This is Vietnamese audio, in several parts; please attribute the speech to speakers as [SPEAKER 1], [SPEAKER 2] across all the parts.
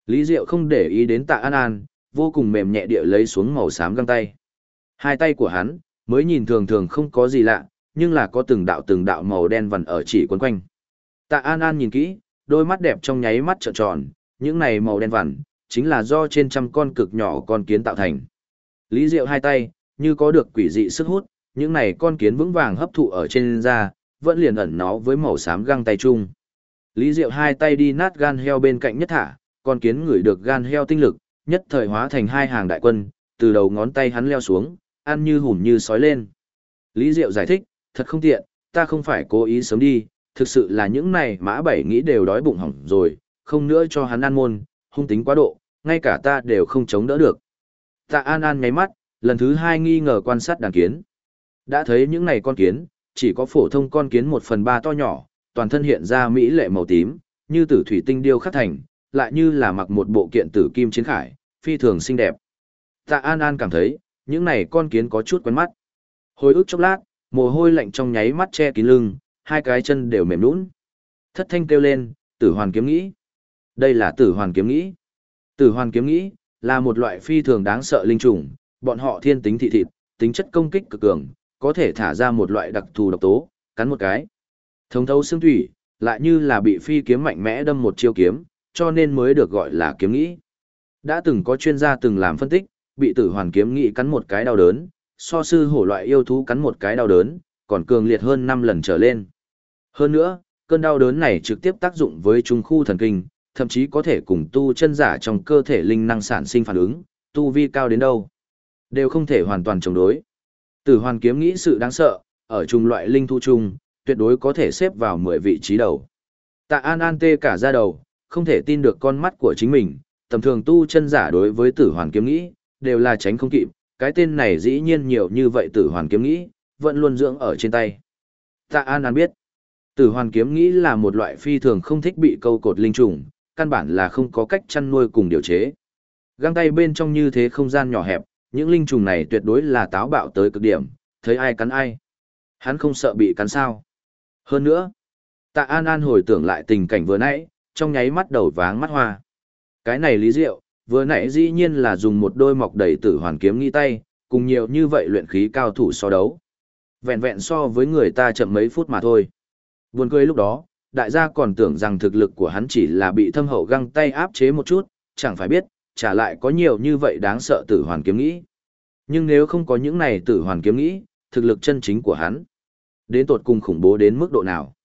[SPEAKER 1] Lý Diệu không để ý đến Tạ An An, vô cùng mềm nhẹ địa lấy xuống màu xám găng tay. Hai tay của hắn, mới nhìn thường thường không có gì lạ, nhưng là có từng đạo màu đen vằn ở chỉ quấn quanh. Tạ An An nhìn kỹ, đôi mắt đẹp trong nháy mắt trợn tròn, những này màu đen vằn, chính là do trên trăm con cực nhỏ con kiến tạo thành. Lý Diệu hai tay, như có được quỷ dị sức hút, những này con kiến vững vàng hấp thụ ở trên da, vẫn liền ẩn nó với màu xám găng tay chung. Lý Diệu hai tay đi nát gan heo bên cạnh nhất thả, con kiến ngửi được gan heo tinh lực, nhất thời hóa thành hai hàng đại quân, từ đầu ngón tay hắn leo xuống, ăn như hùm như sói lên. Lý Diệu giải thích, thật không tiện, ta không phải cố ý sớm đi, thực sự là những này mã bảy nghĩ đều đói bụng hỏng rồi, không nữa cho hắn ăn môn, hung tính quá độ, ngay cả ta đều không chống đỡ được. Tạ An An nháy mắt, lần thứ hai nghi ngờ quan sát đàn kiến. Đã thấy những này con kiến, chỉ có phổ thông con kiến 1/3 to nhỏ, toàn thân hiện ra mỹ lệ màu tím, như tử thủy tinh điêu khắc thành, lại như là mặc một bộ kiện tử kim chiến khải, phi thường xinh đẹp. Tạ An An cảm thấy, những này con kiến có chút quen mắt. Hồi ức chốc lát, mồ hôi lạnh trong nháy mắt che kín lưng, hai cái chân đều mềm nhũn. Thất thanh kêu lên, Tử Hoàn kiếm nghĩ. Đây là Tử Hoàn kiếm nghĩ. Tử Hoàn kiếm nghĩ là một loại phi thường đáng sợ linh trùng, bọn họ thiên tính thị thịt, tính chất công kích cực cường, có thể thả ra một loại đặc thù độc tố, cắn một cái thống thấu xương thủy, lại như là bị phi kiếm mạnh mẽ đâm một chiêu kiếm, cho nên mới được gọi là kiếm nghĩ. Đã từng có chuyên gia từng làm phân tích, bị Tử Hoàn kiếm nghĩ cắn một cái đau đớn, so sư hổ loại yêu thú cắn một cái đau đớn, còn cường liệt hơn 5 lần trở lên. Hơn nữa, cơn đau đớn này trực tiếp tác dụng với trung khu thần kinh, thậm chí có thể cùng tu chân giả trong cơ thể linh năng sản sinh phản ứng, tu vi cao đến đâu, đều không thể hoàn toàn chống đối. Tử Hoàn kiếm nghĩ sự đáng sợ, ở chung loại linh thu chung, tuyệt đối có thể xếp vào 10 vị trí đầu. Tạ An An tê cả da đầu, không thể tin được con mắt của chính mình, tầm thường tu chân giả đối với Tử Hoàn kiếm nghĩ, đều là tránh không kịp, cái tên này dĩ nhiên nhiều như vậy Tử Hoàn kiếm nghĩ, vẫn luôn dưỡng ở trên tay. Tạ An An biết, Tử Hoàn kiếm nghĩ là một loại phi thường không thích bị câu cột linh trùng, căn bản là không có cách chăn nuôi cùng điều chế. Găng tay bên trong như thế không gian nhỏ hẹp, những linh trùng này tuyệt đối là táo bạo tới cực điểm, thấy ai cắn ai. Hắn không sợ bị cắn sao. Hơn nữa, Tạ An An hồi tưởng lại tình cảnh vừa nãy, trong nháy mắt đầu váng mắt hoa. Cái này Lý Diệu, vừa nãy dĩ nhiên là dùng một đôi mọc đầy Tử Hoàn kiếm nghĩ tay, cùng nhiều như vậy luyện khí cao thủ so đấu. Vẹn vẹn so với người ta chậm mấy phút mà thôi. Buồn cười lúc đó, đại gia còn tưởng rằng thực lực của hắn chỉ là bị thâm hậu găng tay áp chế một chút, chẳng phải biết, trả lại có nhiều như vậy đáng sợ Tử Hoàn kiếm nghĩ. Nhưng nếu không có những này Tử Hoàn kiếm nghĩ, thực lực chân chính của hắn, đến tột cùng khủng bố đến mức độ nào?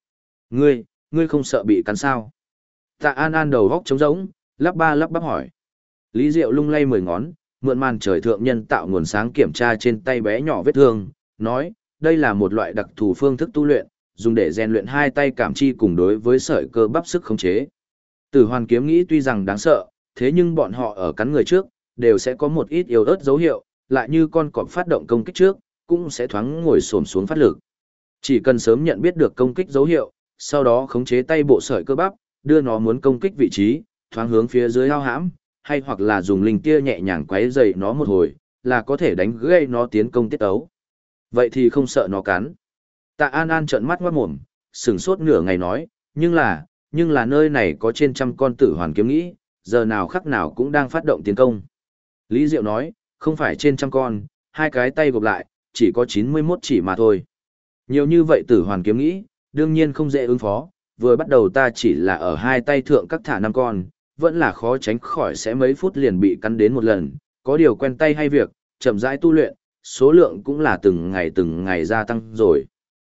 [SPEAKER 1] Ngươi không sợ bị cắn sao? Tạ An An đầu góc trống rỗng, lắp ba lắp bắp hỏi. Lý Diệu lung lay 10 ngón, mượn màn trời thượng nhân tạo nguồn sáng kiểm tra trên tay bé nhỏ vết thương, nói, đây là một loại đặc thù phương thức tu luyện, dùng để rèn luyện hai tay cảm chi cùng đối với sợi cơ bắp sức khống chế. Tử Hoàn kiếm nghĩ tuy rằng đáng sợ, thế nhưng bọn họ ở cắn người trước, đều sẽ có một ít yếu ớt dấu hiệu, lại như con cọp phát động công kích trước, cũng sẽ thoáng ngồi xổm xuống phát lực. Chỉ cần sớm nhận biết được công kích dấu hiệu, sau đó khống chế tay bộ sợi cơ bắp, đưa nó muốn công kích vị trí, thoáng hướng phía dưới ao hãm, hay hoặc là dùng linh tia nhẹ nhàng quấy dậy nó một hồi, là có thể đánh gây nó tiến công tiết ấu. Vậy thì không sợ nó cắn. Tạ An An trợn mắt ngoát mồm, sửng sốt nửa ngày nói, nhưng là nơi này có trên trăm con Tử Hoàn kiếm nghĩ, giờ nào khắc nào cũng đang phát động tiến công. Lý Diệu nói, không phải trên trăm con, hai cái tay gộp lại, chỉ có 91 chỉ mà thôi. Nhiều như vậy Tử Hoàn kiếm nghĩ, đương nhiên không dễ ứng phó, vừa bắt đầu ta chỉ là ở hai tay thượng các thả 5 con, vẫn là khó tránh khỏi sẽ mấy phút liền bị cắn đến một lần, có điều quen tay hay việc, chậm rãi tu luyện, số lượng cũng là từng ngày gia tăng rồi.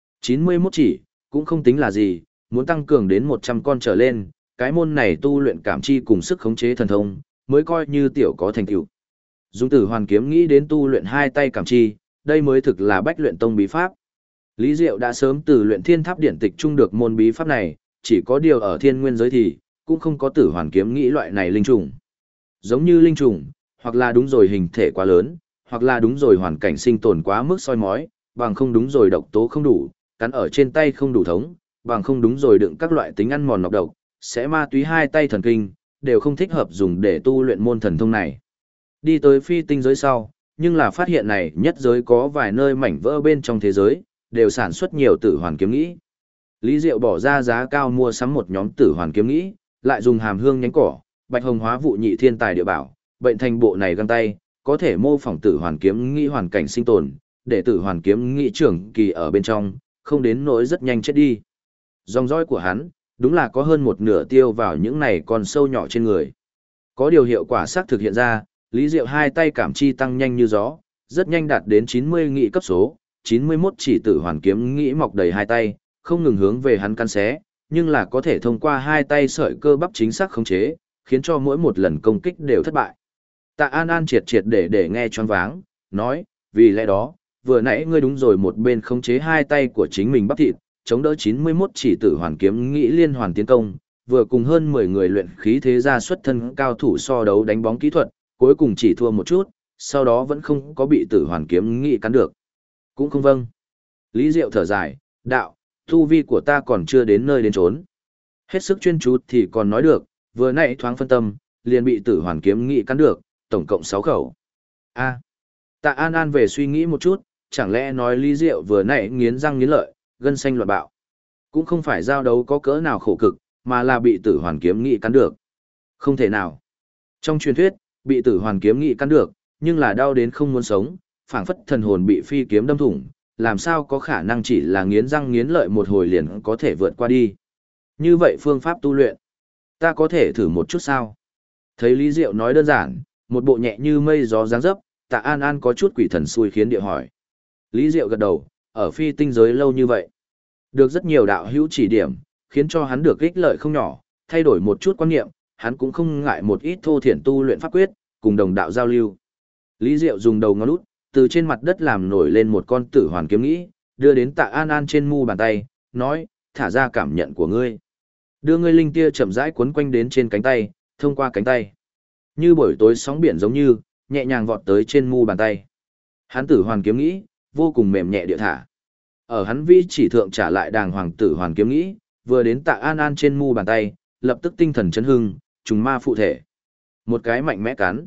[SPEAKER 1] 91 chỉ, cũng không tính là gì, muốn tăng cường đến 100 con trở lên, cái môn này tu luyện cảm chi cùng sức khống chế thần thông, mới coi như tiểu có thành tựu. Dùng Tử Hoàn kiếm nghĩ đến tu luyện hai tay cảm chi, đây mới thực là bách luyện tông bí pháp. Lý Diệu đã sớm từ luyện thiên tháp điển tịch trung được môn bí pháp này, chỉ có điều ở thiên nguyên giới thì, cũng không có Tử Hoàn kiếm nghĩ loại này linh trùng. Giống như linh trùng, hoặc là đúng rồi hình thể quá lớn, hoặc là đúng rồi hoàn cảnh sinh tồn quá mức soi mói, bằng không đúng rồi độc tố không đủ, cắn ở trên tay không đủ thống, bằng không đúng rồi đựng các loại tính ăn mòn nọc độc, sẽ ma túy hai tay thần kinh, đều không thích hợp dùng để tu luyện môn thần thông này. Đi tới phi tinh giới sau, nhưng là phát hiện này nhất giới có vài nơi mảnh vỡ bên trong thế giới, đều sản xuất nhiều Tử Hoàn kiếm nghĩ. Lý Diệu bỏ ra giá cao mua sắm một nhóm Tử Hoàn kiếm nghĩ, lại dùng hàm hương nhánh cỏ, bạch hồng hóa vụ nhị thiên tài địa bảo, bệnh thành bộ này găng tay, có thể mô phỏng tử hoàn kiếm nghĩ hoàn cảnh sinh tồn, để tử hoàn kiếm nghĩ trưởng kỳ ở bên trong, không đến nỗi rất nhanh chết đi. Dòng dõi của hắn, đúng là có hơn một nửa tiêu vào những này con sâu nhỏ trên người. Có điều hiệu quả xác thực hiện ra, Lý Diệu hai tay cảm chi tăng nhanh như gió, rất nhanh đạt đến 90 nghị cấp số, 91 chỉ tử hoàn kiếm nghĩ mọc đầy hai tay, không ngừng hướng về hắn căn xé, nhưng là có thể thông qua hai tay sợi cơ bắp chính xác khống chế, khiến cho mỗi một lần công kích đều thất bại. Tạ An An triệt triệt để nghe choáng váng, nói, vì lẽ đó, vừa nãy ngươi đúng rồi, một bên khống chế hai tay của chính mình bắp thịt, chống đỡ 91 chỉ tử hoàn kiếm nghĩ liên hoàn tiến công, vừa cùng hơn 10 người luyện khí thế gia xuất thân cao thủ so đấu đánh bóng kỹ thuật, cuối cùng chỉ thua một chút, sau đó vẫn không có bị tử hoàn kiếm nghĩ cắn được. Cũng không vâng. Lý Diệu thở dài, đạo, tu vi của ta còn chưa đến nơi đến chốn. Hết sức chuyên chú thì còn nói được, vừa nãy thoáng phân tâm, liền bị tử hoàn kiếm nghĩ cắn được, tổng cộng 6 khẩu. Tạ An An về suy nghĩ một chút, chẳng lẽ nói Lý Diệu vừa nãy nghiến răng nghiến lợi, gân xanh loạn bạo. Cũng không phải giao đấu có cỡ nào khổ cực, mà là bị tử hoàn kiếm nghị cắn được. Không thể nào. Trong truyền thuyết, bị tử hoàn kiếm nghị cắn được, nhưng là đau đến không muốn sống, phảng phất thần hồn bị phi kiếm đâm thủng, làm sao có khả năng chỉ là nghiến răng nghiến lợi một hồi liền có thể vượt qua đi. Như vậy phương pháp tu luyện, ta có thể thử một chút sao? Thấy Lý Diệu nói đơn giản, một bộ nhẹ như mây gió dáng dấp, Tạ An An có chút quỷ thần xui khiến địa hỏi. Lý Diệu gật đầu, ở phi tinh giới lâu như vậy, được rất nhiều đạo hữu chỉ điểm, khiến cho hắn được ích lợi không nhỏ, thay đổi một chút quan niệm, hắn cũng không ngại một ít thô thiển tu luyện pháp quyết, cùng đồng đạo giao lưu. Lý Diệu dùng đầu ngón út, từ trên mặt đất làm nổi lên một con tử hoàn kiếm nghĩ, đưa đến Tạ An An trên mu bàn tay, nói, thả ra cảm nhận của ngươi. Đưa ngươi linh tia chậm rãi quấn quanh đến trên cánh tay, thông qua cánh tay. Như buổi tối sóng biển giống như, nhẹ nhàng vọt tới trên mu bàn tay. Hắn tử hoàn kiếm nghĩ, vô cùng mềm nhẹ địa thả. Ở hắn vi chỉ thượng trả lại đàng hoàng tử hoàn kiếm nghĩ, vừa đến Tạ An An trên mu bàn tay, lập tức tinh thần chấn hưng, trùng ma phụ thể. Một cái mạnh mẽ cắn.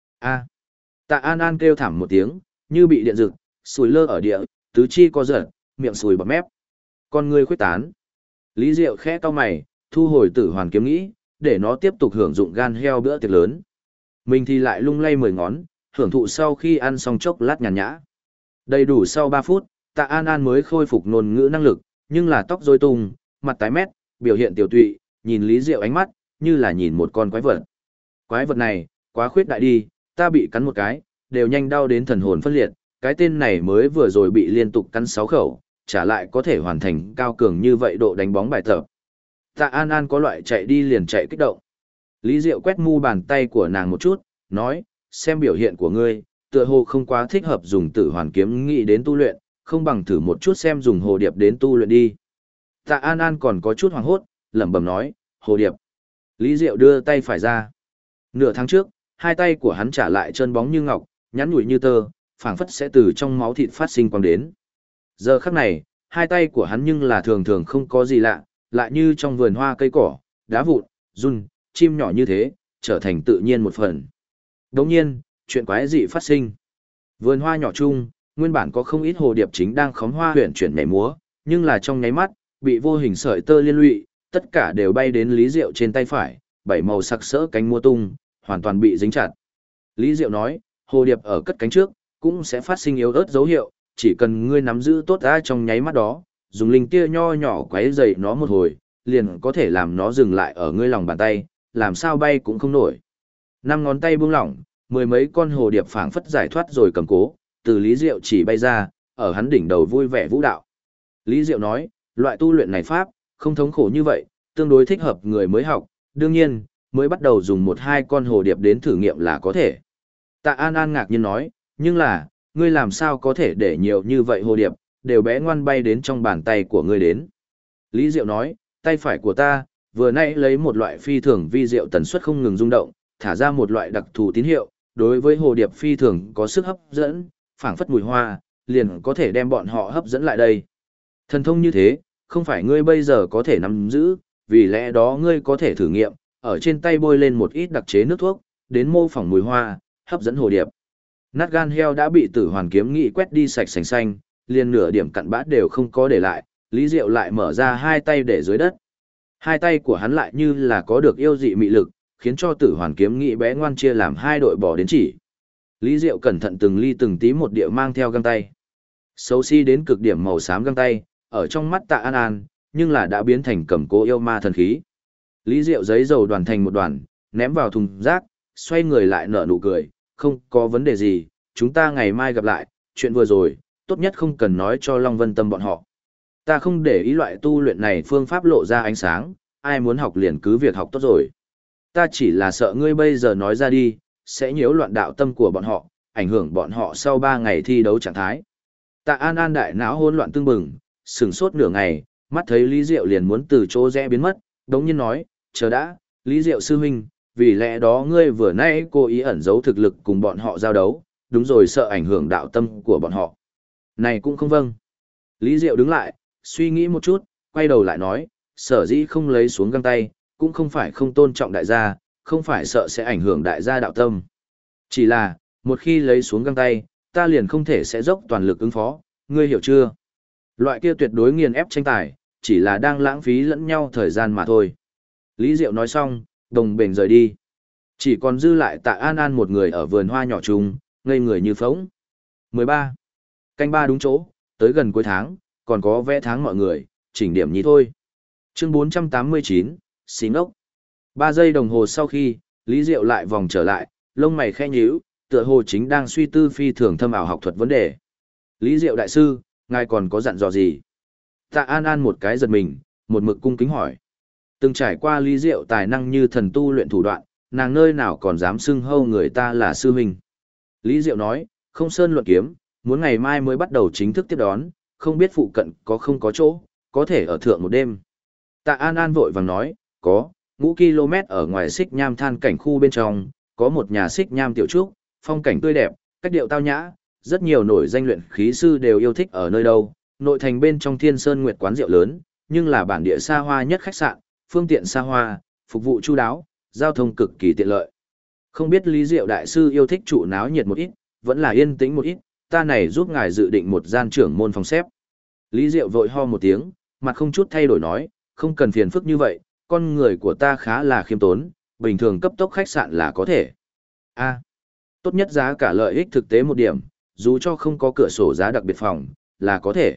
[SPEAKER 1] Tạ An An kêu thảm một tiếng, như bị điện rực, sùi lơ ở địa, tứ chi co giật, miệng sùi bọt mép. Con ngươi khuyết tán. Lý Diệu khẽ cau mày, thu hồi tử hoàn kiếm nghĩ, để nó tiếp tục hưởng dụng gan heo bữa tiệc lớn. Mình thì lại lung lay 10 ngón, hưởng thụ sau khi ăn xong chốc lát nhàn nhã. Đầy đủ sau 3 phút, Tạ An An mới khôi phục ngôn ngữ năng lực, nhưng là tóc rối tung, mặt tái mét, biểu hiện tiểu tụy, nhìn Lý Diệu ánh mắt, như là nhìn một con quái vật. Quái vật này, quá khuyết đại đi, ta bị cắn một cái, đều nhanh đau đến thần hồn phân liệt, cái tên này mới vừa rồi bị liên tục cắn 6 khẩu, trả lại có thể hoàn thành cao cường như vậy độ đánh bóng bài tập. Tạ An An có loại chạy đi liền chạy kích động. Lý Diệu quét mu bàn tay của nàng một chút, nói, xem biểu hiện của ngươi, tựa hồ không quá thích hợp dùng tử hoàn kiếm nghĩ đến tu luyện, không bằng thử một chút xem dùng hồ điệp đến tu luyện đi. Tạ An An còn có chút hoảng hốt, lẩm bẩm nói, hồ điệp. Lý Diệu đưa tay phải ra. Nửa tháng trước, hai tay của hắn trả lại trơn bóng như ngọc, nhắn nhủi như tơ, phảng phất sẽ từ trong máu thịt phát sinh quang đến. Giờ khắc này, hai tay của hắn nhưng là thường thường không có gì lạ, lại như trong vườn hoa cây cỏ, đá vụn, giun, chim nhỏ như thế, trở thành tự nhiên một phần. Đồng nhiên, chuyện quái dị phát sinh. Vườn hoa nhỏ chung, nguyên bản có không ít hồ điệp chính đang khóm hoa huyền chuyển nhảy múa, nhưng là trong nháy mắt, bị vô hình sợi tơ liên lụy, tất cả đều bay đến Lý Diệu trên tay phải, bảy màu sặc sỡ cánh múa tung, hoàn toàn bị dính chặt. Lý Diệu nói, hồ điệp ở cất cánh trước, cũng sẽ phát sinh yếu ớt dấu hiệu, chỉ cần ngươi nắm giữ tốt ra trong nháy mắt đó, dùng linh tia nho nhỏ quấy dày nó một hồi, liền có thể làm nó dừng lại ở ngươi lòng bàn tay, làm sao bay cũng không nổi. 5 ngón tay buông lỏng, mười mấy con hồ điệp phảng phất giải thoát rồi cầm cố, từ Lý Diệu chỉ bay ra, ở hắn đỉnh đầu vui vẻ vũ đạo. Lý Diệu nói, loại tu luyện này pháp, không thống khổ như vậy, tương đối thích hợp người mới học, đương nhiên, mới bắt đầu dùng 1-2 con hồ điệp đến thử nghiệm là có thể. Tạ An An ngạc nhiên nói, nhưng là, ngươi làm sao có thể để nhiều như vậy hồ điệp, đều bé ngoan bay đến trong bàn tay của ngươi đến. Lý Diệu nói, tay phải của ta, vừa nãy lấy một loại phi thường vi diệu tần suất không ngừng rung động, thả ra một loại đặc thù tín hiệu, đối với hồ điệp phi thường có sức hấp dẫn, phảng phất mùi hoa, liền có thể đem bọn họ hấp dẫn lại đây. Thần thông như thế, không phải ngươi bây giờ có thể nắm giữ, vì lẽ đó ngươi có thể thử nghiệm, ở trên tay bôi lên một ít đặc chế nước thuốc, đến mô phỏng mùi hoa, hấp dẫn hồ điệp. Nát gan heo đã bị tử hoàn kiếm nghị quét đi sạch sành xanh, liền nửa điểm cặn bã đều không có để lại, Lý Diệu lại mở ra hai tay để dưới đất. Hai tay của hắn lại như là có được yêu dị mị lực, khiến cho Tử Hoàn kiếm nghị bé ngoan chia làm hai đội bỏ đến chỉ. Lý Diệu cẩn thận từng ly từng tí một địa mang theo găng tay. Xấu xí đến cực điểm màu xám găng tay, ở trong mắt Tạ An An, nhưng là đã biến thành cầm cố yêu ma thần khí. Lý Diệu giấy dầu đoàn thành một đoàn, ném vào thùng rác, xoay người lại nở nụ cười, không có vấn đề gì, chúng ta ngày mai gặp lại, chuyện vừa rồi, tốt nhất không cần nói cho Long Vân Tâm bọn họ. Ta không để ý loại tu luyện này phương pháp lộ ra ánh sáng, ai muốn học liền cứ việc học tốt rồi. Ta chỉ là sợ ngươi bây giờ nói ra đi, sẽ nhiễu loạn đạo tâm của bọn họ, ảnh hưởng bọn họ sau 3 ngày thi đấu trạng thái. Tạ An An đại não hỗn loạn tương bừng, sửng sốt nửa ngày, mắt thấy Lý Diệu liền muốn từ chỗ rẽ biến mất, đống nhiên nói, chờ đã, Lý Diệu sư huynh, vì lẽ đó ngươi vừa nãy cố ý ẩn giấu thực lực cùng bọn họ giao đấu, đúng rồi sợ ảnh hưởng đạo tâm của bọn họ. Này cũng không vâng. Lý Diệu đứng lại, suy nghĩ một chút, quay đầu lại nói, sở dĩ không lấy xuống găng tay, cũng không phải không tôn trọng đại gia, không phải sợ sẽ ảnh hưởng đại gia đạo tâm. Chỉ là, một khi lấy xuống găng tay, ta liền không thể sẽ dốc toàn lực ứng phó, ngươi hiểu chưa? Loại kia tuyệt đối nghiền ép tranh tài, chỉ là đang lãng phí lẫn nhau thời gian mà thôi. Lý Diệu nói xong, đồng bền rời đi. Chỉ còn dư lại Tạ An An một người ở vườn hoa nhỏ trùng, ngây người như phỗng. 13. Canh ba đúng chỗ, tới gần cuối tháng, còn có vẽ tháng mọi người, chỉnh điểm nhí thôi. Chương 489, xí ngốc. 3 giây đồng hồ sau khi, Lý Diệu lại vòng trở lại, lông mày khẽ nhíu, tựa hồ chính đang suy tư phi thường thâm ảo học thuật vấn đề. Lý Diệu đại sư, ngài còn có dặn dò gì? Tạ An An một cái giật mình, một mực cung kính hỏi. Từng trải qua Lý Diệu tài năng như thần tu luyện thủ đoạn, nàng nơi nào còn dám xưng hâu người ta là sư huynh. Lý Diệu nói, không sơn luận kiếm, muốn ngày mai mới bắt đầu chính thức tiếp đón, không biết phụ cận có không có chỗ, có thể ở thượng một đêm. Tạ An An vội vàng nói, có, ngũ km ở ngoài Xích Nham than cảnh khu bên trong, có một nhà Xích Nham tiểu trúc, phong cảnh tươi đẹp, cách điệu tao nhã, rất nhiều nổi danh luyện khí sư đều yêu thích ở nơi đâu. Nội thành bên trong Thiên Sơn Nguyệt quán rượu lớn, nhưng là bản địa xa hoa nhất khách sạn, phương tiện xa hoa, phục vụ chu đáo, giao thông cực kỳ tiện lợi. Không biết Lý Diệu đại sư yêu thích trụ náo nhiệt một ít, vẫn là yên tĩnh một ít, ta này giúp ngài dự định một gian trưởng môn phòng xếp. Lý Diệu vội ho một tiếng, mặt không chút thay đổi nói, không cần phiền phức như vậy, con người của ta khá là khiêm tốn, bình thường cấp tốc khách sạn là có thể. Tốt nhất giá cả lợi ích thực tế một điểm, dù cho không có cửa sổ giá đặc biệt phòng, là có thể.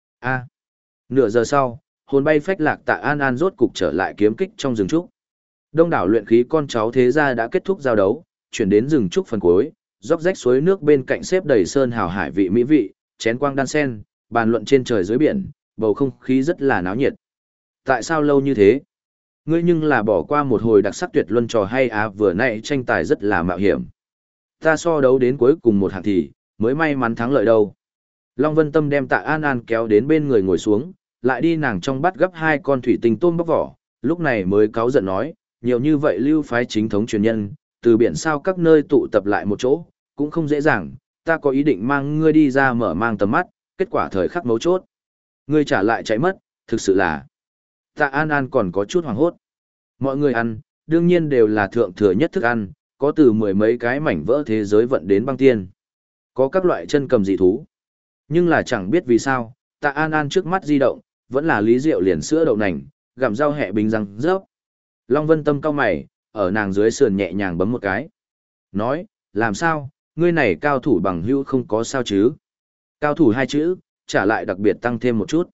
[SPEAKER 1] Nửa giờ sau, hồn bay phách lạc Tạ An An rốt cục trở lại kiếm kích trong rừng trúc. Đông đảo luyện khí con cháu thế gia đã kết thúc giao đấu, chuyển đến rừng trúc phần cuối, róc rách suối nước bên cạnh xếp đầy sơn hào hải vị mỹ vị, chén quang đan sen, bàn luận trên trời dưới biển, bầu không khí rất là náo nhiệt. Tại sao lâu như thế? Ngươi nhưng là bỏ qua một hồi đặc sắc tuyệt luân trò hay vừa nãy tranh tài rất là mạo hiểm. Ta so đấu đến cuối cùng một hạng thì, mới may mắn thắng lợi đâu. Long Vân Tâm đem Tạ An An kéo đến bên người ngồi xuống, lại đi nàng trong bắt gấp 2 con thủy tinh tôm bóc vỏ, lúc này mới cáu giận nói, nhiều như vậy lưu phái chính thống truyền nhân, từ biển sao các nơi tụ tập lại một chỗ, cũng không dễ dàng, ta có ý định mang ngươi đi ra mở mang tầm mắt, kết quả thời khắc mấu chốt. Ngươi trả lại chạy mất, thực sự là. Tạ An An còn có chút hoảng hốt. Mọi người ăn, đương nhiên đều là thượng thừa nhất thức ăn, có từ 10 mấy cái mảnh vỡ thế giới vận đến băng tiên. Có các loại chân cầm dị thú. Nhưng là chẳng biết vì sao, Tạ An An trước mắt di động, vẫn là Lý Diệu liền sữa đậu nành, gặm rau hẹ bình răng rớp. Long Vân Tâm cau mày, ở nàng dưới sườn nhẹ nhàng bấm một cái. Nói, làm sao, ngươi này cao thủ bằng hữu không có sao chứ? Cao thủ 2 chữ, trả lại đặc biệt tăng thêm một chút.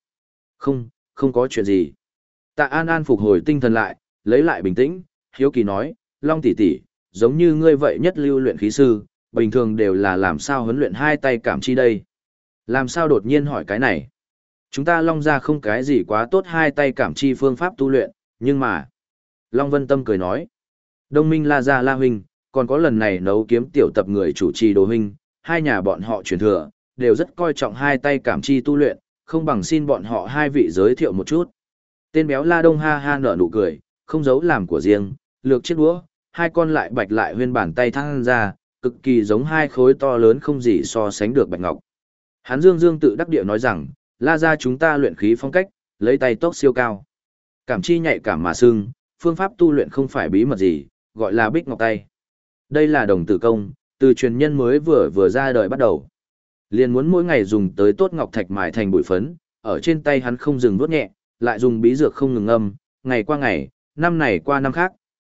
[SPEAKER 1] Không có chuyện gì. Tạ An An phục hồi tinh thần lại, lấy lại bình tĩnh, hiếu kỳ nói, Long tỷ tỷ, giống như ngươi vậy nhất lưu luyện khí sư, bình thường đều là làm sao huấn luyện 2 tay cảm chi đây? Làm sao đột nhiên hỏi cái này? Chúng ta Long gia không cái gì quá tốt 2 tay cảm chi phương pháp tu luyện, nhưng mà... Long Vân Tâm cười nói, Đông Minh La Gia La Huynh, còn có lần này nấu kiếm tiểu tập người chủ trì Đồ Huynh, 2 nhà bọn họ truyền thừa, đều rất coi trọng 2 tay cảm chi tu luyện, không bằng xin bọn họ 2 vị giới thiệu một chút. Tên béo La Đông ha ha nở nụ cười, không giấu làm của riêng, lược chiếc đũa, 2 con lại bạch lại huyên bàn tay thăng ra, cực kỳ giống 2 khối to lớn không gì so sánh được bạch ngọc. Hắn dương tự đắc địa nói rằng, La Gia chúng ta luyện khí phong cách, lấy tay tốc siêu cao. Cảm chi nhạy cảm mà sưng, phương pháp tu luyện không phải bí mật gì, gọi là bích ngọc tay. Đây là đồng tử công, từ truyền nhân mới vừa ra đời bắt đầu. Liền muốn mỗi ngày dùng tới tốt ngọc thạch mài thành bụi phấn, ở trên tay hắn không dừng vuốt nhẹ, lại dùng bí dược không ngừng âm, ngày qua ngày, năm này qua năm khác,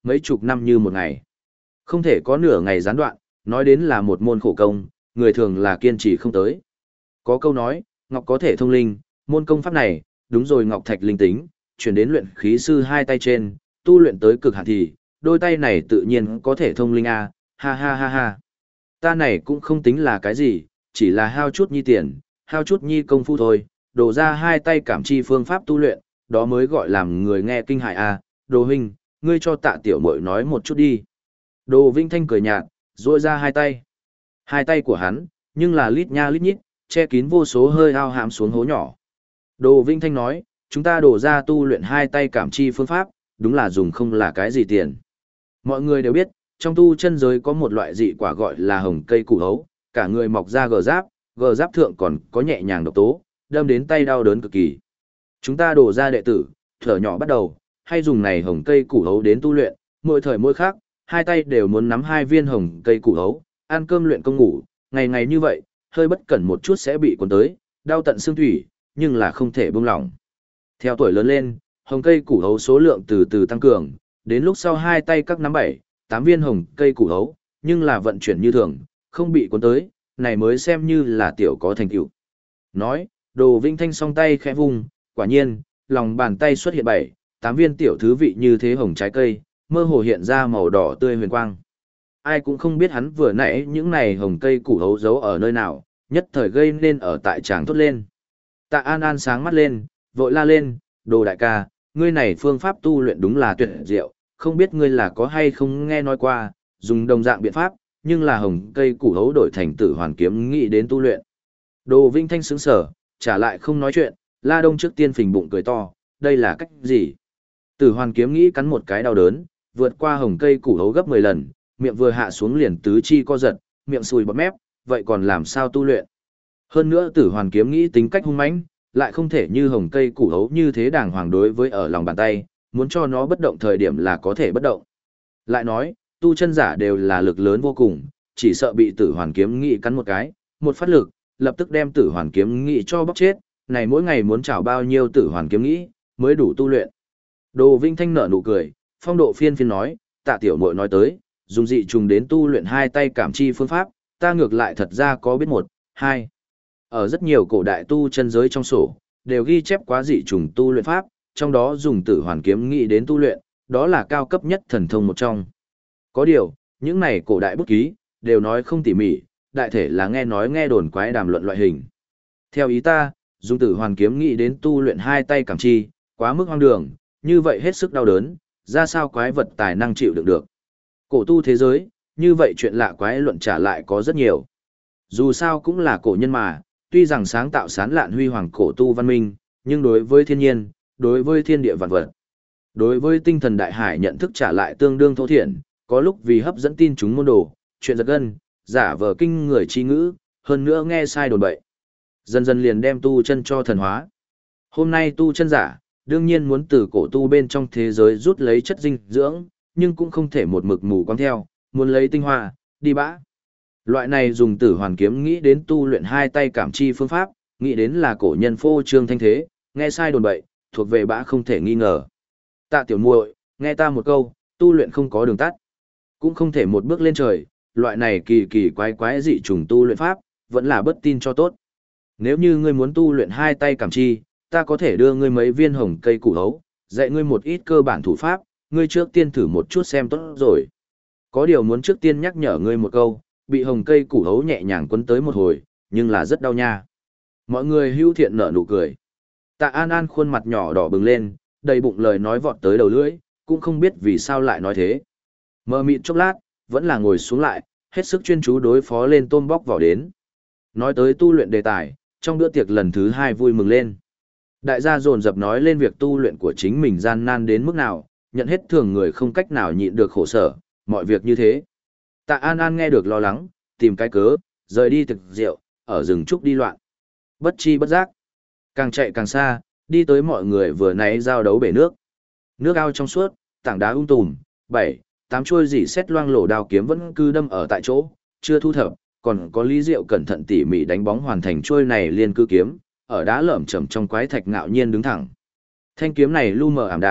[SPEAKER 1] mấy chục năm như một ngày. Không thể có nửa ngày gián đoạn, nói đến là một môn khổ công, người thường là kiên trì không tới. Có câu nói, ngọc có thể thông linh, môn công pháp này, đúng rồi ngọc thạch linh tính, chuyển đến luyện khí sư hai tay trên, tu luyện tới cực hạn thì, đôi tay này tự nhiên có thể thông linh a, ha ha ha ha. Ta này cũng không tính là cái gì, chỉ là hao chút nhi tiền, hao chút nhi công phu thôi, đổ ra hai tay cảm chi phương pháp tu luyện, đó mới gọi làm người nghe kinh hại a. Đồ huynh, ngươi cho Tạ tiểu muội nói một chút đi. Đồ Vinh Thanh cười nhạt, duỗi ra hai tay. Hai tay của hắn, nhưng là lít nha lít nhít, che kín vô số hơi ao hàm xuống hố nhỏ. Đồ Vinh Thanh nói, chúng ta đổ ra tu luyện hai tay cảm chi phương pháp, đúng là dùng không là cái gì tiền. Mọi người đều biết, trong tu chân giới có một loại dị quả gọi là hồng cây củ hấu, cả người mọc ra gờ giáp thượng còn có nhẹ nhàng độc tố, đâm đến tay đau đớn cực kỳ. Chúng ta đổ ra đệ tử, thở nhỏ bắt đầu, hay dùng này hồng cây củ hấu đến tu luyện, mỗi thời mỗi khác, hai tay đều muốn nắm hai viên hồng cây củ hấu, ăn cơm luyện công ngủ, ngày ngày như vậy, hơi bất cẩn một chút sẽ bị cuốn tới, đau tận xương thủy, nhưng là không thể buông lỏng. Theo tuổi lớn lên, hồng cây củ hấu số lượng từ từ tăng cường, đến lúc sau hai tay các nắm 7, 8 viên hồng cây củ hấu, nhưng là vận chuyển như thường, không bị cuốn tới, này mới xem như là tiểu có thành tựu. Nói, Đồ Vinh Thanh song tay khẽ vung, quả nhiên, lòng bàn tay xuất hiện 7, 8 viên tiểu thứ vị như thế hồng trái cây, mơ hồ hiện ra màu đỏ tươi huyền quang. Ai cũng không biết hắn vừa nãy những này hồng cây củ hấu giấu ở nơi nào, nhất thời gây nên ở tại tràng thốt lên. Tạ An An sáng mắt lên, vội la lên, Đồ đại ca, ngươi này phương pháp tu luyện đúng là tuyệt diệu, không biết ngươi là có hay không nghe nói qua, dùng đồng dạng biện pháp, nhưng là hồng cây củ hấu đổi thành tử hoàn kiếm nghĩ đến tu luyện. Đồ Vinh Thanh sững sở, trả lại không nói chuyện, La Đông trước tiên phình bụng cười to, đây là cách gì? Tử hoàn kiếm nghĩ cắn một cái đau đớn, vượt qua hồng cây củ hấu gấp 10 lần, miệng vừa hạ xuống liền tứ chi co giật, miệng sùi bọt mép, vậy còn làm sao tu luyện? Hơn nữa tử hoàn kiếm nghĩ tính cách hung mãnh, lại không thể như hồng cây củ hấu như thế đàng hoàng đối với ở lòng bàn tay, muốn cho nó bất động thời điểm là có thể bất động. Lại nói, tu chân giả đều là lực lớn vô cùng, chỉ sợ bị tử hoàn kiếm nghĩ cắn một cái, một phát lực, lập tức đem tử hoàn kiếm nghĩ cho bóc chết, này mỗi ngày muốn trảo bao nhiêu tử hoàn kiếm nghĩ, mới đủ tu luyện. Đồ Vinh Thanh nở nụ cười, phong độ phiên phiên nói, Tạ tiểu muội nói tới, dùng dị trùng đến tu luyện hai tay cảm chi phương pháp, ta ngược lại thật ra có biết một, hai. Ở rất nhiều cổ đại tu chân giới trong sổ, đều ghi chép quá dị trùng tu luyện pháp, trong đó dùng tử hoàn kiếm nghĩ đến tu luyện, đó là cao cấp nhất thần thông một trong. Có điều, những này cổ đại bút ký, đều nói không tỉ mỉ, đại thể là nghe đồn quái đàm luận loại hình. Theo ý ta, dùng tử hoàn kiếm nghĩ đến tu luyện hai tay cảm chi, quá mức hoang đường, như vậy hết sức đau đớn, ra sao quái vật tài năng chịu đựng được. Cổ tu thế giới, như vậy chuyện lạ quái luận trả lại có rất nhiều. Dù sao cũng là cổ nhân mà, tuy rằng sáng tạo sán lạn huy hoàng cổ tu văn minh, nhưng đối với thiên nhiên, đối với thiên địa vạn vật, đối với tinh thần đại hải nhận thức trả lại tương đương thô thiển, có lúc vì hấp dẫn tin chúng môn đồ, chuyện giật gân, giả vờ kinh người chi ngữ, hơn nữa nghe sai đồn bậy. Dần dần liền đem tu chân cho thần hóa. Hôm nay tu chân giả, đương nhiên muốn từ cổ tu bên trong thế giới rút lấy chất dinh dưỡng, nhưng cũng không thể một mực mù quáng theo, muốn lấy tinh hoa, đi bã. Loại này dùng tử hoàn kiếm nghĩ đến tu luyện hai tay cảm chi phương pháp, nghĩ đến là cổ nhân phô trương thanh thế, nghe sai đồn bậy, thuộc về bã không thể nghi ngờ. Tạ tiểu muội, nghe ta một câu, tu luyện không có đường tắt, cũng không thể một bước lên trời, loại này kỳ kỳ quái quái dị trùng tu luyện pháp, vẫn là bất tin cho tốt. Nếu như ngươi muốn tu luyện hai tay cảm chi, ta có thể đưa ngươi mấy viên hồng cây củ hấu, dạy ngươi một ít cơ bản thủ pháp, ngươi trước tiên thử một chút xem tốt rồi. Có điều muốn trước tiên nhắc nhở ngươi một câu, bị hồng cây củ hấu nhẹ nhàng quấn tới một hồi, nhưng là rất đau nha. Mọi người hữu thiện nở nụ cười. Tạ An An khuôn mặt nhỏ đỏ bừng lên, đầy bụng lời nói vọt tới đầu lưỡi, cũng không biết vì sao lại nói thế. Mờ mịt chốc lát, vẫn là ngồi xuống lại, hết sức chuyên chú đối phó lên tôm bóc vỏ đến. Nói tới tu luyện đề tài, trong bữa tiệc lần thứ 2 vui mừng lên. Đại gia dồn dập nói lên việc tu luyện của chính mình gian nan đến mức nào, nhận hết thường người không cách nào nhịn được khổ sở, mọi việc như thế. Tạ An An nghe được lo lắng, tìm cái cớ, rời đi thực rượu, ở rừng trúc đi loạn. Bất chi bất giác, càng chạy càng xa, đi tới mọi người vừa nãy giao đấu bể nước. Nước ao trong suốt, tảng đá tùm, 7, 8 chuôi dỉ xét loang lổ đao kiếm vẫn cứ đâm ở tại chỗ, chưa thu thập, còn có Lý Diệu cẩn thận tỉ mỉ đánh bóng hoàn thành chuôi này liên cư kiếm, ở đá lởm chởm trong quái thạch ngạo nhiên đứng thẳng. Thanh kiếm này lu mờ ảm đạm,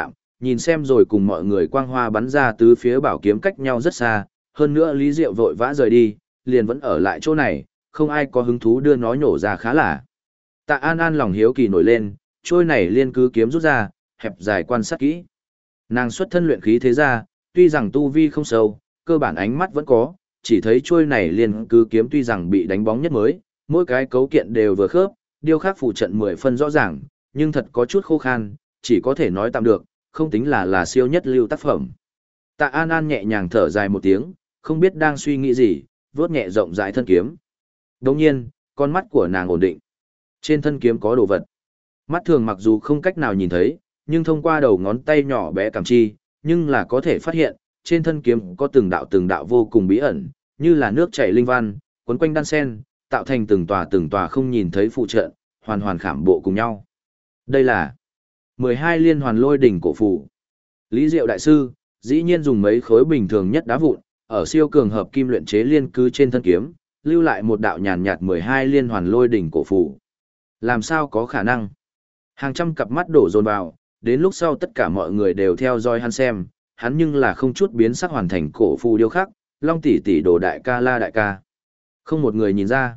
[SPEAKER 1] Nhìn xem rồi cùng mọi người quang hoa bắn ra tứ phía bảo kiếm cách nhau rất xa, hơn nữa Lý Diệu vội vã rời đi, liền vẫn ở lại chỗ này, không ai có hứng thú đưa nó nhổ ra khá là. Tạ An An lòng hiếu kỳ nổi lên, trôi này liên cứ kiếm rút ra, hẹp dài quan sát kỹ. Nàng xuất thân luyện khí thế ra, tuy rằng tu vi không sâu, cơ bản ánh mắt vẫn có, chỉ thấy trôi này liên cứ kiếm tuy rằng bị đánh bóng nhất mới, mỗi cái cấu kiện đều vừa khớp, điêu khắc phụ trận 10 phân rõ ràng, nhưng thật có chút khô khan, chỉ có thể nói tạm được, không tính là siêu nhất lưu tác phẩm. Tạ An An nhẹ nhàng thở dài một tiếng, không biết đang suy nghĩ gì, vuốt nhẹ rộng rãi thân kiếm. Đồng nhiên, con mắt của nàng ổn định. Trên thân kiếm có đồ vật. Mắt thường mặc dù không cách nào nhìn thấy, nhưng thông qua đầu ngón tay nhỏ bé cảm chi, nhưng là có thể phát hiện, trên thân kiếm có từng đạo vô cùng bí ẩn, như là nước chảy linh văn, quấn quanh đan sen, tạo thành từng tòa không nhìn thấy phụ trận, hoàn hoàn khảm bộ cùng nhau. Đây là 12 liên hoàn lôi đỉnh cổ phù. Lý Diệu đại sư, dĩ nhiên dùng mấy khối bình thường nhất đá vụn, ở siêu cường hợp kim luyện chế liên cứ trên thân kiếm, lưu lại một đạo nhàn nhạt 12 liên hoàn lôi đỉnh cổ phù. Làm sao có khả năng? Hàng trăm cặp mắt đổ dồn vào, đến lúc sau tất cả mọi người đều theo dõi hắn xem, hắn nhưng là không chút biến sắc hoàn thành cổ phù điêu khắc, Long tỷ tỷ đồ đại ca la đại ca. Không một người nhìn ra.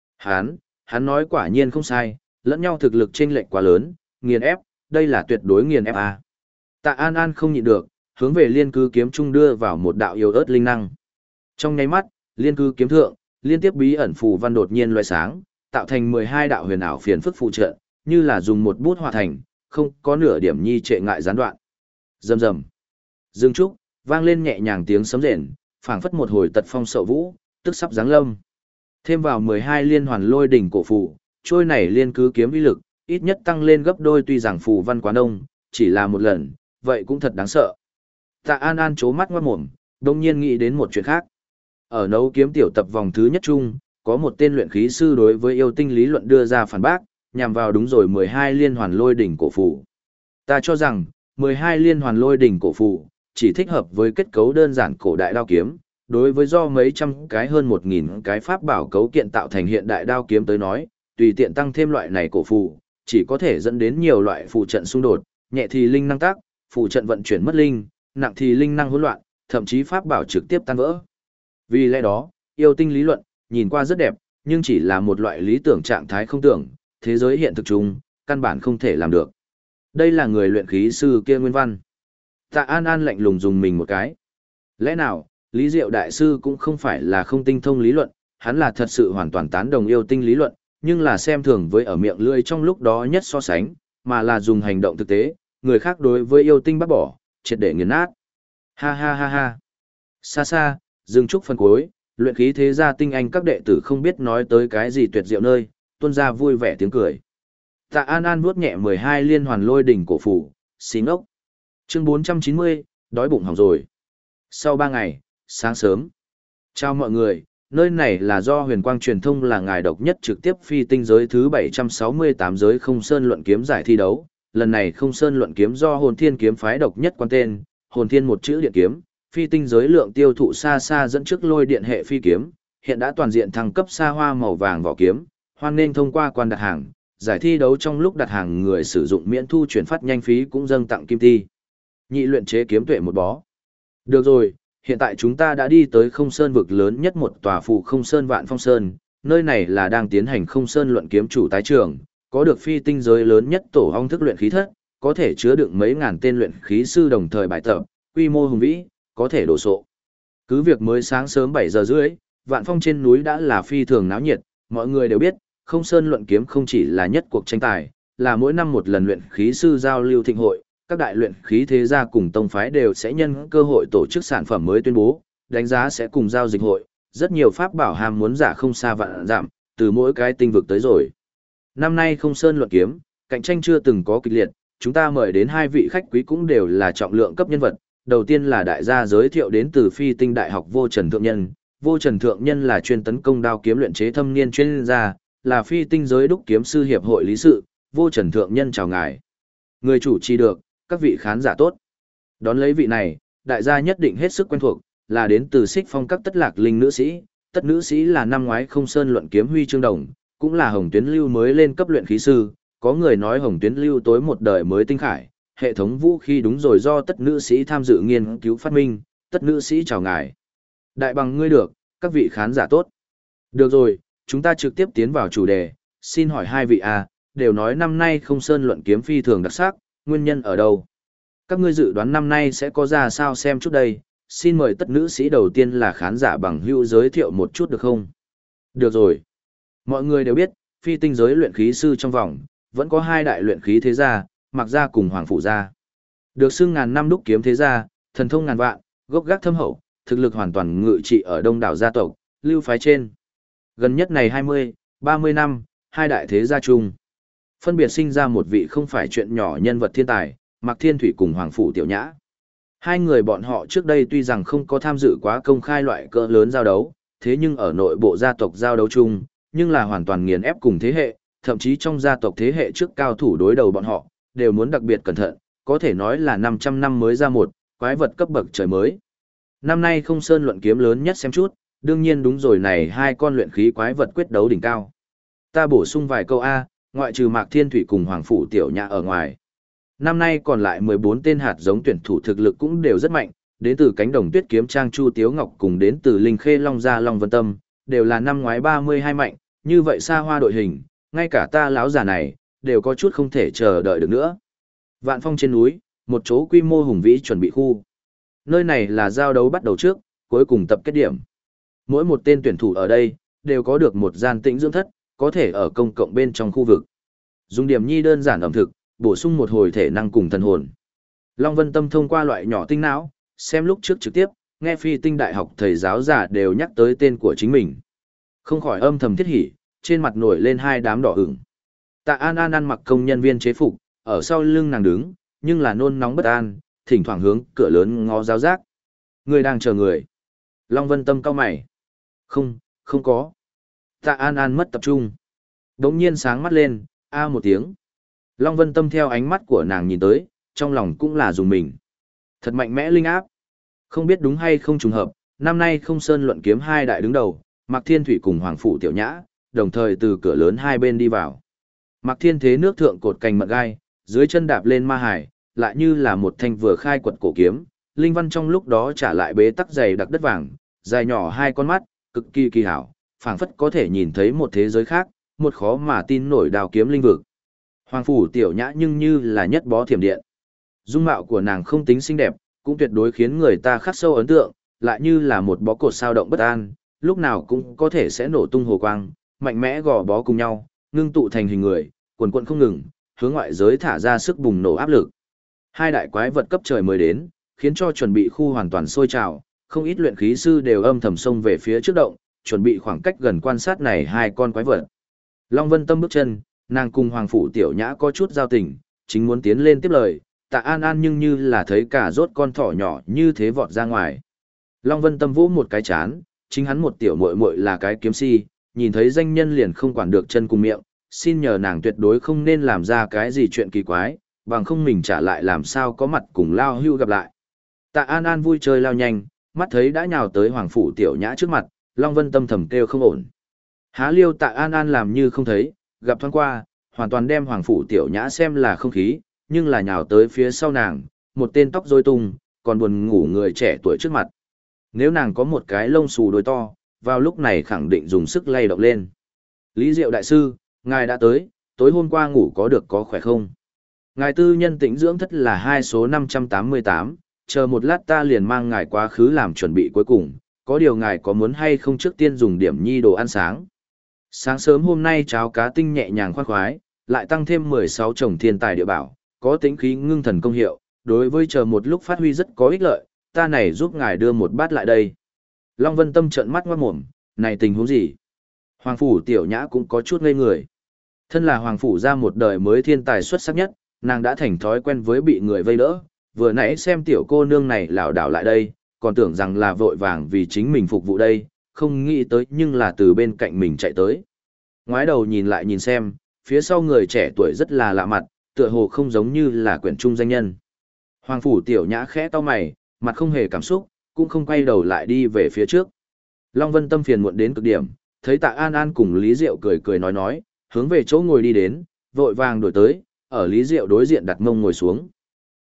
[SPEAKER 1] Hắn nói quả nhiên không sai, lẫn nhau thực lực chênh lệch quá lớn, nghiền ép, đây là tuyệt đối nghiền ép à. Tạ An An không nhịn được, hướng về liên cứ kiếm trung đưa vào một đạo yếu ớt linh năng. Trong nháy mắt, liên cứ kiếm thượng, liên tiếp bí ẩn phù văn đột nhiên loại sáng, tạo thành 12 đạo huyền ảo phiền phức phụ trợ, như là dùng một bút hòa thành, không có nửa điểm nhi trệ ngại gián đoạn. Rầm rầm. Dương trúc, vang lên nhẹ nhàng tiếng sấm rền, phảng phất một hồi tật phong sậu vũ, tức sắp giáng lâm. Thêm vào 12 liên hoàn lôi đỉnh cổ phù, trôi này liên cứ kiếm uy lực, ít nhất tăng lên gấp đôi tuy rằng phù văn quá đông, chỉ là một lần, vậy cũng thật đáng sợ. Tạ An An chố mắt ngoát mồm, đông nhiên nghĩ đến một chuyện khác. Ở nấu kiếm tiểu tập vòng thứ nhất chung, có một tên luyện khí sư đối với yêu tinh lý luận đưa ra phản bác, nhằm vào đúng rồi 12 liên hoàn lôi đỉnh cổ phù. Ta cho rằng, 12 liên hoàn lôi đỉnh cổ phù chỉ thích hợp với kết cấu đơn giản cổ đại đao kiếm, đối với do mấy trăm cái hơn 1000 cái pháp bảo cấu kiện tạo thành hiện đại đao kiếm tới nói, tùy tiện tăng thêm loại này cổ phù, chỉ có thể dẫn đến nhiều loại phù trận xung đột, nhẹ thì linh năng tác, phù trận vận chuyển mất linh, nặng thì linh năng hỗn loạn, thậm chí pháp bảo trực tiếp tan vỡ. Vì lẽ đó, yêu tinh lý luận nhìn qua rất đẹp, nhưng chỉ là một loại lý tưởng trạng thái không tưởng, thế giới hiện thực chung, căn bản không thể làm được. Đây là người luyện khí sư kia nguyên văn. Tạ An An lạnh lùng dùng mình một cái. Lẽ nào, Lý Diệu đại sư cũng không phải là không tinh thông lý luận, hắn là thật sự hoàn toàn tán đồng yêu tinh lý luận, nhưng là xem thường với ở miệng lưỡi trong lúc đó nhất so sánh, mà là dùng hành động thực tế, người khác đối với yêu tinh bắt bỏ, triệt để nghiền nát. Ha ha ha ha. Xa xa, dừng trúc phần cuối, luyện khí thế gia tinh anh các đệ tử không biết nói tới cái gì tuyệt diệu nơi, tuôn ra vui vẻ tiếng cười. Tạ An An vuốt nhẹ 12 liên hoàn lôi đỉnh cổ phủ, xí ngốc. Chương 490, đói bụng hỏng rồi. Sau 3 ngày, sáng sớm. Chào mọi người, nơi này là do Huyền Quang Truyền thông là ngài độc nhất trực tiếp phi tinh giới thứ 768 giới Không Sơn luận kiếm giải thi đấu. Lần này Không Sơn luận kiếm do Hồn Thiên kiếm phái độc nhất quan tên, Hồn Thiên một chữ điện kiếm, phi tinh giới lượng tiêu thụ xa xa dẫn trước lôi điện hệ phi kiếm, hiện đã toàn diện thăng cấp xa hoa màu vàng vỏ kiếm, hoan nên thông qua quan đặt hàng, giải thi đấu trong lúc đặt hàng người sử dụng miễn thu chuyển phát nhanh phí cũng dâng tặng kim ti. Nhị luyện chế kiếm tuệ một bó. Được rồi, hiện tại chúng ta đã đi tới Không Sơn vực lớn nhất một tòa phù Không Sơn Vạn Phong Sơn, nơi này là đang tiến hành Không Sơn luận kiếm chủ tái trường, có được phi tinh giới lớn nhất tổ ong thức luyện khí thất, có thể chứa đựng mấy ngàn tên luyện khí sư đồng thời bài tập, quy mô hùng vĩ, có thể đổ sộ. Cứ việc mới sáng sớm 7 giờ rưỡi, Vạn Phong trên núi đã là phi thường náo nhiệt, mọi người đều biết, Không Sơn luận kiếm không chỉ là nhất cuộc tranh tài, là mỗi năm một lần luyện khí sư giao lưu thịnh hội, các đại luyện khí thế gia cùng tông phái đều sẽ nhân cơ hội tổ chức sản phẩm mới tuyên bố, đánh giá sẽ cùng giao dịch hội, rất nhiều pháp bảo ham muốn giả không xa vạn giảm, từ mỗi cái tinh vực tới rồi. Năm nay Không Sơn luận kiếm, cạnh tranh chưa từng có kịch liệt, chúng ta mời đến 2 vị khách quý cũng đều là trọng lượng cấp nhân vật. Đầu tiên là đại gia giới thiệu đến từ Phi Tinh Đại học Vô Trần Thượng Nhân. Vô Trần Thượng Nhân là chuyên tấn công đao kiếm luyện chế thâm niên chuyên gia, là Phi Tinh giới đúc kiếm sư hiệp hội lý sự. Vô Trần Thượng Nhân chào ngài. Người chủ trì được, các vị khán giả tốt. Đón lấy vị này, đại gia nhất định hết sức quen thuộc, là đến từ Xích Phong các Tất Lạc Linh nữ sĩ. Tất nữ sĩ là năm ngoái Không Sơn luận kiếm huy chương đồng, cũng là Hồng Tuyến Lưu mới lên cấp luyện khí sư. Có người nói Hồng Tuyến Lưu tối một đời mới tinh khải, hệ thống vũ khí đúng rồi do tất nữ sĩ tham dự nghiên cứu phát minh, tất nữ sĩ chào ngài. Đại bằng ngươi được, các vị khán giả tốt. Được rồi, chúng ta trực tiếp tiến vào chủ đề, xin hỏi hai vị A, đều nói năm nay không sơn luận kiếm phi thường đặc sắc, nguyên nhân ở đâu? Các ngươi dự đoán năm nay sẽ có ra sao xem chút đây, xin mời tất nữ sĩ đầu tiên là khán giả bằng hữu giới thiệu một chút được không? Được rồi. Mọi người đều biết, phi tinh giới luyện khí sư trong vòng, vẫn có hai đại luyện khí thế gia, Mạc gia cùng Hoàng Phủ gia. Được xưng ngàn năm đúc kiếm thế gia, thần thông ngàn vạn, gốc gác thâm hậu, thực lực hoàn toàn ngự trị ở đông đảo gia tộc, lưu phái trên. Gần nhất này 20, 30 năm, hai đại thế gia chung. Phân biệt sinh ra một vị không phải chuyện nhỏ nhân vật thiên tài, Mạc Thiên Thủy cùng Hoàng Phủ Tiểu Nhã. Hai người bọn họ trước đây tuy rằng không có tham dự quá công khai loại cỡ lớn giao đấu, thế nhưng ở nội bộ gia tộc giao đấu chung, nhưng là hoàn toàn nghiền ép cùng thế hệ, thậm chí trong gia tộc thế hệ trước cao thủ đối đầu bọn họ, đều muốn đặc biệt cẩn thận, có thể nói là 500 năm mới ra một, quái vật cấp bậc trời mới. Năm nay không sơn luận kiếm lớn nhất xem chút, đương nhiên đúng rồi này hai con luyện khí quái vật quyết đấu đỉnh cao. Ta bổ sung vài câu A, ngoại trừ Mạc Thiên Thủy cùng Hoàng Phủ Tiểu Nhã ở ngoài. Năm nay còn lại 14 tên hạt giống tuyển thủ thực lực cũng đều rất mạnh, đến từ cánh đồng tuyết kiếm trang Chu Tiếu Ngọc cùng đến từ Linh Khê Long Gia Long Vân Tâm, đều là năm ngoái 32 mạnh, như vậy xa hoa đội hình, ngay cả ta lão già này, đều có chút không thể chờ đợi được nữa. Vạn Phong trên núi, một chỗ quy mô hùng vĩ chuẩn bị khu. Nơi này là giao đấu bắt đầu trước, cuối cùng tập kết điểm. Mỗi một tên tuyển thủ ở đây, đều có được một gian tĩnh dưỡng thất, có thể ở công cộng bên trong khu vực. Dùng điểm nhi đơn giản ẩm thực, bổ sung một hồi thể năng cùng thần hồn. Long Vân Tâm thông qua loại nhỏ tinh não, xem lúc trước trực tiếp, nghe phi tinh đại học thầy giáo giả đều nhắc tới tên của chính mình. Không khỏi âm thầm thiết hỉ, trên mặt nổi lên hai đám đỏ ửng. Tạ An An ăn mặc công nhân viên chế phục, ở sau lưng nàng đứng, nhưng là nôn nóng bất an, thỉnh thoảng hướng cửa lớn ngó giáo giác. Người đang chờ người. Long Vân Tâm cau mày. Không có. Tạ An An mất tập trung. Đống nhiên sáng mắt lên, a một tiếng. Long Vân Tâm theo ánh mắt của nàng nhìn tới, trong lòng cũng là dùng mình. Thật mạnh mẽ linh áp. Không biết đúng hay không trùng hợp, năm nay không sơn luận kiếm hai đại đứng đầu, Mạc Thiên Thủy cùng Hoàng Phủ Tiểu Nhã, đồng thời từ cửa lớn hai bên đi vào. Mạc Thiên thế nước thượng cột cành mận gai, dưới chân đạp lên ma hải, lại như là một thanh vừa khai quật cổ kiếm, linh văn trong lúc đó trả lại bế tắc dày đặc đất vàng, dài nhỏ hai con mắt, cực kỳ kỳ hảo, phảng phất có thể nhìn thấy một thế giới khác, một khó mà tin nổi đào kiếm linh vực. Hoàng Phủ Tiểu Nhã nhưng như là nhất bó thiểm điện. Dung mạo của nàng không tính xinh đẹp, cũng tuyệt đối khiến người ta khắc sâu ấn tượng, lại như là một bó cột sao động bất an, lúc nào cũng có thể sẽ nổ tung hồ quang, mạnh mẽ gò bó cùng nhau, ngưng tụ thành hình người, quần quần không ngừng, hướng ngoại giới thả ra sức bùng nổ áp lực. Hai đại quái vật cấp trời mới đến, khiến cho chuẩn bị khu hoàn toàn sôi trào, không ít luyện khí sư đều âm thầm xông về phía trước động, chuẩn bị khoảng cách gần quan sát này hai con quái vật. Long Vân Tâm bước chân, nàng cùng Hoàng Phủ Tiểu Nhã có chút giao tình, chính muốn tiến lên tiếp lời, Tạ An An nhưng như là thấy cả rốt con thỏ nhỏ như thế vọt ra ngoài. Long Vân Tâm vỗ một cái chán, chính hắn một tiểu muội muội là cái kiếm si, nhìn thấy danh nhân liền không quản được chân cùng miệng, xin nhờ nàng tuyệt đối không nên làm ra cái gì chuyện kỳ quái, bằng không mình trả lại làm sao có mặt cùng Lao Hưu gặp lại. Tạ An An vui chơi lao nhanh, mắt thấy đã nhào tới Hoàng Phủ Tiểu Nhã trước mặt, Long Vân Tâm thầm kêu không ổn. Há liêu Tạ An An làm như không thấy, gặp thoáng qua, hoàn toàn đem Hoàng Phủ Tiểu Nhã xem là không khí, nhưng là nhào tới phía sau nàng, một tên tóc rối tung, còn buồn ngủ người trẻ tuổi trước mặt. Nếu nàng có một cái lông xù đôi to, vào lúc này khẳng định dùng sức lay động lên. Lý Diệu đại sư, ngài đã tới, tối hôm qua ngủ có được có khỏe không? Ngài tư nhân tĩnh dưỡng thất là 2 số 588, chờ một lát ta liền mang ngài quá khứ làm chuẩn bị cuối cùng, có điều ngài có muốn hay không trước tiên dùng điểm nhi đồ ăn sáng? Sáng sớm hôm nay cháo cá tinh nhẹ nhàng khoan khoái, lại tăng thêm 16 chồng thiên tài địa bảo, có tính khí ngưng thần công hiệu, đối với chờ một lúc phát huy rất có ích lợi, ta này giúp ngài đưa một bát lại đây. Long Vân Tâm trợn mắt ngoát mồm, này tình huống gì? Hoàng Phủ Tiểu Nhã cũng có chút ngây người. Thân là Hoàng Phủ ra một đời mới thiên tài xuất sắc nhất, nàng đã thành thói quen với bị người vây đỡ, vừa nãy xem tiểu cô nương này lảo đảo lại đây, còn tưởng rằng là vội vàng vì chính mình phục vụ đây, không nghĩ tới nhưng là từ bên cạnh mình chạy tới. Ngoái đầu nhìn lại nhìn xem, phía sau người trẻ tuổi rất là lạ mặt, tựa hồ không giống như là quyển trung danh nhân. Hoàng Phủ Tiểu Nhã khẽ cau mày, mặt không hề cảm xúc, cũng không quay đầu lại đi về phía trước. Long Vân Tâm phiền muộn đến cực điểm, thấy Tạ An An cùng Lý Diệu cười cười nói, hướng về chỗ ngồi đi đến, vội vàng đổi tới, ở Lý Diệu đối diện đặt mông ngồi xuống.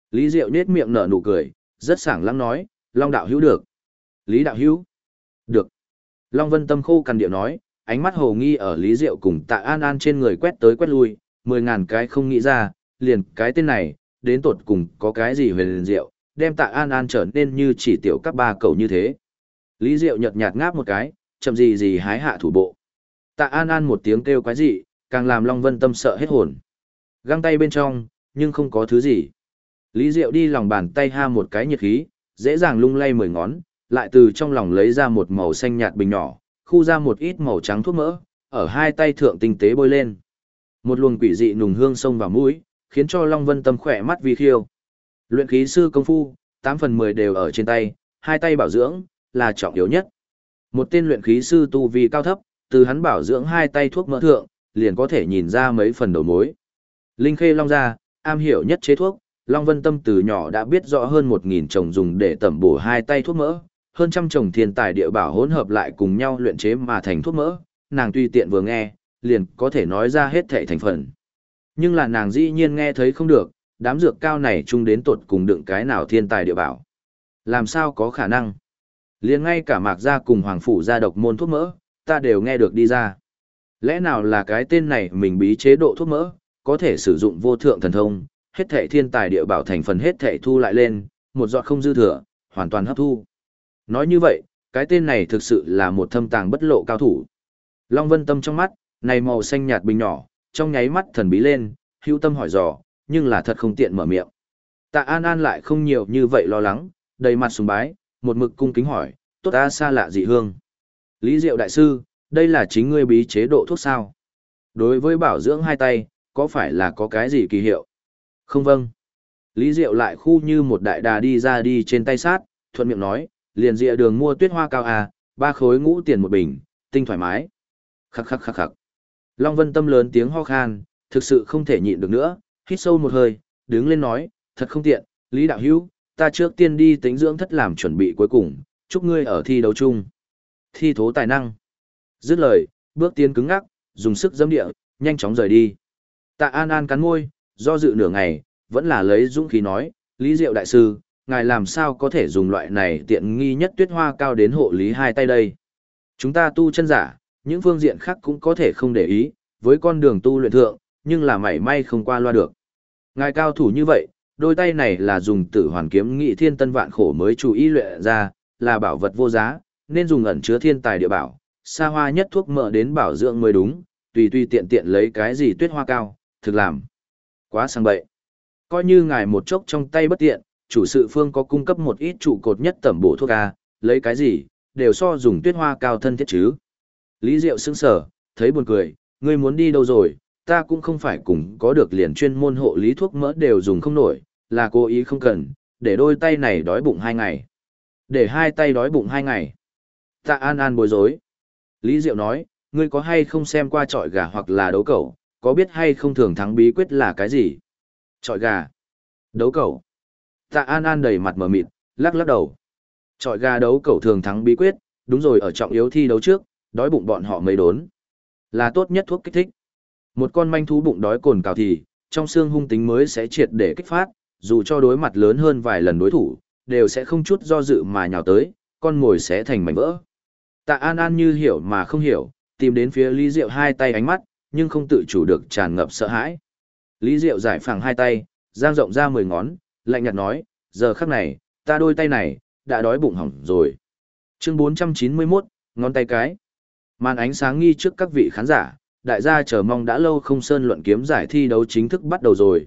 [SPEAKER 1] Lý Diệu nhếch miệng nở nụ cười, rất sảng lắng nói, Long đạo hữu được. Lý đạo hữu. Được. Long Vân Tâm khô cằn điệu nói, ánh mắt hồ nghi ở Lý Diệu cùng Tạ An An trên người quét tới quét lui, 10.000 cái không nghĩ ra, liền cái tên này, đến tột cùng có cái gì huyền diệu, đem Tạ An An trở nên như chỉ tiểu các ba cậu như thế. Lý Diệu nhợt nhạt ngáp một cái, chậm gì hái hạ thủ bộ. Tạ An An một tiếng kêu quái dị, càng làm Long Vân Tâm sợ hết hồn. Găng tay bên trong, nhưng không có thứ gì. Lý Diệu đi lòng bàn tay ha một cái nhiệt khí, dễ dàng lung lay 10 ngón, lại từ trong lòng lấy ra một màu xanh nhạt bình nhỏ, khu ra một ít màu trắng thuốc mỡ, ở hai tay thượng tinh tế bôi lên. Một luồng quỷ dị nùng hương xông vào mũi, khiến cho Long Vân Tâm khỏe mắt vi khiêu. Luyện khí sư công phu, 8 phần 10 đều ở trên tay, hai tay bảo dưỡng là trọng yếu nhất. Một tên luyện khí sư tu vi cao thấp, từ hắn bảo dưỡng hai tay thuốc mỡ thượng, liền có thể nhìn ra mấy phần đầu mối. Linh Khê Long gia, am hiểu nhất chế thuốc, Long Vân Tâm từ nhỏ đã biết rõ hơn 1.000 chồng dùng để tẩm bổ hai tay thuốc mỡ, hơn trăm chồng thiên tài địa bảo hỗn hợp lại cùng nhau luyện chế mà thành thuốc mỡ, nàng tùy tiện vừa nghe, liền có thể nói ra hết thảy thành phần. Nhưng là nàng dĩ nhiên nghe thấy không được, đám dược cao này chung đến tột cùng đựng cái nào thiên tài địa bảo. Làm sao có khả năng? Liền ngay cả Mạc gia cùng Hoàng phủ gia độc môn thuốc mỡ, ta đều nghe được đi ra. Lẽ nào là cái tên này mình bí chế độ thuốc mỡ, có thể sử dụng vô thượng thần thông, hết thảy thiên tài địa bảo thành phần hết thảy thu lại lên, một giọt không dư thừa, hoàn toàn hấp thu. Nói như vậy, cái tên này thực sự là một thâm tàng bất lộ cao thủ. Long Vân Tâm trong mắt, này màu xanh nhạt bình nhỏ, trong nháy mắt thần bí lên, hữu tâm hỏi dò, nhưng là thật không tiện mở miệng. Tạ An An lại không nhiều như vậy lo lắng, đầy mặt sùng bái, một mực cung kính hỏi, tốt ta xa lạ dị hương. Lý Diệu đại sư, đây là chính ngươi bí chế độ thuốc sao? Đối với bảo dưỡng hai tay, có phải là có cái gì kỳ hiệu? Không vâng. Lý Diệu lại khu như một đại đà đi ra đi trên tay sát, thuận miệng nói, liền dịa đường mua tuyết hoa cao à, 3 khối ngũ tiền một bình, tinh thoải mái. Khắc khắc khắc khắc. Long Vân Tâm lớn tiếng ho khan, thực sự không thể nhịn được nữa, hít sâu một hơi, đứng lên nói, thật không tiện, Lý đạo hữu, ta trước tiên đi tính dưỡng thất làm chuẩn bị cuối cùng, chúc ngươi ở thi đấu chung. Thi thố tài năng. Dứt lời, bước tiến cứng ngắc, dùng sức dẫm địa, nhanh chóng rời đi. Tạ An An cắn môi, do dự nửa ngày, vẫn là lấy dũng khí nói, Lý Diệu đại sư, ngài làm sao có thể dùng loại này tiện nghi nhất tuyết hoa cao đến hộ lý hai tay đây. Chúng ta tu chân giả, những phương diện khác cũng có thể không để ý, với con đường tu luyện thượng, nhưng là mảy may không qua loa được. Ngài cao thủ như vậy, đôi tay này là dùng Tử Hoàn kiếm nghị thiên tân vạn khổ mới chú ý luyện ra, là bảo vật vô giá, nên dùng ẩn chứa thiên tài địa bảo, xa hoa nhất thuốc mỡ đến bảo dưỡng mới đúng, tùy tiện tiện lấy cái gì tuyết hoa cao, thực làm. Quá sang bậy. Coi như ngài một chốc trong tay bất tiện, chủ sự phương có cung cấp một ít trụ cột nhất tẩm bổ thuốc A, lấy cái gì, đều so dùng tuyết hoa cao thân thiết chứ. Lý Diệu sững sờ, thấy buồn cười, ngươi muốn đi đâu rồi, ta cũng không phải cùng có được liền chuyên môn hộ lý thuốc mỡ đều dùng không nổi, là cố ý không cần, để đôi tay này đói bụng 2 ngày. Để hai tay đói bụng 2 ngày. Tạ An An bối rối. Lý Diệu nói, ngươi có hay không xem qua trọi gà hoặc là đấu cẩu, có biết hay không thường thắng bí quyết là cái gì? Trọi gà. Đấu cẩu. Tạ An An đầy mặt mờ mịt, lắc lắc đầu. Trọi gà đấu cẩu thường thắng bí quyết, đúng rồi, ở trọng yếu thi đấu trước, đói bụng bọn họ mấy đốn. Là tốt nhất thuốc kích thích. Một con manh thú bụng đói cồn cào thì, trong xương hung tính mới sẽ triệt để kích phát, dù cho đối mặt lớn hơn vài lần đối thủ, đều sẽ không chút do dự mà nhào tới, con mồi sẽ thành mảnh vỡ. Tạ An An như hiểu mà không hiểu, tìm đến phía Lý Diệu hai tay ánh mắt, nhưng không tự chủ được tràn ngập sợ hãi. Lý Diệu giải phẳng hai tay, dang rộng ra 10 ngón, lạnh nhạt nói, giờ khắc này, ta đôi tay này, đã đói bụng hỏng rồi. Chương 491, ngón tay cái. Màn ánh sáng nghi trước các vị khán giả, đại gia chờ mong đã lâu không sơn luận kiếm giải thi đấu chính thức bắt đầu rồi.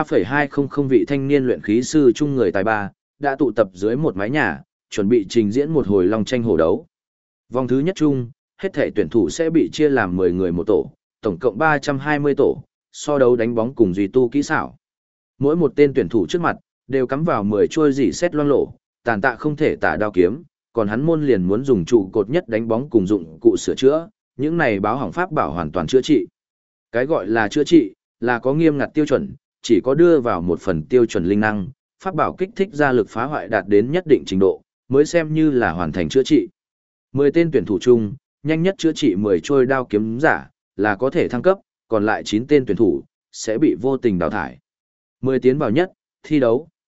[SPEAKER 1] 3,200 vị thanh niên luyện khí sư chung người tài ba, đã tụ tập dưới một mái nhà, chuẩn bị trình diễn một hồi long tranh hổ đấu. Vòng thứ nhất chung, hết thể tuyển thủ sẽ bị chia làm 10 người một tổ, tổng cộng 320 tổ, so đấu đánh bóng cùng duy tu kỹ xảo. Mỗi một tên tuyển thủ trước mặt, đều cắm vào 10 chuôi dỉ xét loang lổ, tàn tạ không thể tả đao kiếm, còn hắn môn liền muốn dùng trụ cột nhất đánh bóng cùng dụng cụ sửa chữa, những này báo hỏng pháp bảo hoàn toàn chữa trị. Cái gọi là chữa trị, là có nghiêm ngặt tiêu chuẩn, chỉ có đưa vào một phần tiêu chuẩn linh năng, pháp bảo kích thích ra lực phá hoại đạt đến nhất định trình độ, mới xem như là hoàn thành chữa trị. 10 tên tuyển thủ chung, nhanh nhất chữa trị 10 trôi đao kiếm giả, là có thể thăng cấp, còn lại 9 tên tuyển thủ, sẽ bị vô tình đào thải. 10 tiến vào nhất, thi đấu,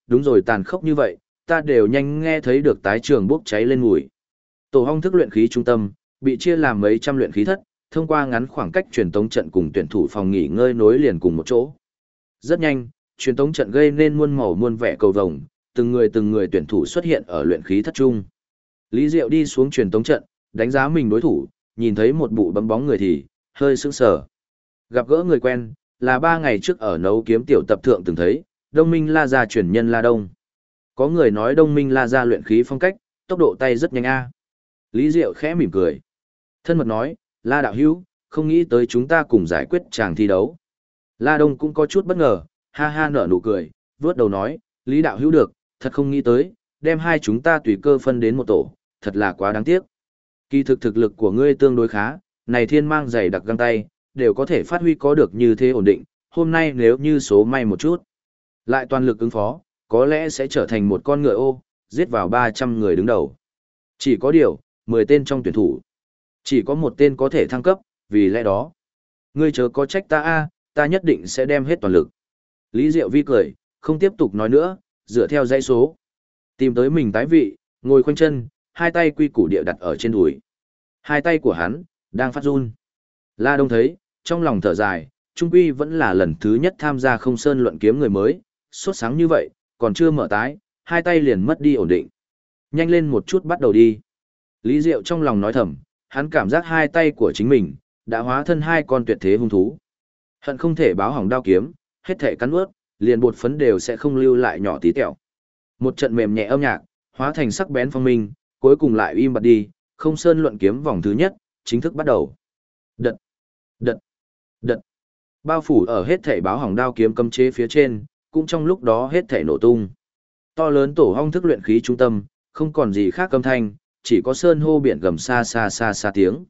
[SPEAKER 1] đúng rồi, tàn khốc như vậy, ta đều nhanh nghe thấy được tái trường bốc cháy lên mùi. Tổ hong thức luyện khí trung tâm, bị chia làm mấy trăm luyện khí thất, thông qua ngắn khoảng cách truyền tống trận cùng tuyển thủ phòng nghỉ ngơi nối liền cùng một chỗ. Rất nhanh, truyền tống trận gây nên muôn màu muôn vẻ cầu vồng, từng người tuyển thủ xuất hiện ở luyện khí thất trung. Lý Diệu đi xuống truyền tống trận, đánh giá mình đối thủ, nhìn thấy một bụ bấm bóng người thì hơi sững sờ. Gặp gỡ người quen, là 3 ngày trước ở nấu kiếm tiểu tập thượng từng thấy, Đông Minh La Gia truyền nhân La Đông. Có người nói Đông Minh La Gia luyện khí phong cách, tốc độ tay rất nhanh a. Lý Diệu khẽ mỉm cười. Thân mật nói, La đạo hữu, không nghĩ tới chúng ta cùng giải quyết chàng thi đấu. La Đông cũng có chút bất ngờ, ha ha nở nụ cười, vướt đầu nói, Lý đạo hữu được, thật không nghĩ tới, đem hai chúng ta tùy cơ phân đến một tổ, thật là quá đáng tiếc. Kỳ thực thực lực của ngươi tương đối khá, này thiên mang giày đặc găng tay, đều có thể phát huy có được như thế ổn định, hôm nay nếu như số may một chút, lại toàn lực ứng phó, có lẽ sẽ trở thành một con ngựa ô, giết vào 300 người đứng đầu. Chỉ có điều, 10 tên trong tuyển thủ, chỉ có một tên có thể thăng cấp, vì lẽ đó, ngươi chớ có trách ta ta nhất định sẽ đem hết toàn lực. Lý Diệu Vi cười, không tiếp tục nói nữa, dựa theo dãy số, tìm tới mình tái vị, ngồi khoanh chân, hai tay quy củ địa đặt ở trên đùi. Hai tay của hắn đang phát run. La Đông thấy, trong lòng thở dài, trung quy vẫn là lần thứ nhất tham gia Không Sơn luận kiếm người mới, sốt sáng như vậy, còn chưa mở tái, hai tay liền mất đi ổn định. Nhanh lên một chút bắt đầu đi. Lý Diệu trong lòng nói thầm, hắn cảm giác hai tay của chính mình đã hóa thân hai con tuyệt thế hung thú. Hận không thể báo hỏng đao kiếm, hết thể cắn nuốt, liền bột phấn đều sẽ không lưu lại nhỏ tí tẹo. Một trận mềm nhẹ âm nhạc, hóa thành sắc bén phong minh, cuối cùng lại im bặt đi, Không Sơn luận kiếm vòng thứ nhất, chính thức bắt đầu. Đật, đật, đật. Bao phủ ở hết thể báo hỏng đao kiếm cấm chế phía trên, cũng trong lúc đó hết thể nổ tung. To lớn tổ hong thức luyện khí trung tâm, không còn gì khác âm thanh, chỉ có sơn hô biển gầm xa xa xa xa tiếng.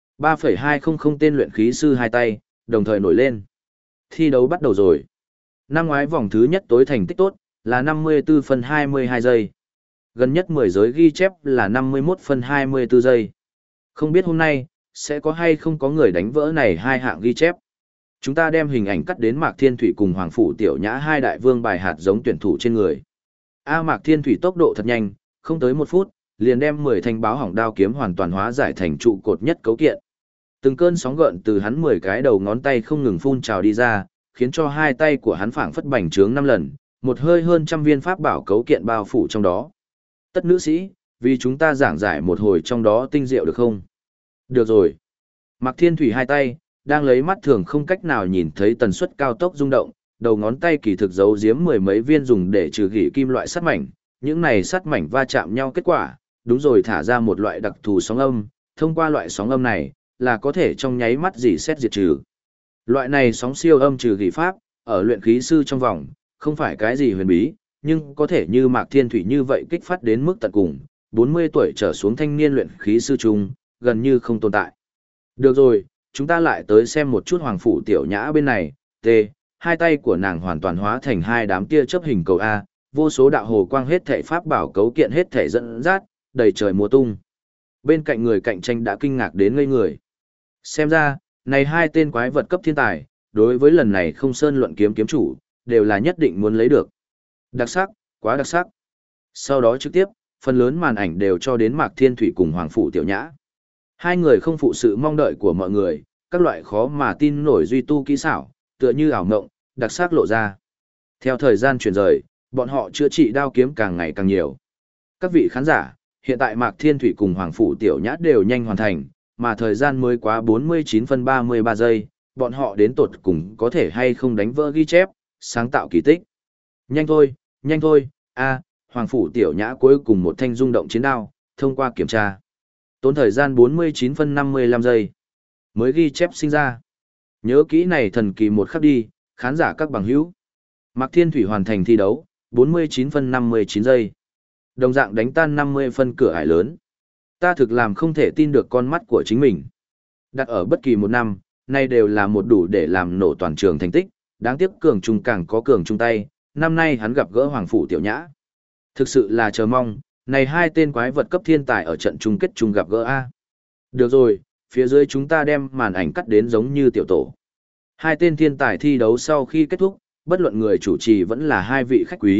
[SPEAKER 1] 3,200 tên luyện khí sư hai tay, đồng thời nổi lên. Thi đấu bắt đầu rồi. Năm ngoái vòng thứ nhất tối thành tích tốt, là 54 phân 22 giây. Gần nhất 10 giới ghi chép là 51 phân 24 giây. Không biết hôm nay, sẽ có hay không có người đánh vỡ này hai hạng ghi chép. Chúng ta đem hình ảnh cắt đến Mạc Thiên Thủy cùng Hoàng Phủ Tiểu Nhã hai đại vương bài hạt giống tuyển thủ trên người. Mạc Thiên Thủy tốc độ thật nhanh, không tới 1 phút, liền đem 10 thanh báo hỏng đao kiếm hoàn toàn hóa giải thành trụ cột nhất cấu kiện. Từng cơn sóng gợn từ hắn 10 cái đầu ngón tay không ngừng phun trào đi ra, khiến cho hai tay của hắn phảng phất bành trướng 5 lần, một hơi hơn trăm viên pháp bảo cấu kiện bao phủ trong đó. Tất nữ sĩ, vì chúng ta giảng giải một hồi trong đó tinh diệu được không? Được rồi. Mạc Thiên Thủy hai tay, đang lấy mắt thường không cách nào nhìn thấy tần suất cao tốc rung động, đầu ngón tay kỳ thực giấu giếm 10 mấy viên dùng để trừ gỉ kim loại sắt mảnh, những này sắt mảnh va chạm nhau kết quả, đúng rồi thả ra một loại đặc thù sóng âm, thông qua loại sóng âm này, là có thể trong nháy mắt dỉ xét diệt trừ. Loại này sóng siêu âm trừ gỉ pháp, ở luyện khí sư trong vòng, không phải cái gì huyền bí, nhưng có thể như Mạc Thiên Thủy như vậy kích phát đến mức tận cùng, 40 tuổi trở xuống thanh niên luyện khí sư chung, gần như không tồn tại. Được rồi, chúng ta lại tới xem một chút Hoàng Phủ Tiểu Nhã bên này, hai tay của nàng hoàn toàn hóa thành hai đám tia chớp hình cầu A, vô số đạo hồ quang hết thể pháp bảo cấu kiện hết thể dẫn dắt, đầy trời mùa tung. Bên cạnh người cạnh tranh đã kinh ngạc đến ngây người. Xem ra, này hai tên quái vật cấp thiên tài, đối với lần này Không Sơn luận kiếm kiếm chủ, đều là nhất định muốn lấy được. Đặc sắc, quá đặc sắc. Sau đó trực tiếp, phần lớn màn ảnh đều cho đến Mạc Thiên Thủy cùng Hoàng Phủ Tiểu Nhã. Hai người không phụ sự mong đợi của mọi người, các loại khó mà tin nổi duy tu kỹ xảo, tựa như ảo ngộng, đặc sắc lộ ra. Theo thời gian chuyển rời, bọn họ chữa trị đao kiếm càng ngày càng nhiều. Các vị khán giả, hiện tại Mạc Thiên Thủy cùng Hoàng Phủ Tiểu Nhã đều nhanh hoàn thành, mà thời gian mới quá 49 phân 33 giây, bọn họ đến tột cùng có thể hay không đánh vỡ ghi chép, sáng tạo kỳ tích. Nhanh thôi, Hoàng Phủ Tiểu Nhã cuối cùng một thanh rung động chiến đao, thông qua kiểm tra. Tốn thời gian 49 phân 55 giây, mới ghi chép sinh ra. Nhớ kỹ này thần kỳ một khắc đi, khán giả các bằng hữu. Mạc Thiên Thủy hoàn thành thi đấu, 49 phân 59 giây. Đồng dạng đánh tan 50 phân cửa ải lớn. Ta thực làm không thể tin được con mắt của chính mình. Đặt ở bất kỳ một năm, nay đều là một đủ để làm nổ toàn trường thành tích, đáng tiếc cường trung càng có cường trung tay, năm nay hắn gặp gỡ Hoàng Phủ Tiểu Nhã. Thực sự là chờ mong, này hai tên quái vật cấp thiên tài ở trận chung kết chung gặp gỡ A. Được rồi, phía dưới chúng ta đem màn ảnh cắt đến giống như tiểu tổ. Hai tên thiên tài thi đấu sau khi kết thúc, bất luận người chủ trì vẫn là hai vị khách quý,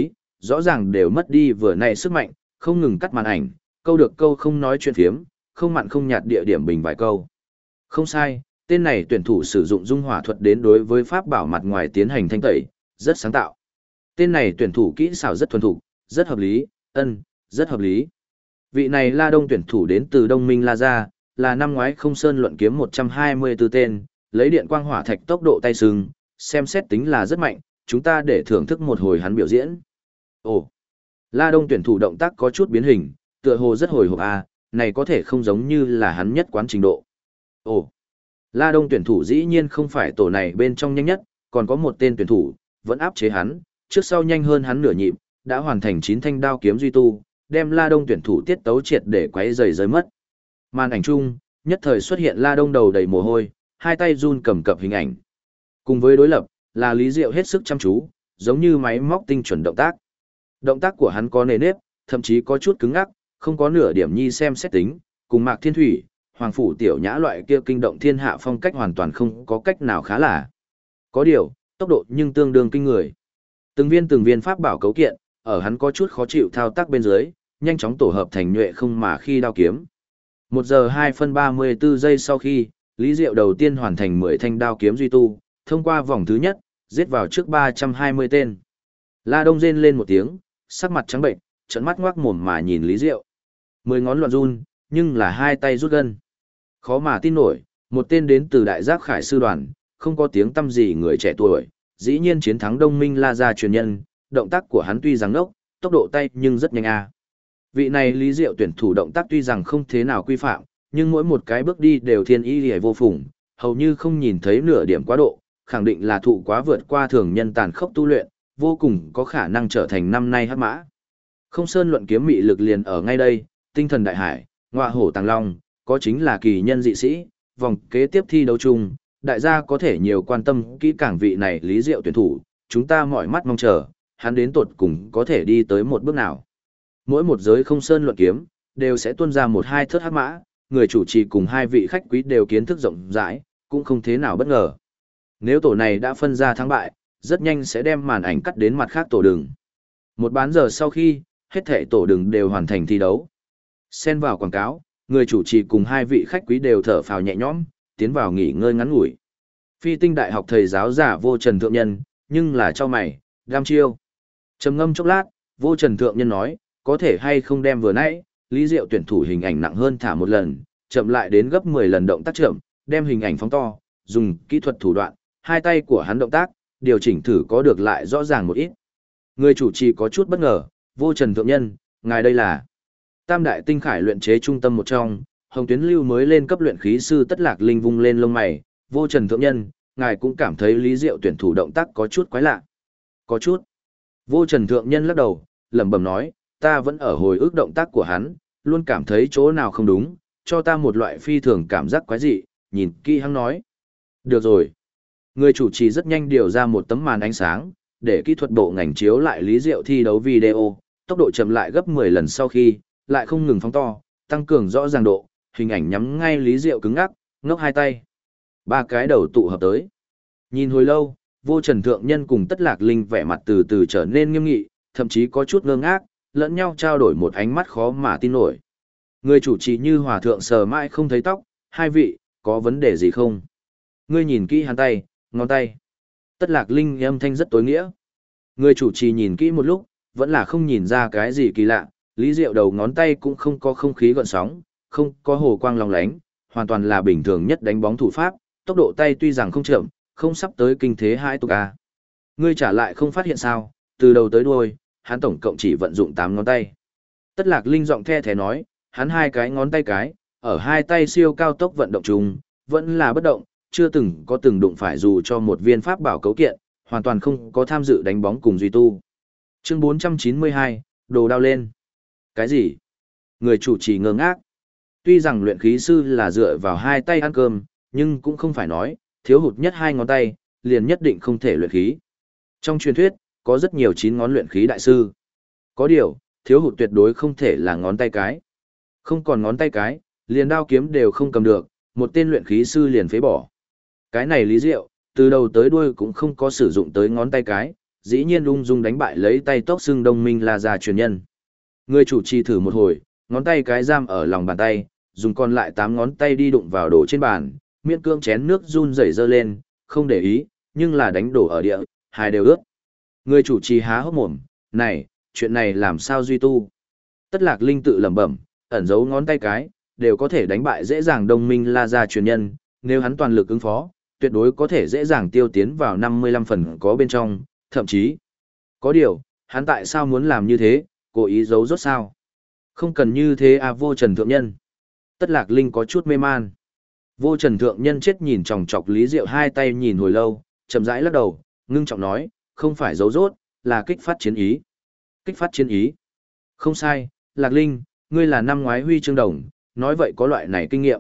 [SPEAKER 1] rõ ràng đều mất đi vừa nãy sức mạnh, không ngừng cắt màn ảnh, câu được câu không nói chuyện phiếm, không mặn không nhạt địa điểm bình vài câu. Không sai, tên này tuyển thủ sử dụng dung hỏa thuật đến đối với pháp bảo mặt ngoài tiến hành thanh tẩy, rất sáng tạo. Tên này tuyển thủ kỹ xảo rất thuần thục, rất hợp lý, rất hợp lý. Vị này La Đông tuyển thủ đến từ Đông Minh La Gia, là năm ngoái không sơn luận kiếm 124 tên, lấy điện quang hỏa thạch tốc độ tay sừng, xem xét tính là rất mạnh, chúng ta để thưởng thức một hồi hắn biểu diễn. Ồ, La Đông tuyển thủ động tác có chút biến hình, tựa hồ rất hồi hộp này có thể không giống như là hắn nhất quán trình độ. Ồ, La Đông tuyển thủ dĩ nhiên không phải tổ này bên trong nhanh nhất, còn có một tên tuyển thủ, vẫn áp chế hắn, trước sau nhanh hơn hắn nửa nhịp, đã hoàn thành 9 thanh đao kiếm duy tu, đem La Đông tuyển thủ tiết tấu triệt để quấy rầy rơi mất. Màn ảnh chung, nhất thời xuất hiện La Đông đầu đầy mồ hôi, hai tay run cầm cập hình ảnh. Cùng với đối lập, là Lý Diệu hết sức chăm chú, giống như máy móc tinh chuẩn động tác. Động tác của hắn có nề nếp, thậm chí có chút cứng ngắc, không có nửa điểm nhi xem xét tính, cùng Mạc Thiên Thủy, Hoàng Phủ Tiểu Nhã loại kia kinh động thiên hạ phong cách hoàn toàn không có cách nào khá là. Có điều, tốc độ nhưng tương đương kinh người. Từng viên pháp bảo cấu kiện, ở hắn có chút khó chịu thao tác bên dưới, nhanh chóng tổ hợp thành nhuệ không mà khi đao kiếm. 1 giờ 2 phân 34 giây sau khi, Lý Diệu đầu tiên hoàn thành 10 thanh đao kiếm duy tu, thông qua vòng thứ nhất, giết vào trước 320 tên. La Đông rên lên một tiếng, sắc mặt trắng bệnh, trợn mắt ngoác mồm mà nhìn Lý Diệu. 10 ngón loạn run, nhưng là hai tay rút gân. Khó mà tin nổi, một tên đến từ Đại Giác Khải sư đoàn, không có tiếng tăm gì người trẻ tuổi, dĩ nhiên chiến thắng Đông Minh La Gia truyền nhân, động tác của hắn tuy rằng ngốc, tốc độ tay nhưng rất nhanh Vị này Lý Diệu tuyển thủ động tác tuy rằng không thế nào quy phạm, nhưng mỗi một cái bước đi đều thiên ý liễu vô phùng, hầu như không nhìn thấy nửa điểm quá độ, khẳng định là thụ quá vượt qua thường nhân tàn khốc tu luyện, vô cùng có khả năng trở thành năm nay hắc mã. Không sơn luận kiếm mị lực liền ở ngay đây, tinh thần đại hải, ngọa hổ tàng long, có chính là kỳ nhân dị sĩ, vòng kế tiếp thi đấu chung, đại gia có thể nhiều quan tâm kỹ càng vị này Lý Diệu tuyển thủ, chúng ta mỏi mắt mong chờ, hắn đến tột cùng có thể đi tới một bước nào. Mỗi một giới không sơn luận kiếm, đều sẽ tuôn ra một hai thớt hắc mã, người chủ trì cùng hai vị khách quý đều kiến thức rộng rãi, cũng không thế nào bất ngờ. Nếu tổ này đã phân ra thắng bại, rất nhanh sẽ đem màn ảnh cắt đến mặt khác tổ đường. Một bán giờ sau khi, hết thảy tổ đường đều hoàn thành thi đấu. Xen vào quảng cáo, người chủ trì cùng hai vị khách quý đều thở phào nhẹ nhõm, tiến vào nghỉ ngơi ngắn ngủi. Phi Tinh Đại học thầy giáo giả Vô Trần Thượng Nhân, nhưng là cho mày, đam chiêu. Trầm ngâm chốc lát, Vô Trần Thượng Nhân nói, có thể hay không đem vừa nãy, Lý Diệu tuyển thủ hình ảnh nặng hơn thả một lần, chậm lại đến gấp 10 lần động tác chậm, đem hình ảnh phóng to, dùng kỹ thuật thủ đoạn, hai tay của hắn động tác, điều chỉnh thử có được lại rõ ràng một ít. Người chủ trì có chút bất ngờ, Vô Trần Thượng Nhân, ngài đây là Tam Đại Tinh Khải luyện chế trung tâm một trong, Hồng Tuyến Lưu mới lên cấp luyện khí sư Tất Lạc Linh vung lên lông mày, Vô Trần Thượng Nhân, ngài cũng cảm thấy Lý Diệu tuyển thủ động tác có chút quái lạ. Có chút. Vô Trần Thượng Nhân lắc đầu, lẩm bẩm nói, ta vẫn ở hồi ức động tác của hắn, luôn cảm thấy chỗ nào không đúng, cho ta một loại phi thường cảm giác quái dị, nhìn kỹ hắn nói. Được rồi. Người chủ trì rất nhanh điều ra một tấm màn ánh sáng, để kỹ thuật bộ ngành chiếu lại Lý Diệu thi đấu video, tốc độ chậm lại gấp 10 lần sau khi, lại không ngừng phóng to, tăng cường rõ ràng độ, hình ảnh nhắm ngay Lý Diệu cứng ngắc, ngốc hai tay. Ba cái đầu tụ hợp tới. Nhìn hồi lâu, Vô Trần Thượng Nhân cùng Tất Lạc Linh vẻ mặt từ từ trở nên nghiêm nghị, thậm chí có chút ngơ ngác, lẫn nhau trao đổi một ánh mắt khó mà tin nổi. Người chủ trì như hòa thượng sờ mãi không thấy tóc, hai vị, có vấn đề gì không? Ngươi nhìn kỹ hắn tay, ngón tay. Tất Lạc Linh âm thanh rất tối nghĩa. Người chủ trì nhìn kỹ một lúc, vẫn là không nhìn ra cái gì kỳ lạ, Lý Diệu đầu ngón tay cũng không có không khí gợn sóng, không có hồ quang long lánh, hoàn toàn là bình thường nhất đánh bóng thủ pháp, tốc độ tay tuy rằng không chậm, không sắp tới kinh thế hai tục a. Ngươi trả lại không phát hiện sao, từ đầu tới đuôi, hắn tổng cộng chỉ vận dụng 8 ngón tay. Tất Lạc Linh giọng the thế nói, hắn hai cái ngón tay cái, ở hai tay siêu cao tốc vận động chung, vẫn là bất động, chưa từng có từng đụng phải dù cho một viên pháp bảo cấu kiện, hoàn toàn không có tham dự đánh bóng cùng duy tu. Chương 492, đồ đao lên. Cái gì? Người chủ trì ngơ ngác. Tuy rằng luyện khí sư là dựa vào hai tay ăn cơm, nhưng cũng không phải nói, thiếu hụt nhất hai ngón tay, liền nhất định không thể luyện khí. Trong truyền thuyết, có rất nhiều 9 ngón luyện khí đại sư. Có điều, thiếu hụt tuyệt đối không thể là ngón tay cái. Không còn ngón tay cái, liền đao kiếm đều không cầm được, một tên luyện khí sư liền phế bỏ. Cái này Lý Diệu, từ đầu tới đuôi cũng không có sử dụng tới ngón tay cái, dĩ nhiên ung dung đánh bại lấy tay tốc xưng Đông Minh La Gia truyền nhân. Người chủ trì thử một hồi, ngón tay cái giam ở lòng bàn tay, dùng còn lại 8 ngón tay đi đụng vào đổ trên bàn, miễn cương chén nước run rẩy dơ lên, không để ý, nhưng là đánh đổ ở địa, hai đều ướt. Người chủ trì há hốc mồm, này, chuyện này làm sao duy tu? Tất Lạc Linh tự lẩm bẩm, ẩn giấu ngón tay cái, đều có thể đánh bại dễ dàng Đông Minh La Gia truyền nhân, nếu hắn toàn lực ứng phó, tuyệt đối có thể dễ dàng tiêu tiến vào 55 phần có bên trong, thậm chí. Có điều, hắn tại sao muốn làm như thế, cố ý giấu rốt sao? Không cần như thế à Vô Trần Thượng Nhân. Tất Lạc Linh có chút mê man. Vô Trần Thượng Nhân chết nhìn chòng chọc Lý Diệu hai tay nhìn hồi lâu, chậm rãi lắc đầu, ngưng trọng nói, không phải giấu rốt, là kích phát chiến ý. Kích phát chiến ý. Không sai, Lạc Linh, ngươi là năm ngoái huy chương đồng, nói vậy có loại này kinh nghiệm.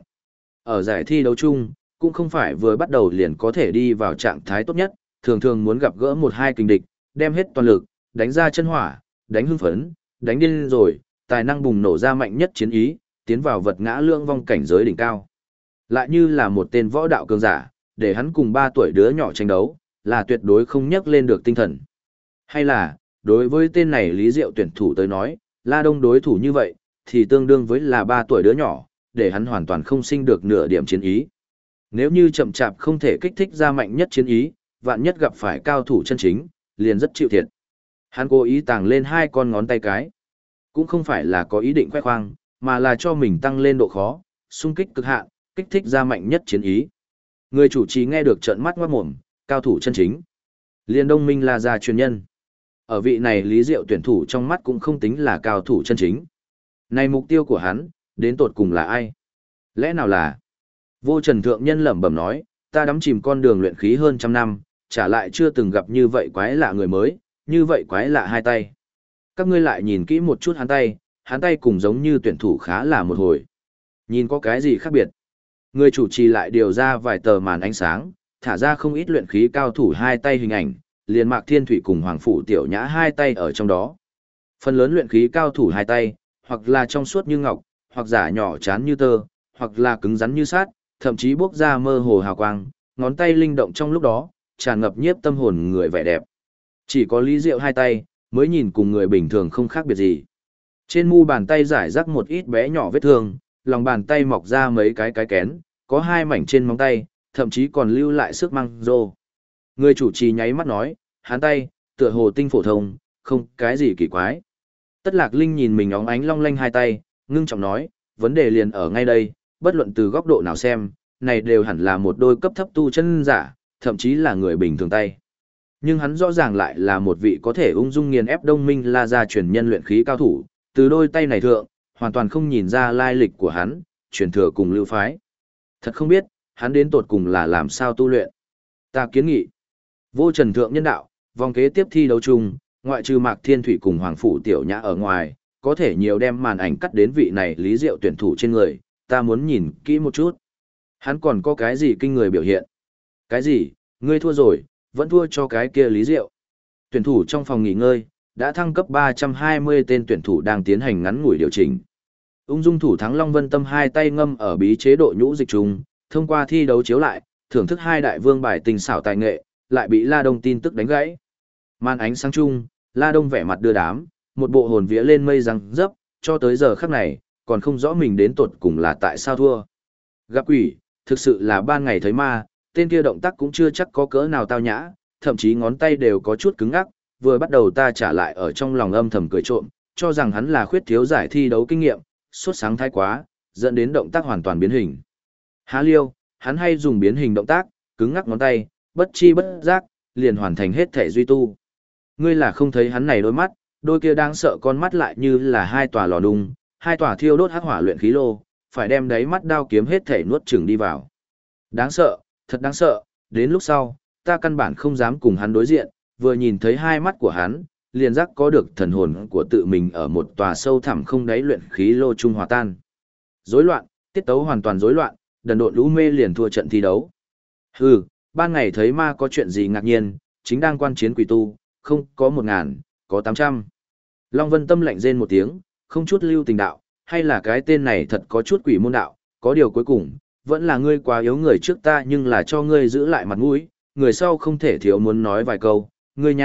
[SPEAKER 1] Ở giải thi đấu chung, cũng không phải vừa bắt đầu liền có thể đi vào trạng thái tốt nhất, thường thường muốn gặp gỡ một hai kình địch, đem hết toàn lực, đánh ra chân hỏa, đánh hưng phấn, đánh điên rồi, tài năng bùng nổ ra mạnh nhất chiến ý, tiến vào vật ngã lưỡng vong cảnh giới đỉnh cao. Lại như là một tên võ đạo cường giả, để hắn cùng 3 tuổi đứa nhỏ tranh đấu, là tuyệt đối không nhắc lên được tinh thần. Hay là, đối với tên này Lý Diệu tuyển thủ tới nói, La Đông đối thủ như vậy, thì tương đương với là 3 tuổi đứa nhỏ, để hắn hoàn toàn không sinh được nửa điểm chiến ý. Nếu như chậm chạp không thể kích thích ra mạnh nhất chiến ý, vạn nhất gặp phải cao thủ chân chính, liền rất chịu thiệt. Hắn cố ý tàng lên 2 con ngón tay cái. Cũng không phải là có ý định khoe khoang, mà là cho mình tăng lên độ khó, xung kích cực hạn, kích thích ra mạnh nhất chiến ý. Người chủ trì nghe được trợn mắt ngoát mồm, cao thủ chân chính. Liên Đông Minh La Gia truyền nhân. Ở vị này Lý Diệu tuyển thủ trong mắt cũng không tính là cao thủ chân chính. Này mục tiêu của hắn, đến tột cùng là ai? Lẽ nào là? Vô Trần Thượng Nhân lẩm bẩm nói, ta đắm chìm con đường luyện khí hơn trăm năm, trả lại chưa từng gặp như vậy quái lạ người mới, như vậy quái lạ hai tay. Các ngươi lại nhìn kỹ một chút hắn tay cùng giống như tuyển thủ khá là một hồi. Nhìn có cái gì khác biệt? Người chủ trì lại điều ra vài tờ màn ánh sáng, thả ra không ít luyện khí cao thủ hai tay hình ảnh, liền Mạc Thiên Thủy cùng Hoàng Phủ Tiểu Nhã hai tay ở trong đó. Phần lớn luyện khí cao thủ hai tay, hoặc là trong suốt như ngọc, hoặc giả nhỏ chán như tơ, hoặc là cứng rắn như sát, thậm chí bốc ra mơ hồ hào quang, ngón tay linh động trong lúc đó, tràn ngập nhiếp tâm hồn người vẻ đẹp. Chỉ có Lý Diệu hai tay, mới nhìn cùng người bình thường không khác biệt gì. Trên mu bàn tay rải rác một ít bé nhỏ vết thương, lòng bàn tay mọc ra mấy cái kén, có 2 mảnh trên móng tay, thậm chí còn lưu lại sức măng rô. Người chủ trì nháy mắt nói, hắn tay, tựa hồ tinh phổ thông, không cái gì kỳ quái. Tất Lạc Linh nhìn mình óng ánh long lanh hai tay, ngưng trọng nói, vấn đề liền ở ngay đây, bất luận từ góc độ nào xem, này đều hẳn là một đôi cấp thấp tu chân giả, thậm chí là người bình thường tay. Nhưng hắn rõ ràng lại là một vị có thể ung dung nghiền ép Đông Minh La Gia truyền nhân luyện khí cao thủ, từ đôi tay này thượng, hoàn toàn không nhìn ra lai lịch của hắn, truyền thừa cùng lưu phái. Thật không biết, hắn đến tột cùng là làm sao tu luyện. Ta kiến nghị, Vô Trần Thượng Nhân đạo, vòng kế tiếp thi đấu chung, ngoại trừ Mạc Thiên Thủy cùng Hoàng Phủ Tiểu Nhã ở ngoài, có thể nhiều đem màn ảnh cắt đến vị này Lý Diệu tuyển thủ trên người, ta muốn nhìn kỹ một chút. Hắn còn có cái gì kinh người biểu hiện? Cái gì, ngươi thua rồi, vẫn thua cho cái kia Lý Diệu. Tuyển thủ trong phòng nghỉ ngơi, đã thăng cấp 320 tên tuyển thủ đang tiến hành ngắn ngủi điều chỉnh. Ung dung thủ thắng Long Vân Tâm hai tay ngâm ở bí chế độ nhũ dịch trùng, thông qua thi đấu chiếu lại, thưởng thức 2 đại vương bài tình xảo tài nghệ, lại bị La Đông tin tức đánh gãy. Màn ánh sáng chung, La Đông vẻ mặt đưa đám, một bộ hồn vía lên mây răng dấp, cho tới giờ khắc này, còn không rõ mình đến tột cùng là tại sao thua. Gặp quỷ, thực sự là ban ngày thấy ma, tên kia động tác cũng chưa chắc có cỡ nào tao nhã, thậm chí ngón tay đều có chút cứng ngắc, vừa bắt đầu ta trả lại ở trong lòng âm thầm cười trộm, cho rằng hắn là khuyết thiếu giải thi đấu kinh nghiệm, sốt sáng thái quá, dẫn đến động tác hoàn toàn biến hình. Há liêu, hắn hay dùng biến hình động tác, cứng ngắc ngón tay, bất chi bất giác, liền hoàn thành hết thể duy tu. Ngươi là không thấy hắn này đôi mắt, đôi kia đang sợ con mắt lại như là 2 tòa lò đùng, 2 tòa thiêu đốt hắc hỏa luyện khí lô, phải đem đáy mắt đao kiếm hết thể nuốt chửng đi vào. Đáng sợ, thật đáng sợ, đến lúc sau, ta căn bản không dám cùng hắn đối diện, vừa nhìn thấy 2 mắt của hắn, liền giác có được thần hồn của tự mình ở một tòa sâu thẳm không đáy luyện khí lô trung hòa tan. Rối loạn, tiết tấu hoàn toàn rối loạn, đần độn lũ mê liền thua trận thi đấu. Hừ, ban ngày thấy ma có chuyện gì ngạc nhiên, chính đang quan chiến quỷ tu, không có 1000, có 800. Long Vân Tâm lạnh rên một tiếng, không chút lưu tình đạo, hay là cái tên này thật có chút quỷ môn đạo, có điều cuối cùng, vẫn là ngươi quá yếu người trước ta nhưng là cho ngươi giữ lại mặt mũi, người sau không thể thiếu muốn nói vài câu, ngươi nha,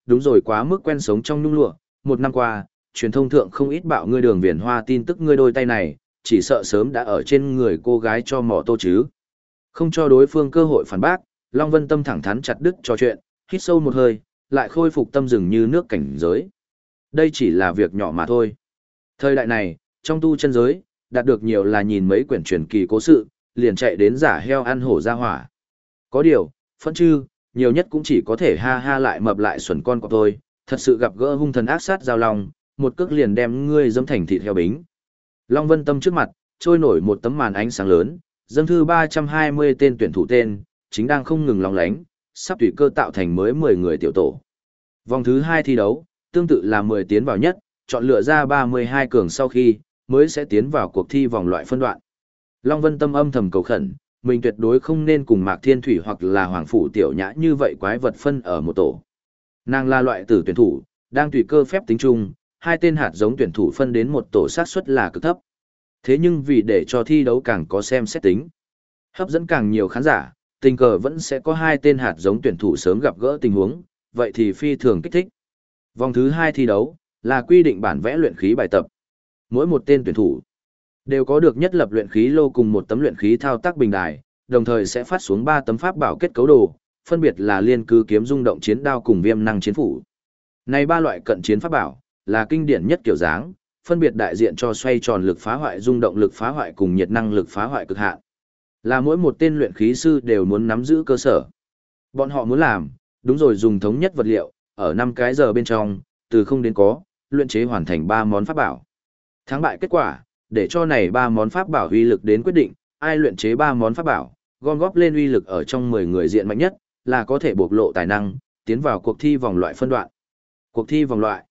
[SPEAKER 1] đúng rồi, quá mức quen sống trong nhung lụa, một năm qua, truyền thông thượng không ít bạo ngươi Đường Viền Hoa tin tức ngươi đôi tay này, chỉ sợ sớm đã ở trên người cô gái cho mỏ tô chứ. Không cho đối phương cơ hội phản bác, Long Vân Tâm thẳng thắn chặt đứt trò chuyện, hít sâu một hơi, lại khôi phục tâm dừng như nước cảnh giới. Đây chỉ là việc nhỏ mà thôi. Thời đại này, trong tu chân giới, đạt được nhiều là nhìn mấy quyển truyền kỳ cố sự, liền chạy đến giả heo ăn hổ ra hỏa. Có điều, phân chư, nhiều nhất cũng chỉ có thể ha ha lại mập lại xuẩn con của tôi, thật sự gặp gỡ hung thần ác sát giao long, một cước liền đem ngươi dẫm thành thịt heo bính. Long Vân Tâm trước mặt, trôi nổi một tấm màn ánh sáng lớn, dâng thư 320 tên tuyển thủ tên, chính đang không ngừng lóng lánh, sắp tùy cơ tạo thành mới 10 người tiểu tổ. Vòng thứ 2 thi đấu, tương tự là 10 tiến vào nhất, chọn lựa ra 32 cường sau khi, mới sẽ tiến vào cuộc thi vòng loại phân đoạn. Long Vân Tâm âm thầm cầu khẩn, mình tuyệt đối không nên cùng Mạc Thiên Thủy hoặc là Hoàng Phủ Tiểu Nhã như vậy quái vật phân ở một tổ. Nàng là loại tử tuyển thủ, đang tùy cơ phép tính chung, hai tên hạt giống tuyển thủ phân đến một tổ xác suất là cực thấp. Thế nhưng vì để cho thi đấu càng có xem xét tính, hấp dẫn càng nhiều khán giả, tình cờ vẫn sẽ có hai tên hạt giống tuyển thủ sớm gặp gỡ tình huống, vậy thì phi thường kích thích. Vòng thứ 2 thi đấu là quy định bản vẽ luyện khí bài tập. Mỗi một tên tuyển thủ đều có được nhất lập luyện khí lô cùng một tấm luyện khí thao tác bình đài, đồng thời sẽ phát xuống 3 tấm pháp bảo kết cấu đồ, phân biệt là liên cư kiếm rung động chiến đao cùng viêm năng chiến phủ. Này ba loại cận chiến pháp bảo là kinh điển nhất kiểu dáng, phân biệt đại diện cho xoay tròn lực phá hoại, rung động lực phá hoại cùng nhiệt năng lực phá hoại cực hạn. Là mỗi một tên luyện khí sư đều muốn nắm giữ cơ sở. Bọn họ muốn làm, đúng rồi, dùng thống nhất vật liệu, ở 5 cái giờ bên trong, từ không đến có, luyện chế hoàn thành 3 món pháp bảo. Thắng bại kết quả, để cho này 3 món pháp bảo uy lực đến quyết định, ai luyện chế 3 món pháp bảo, gom góp lên uy lực ở trong 10 người diện mạnh nhất, là có thể bộc lộ tài năng, tiến vào cuộc thi vòng loại phân đoạn. Cuộc thi vòng loại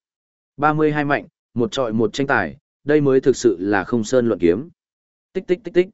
[SPEAKER 1] 32 mạnh, một trọi một tranh tài, đây mới thực sự là không sơn luận kiếm. Tích tích tích tích.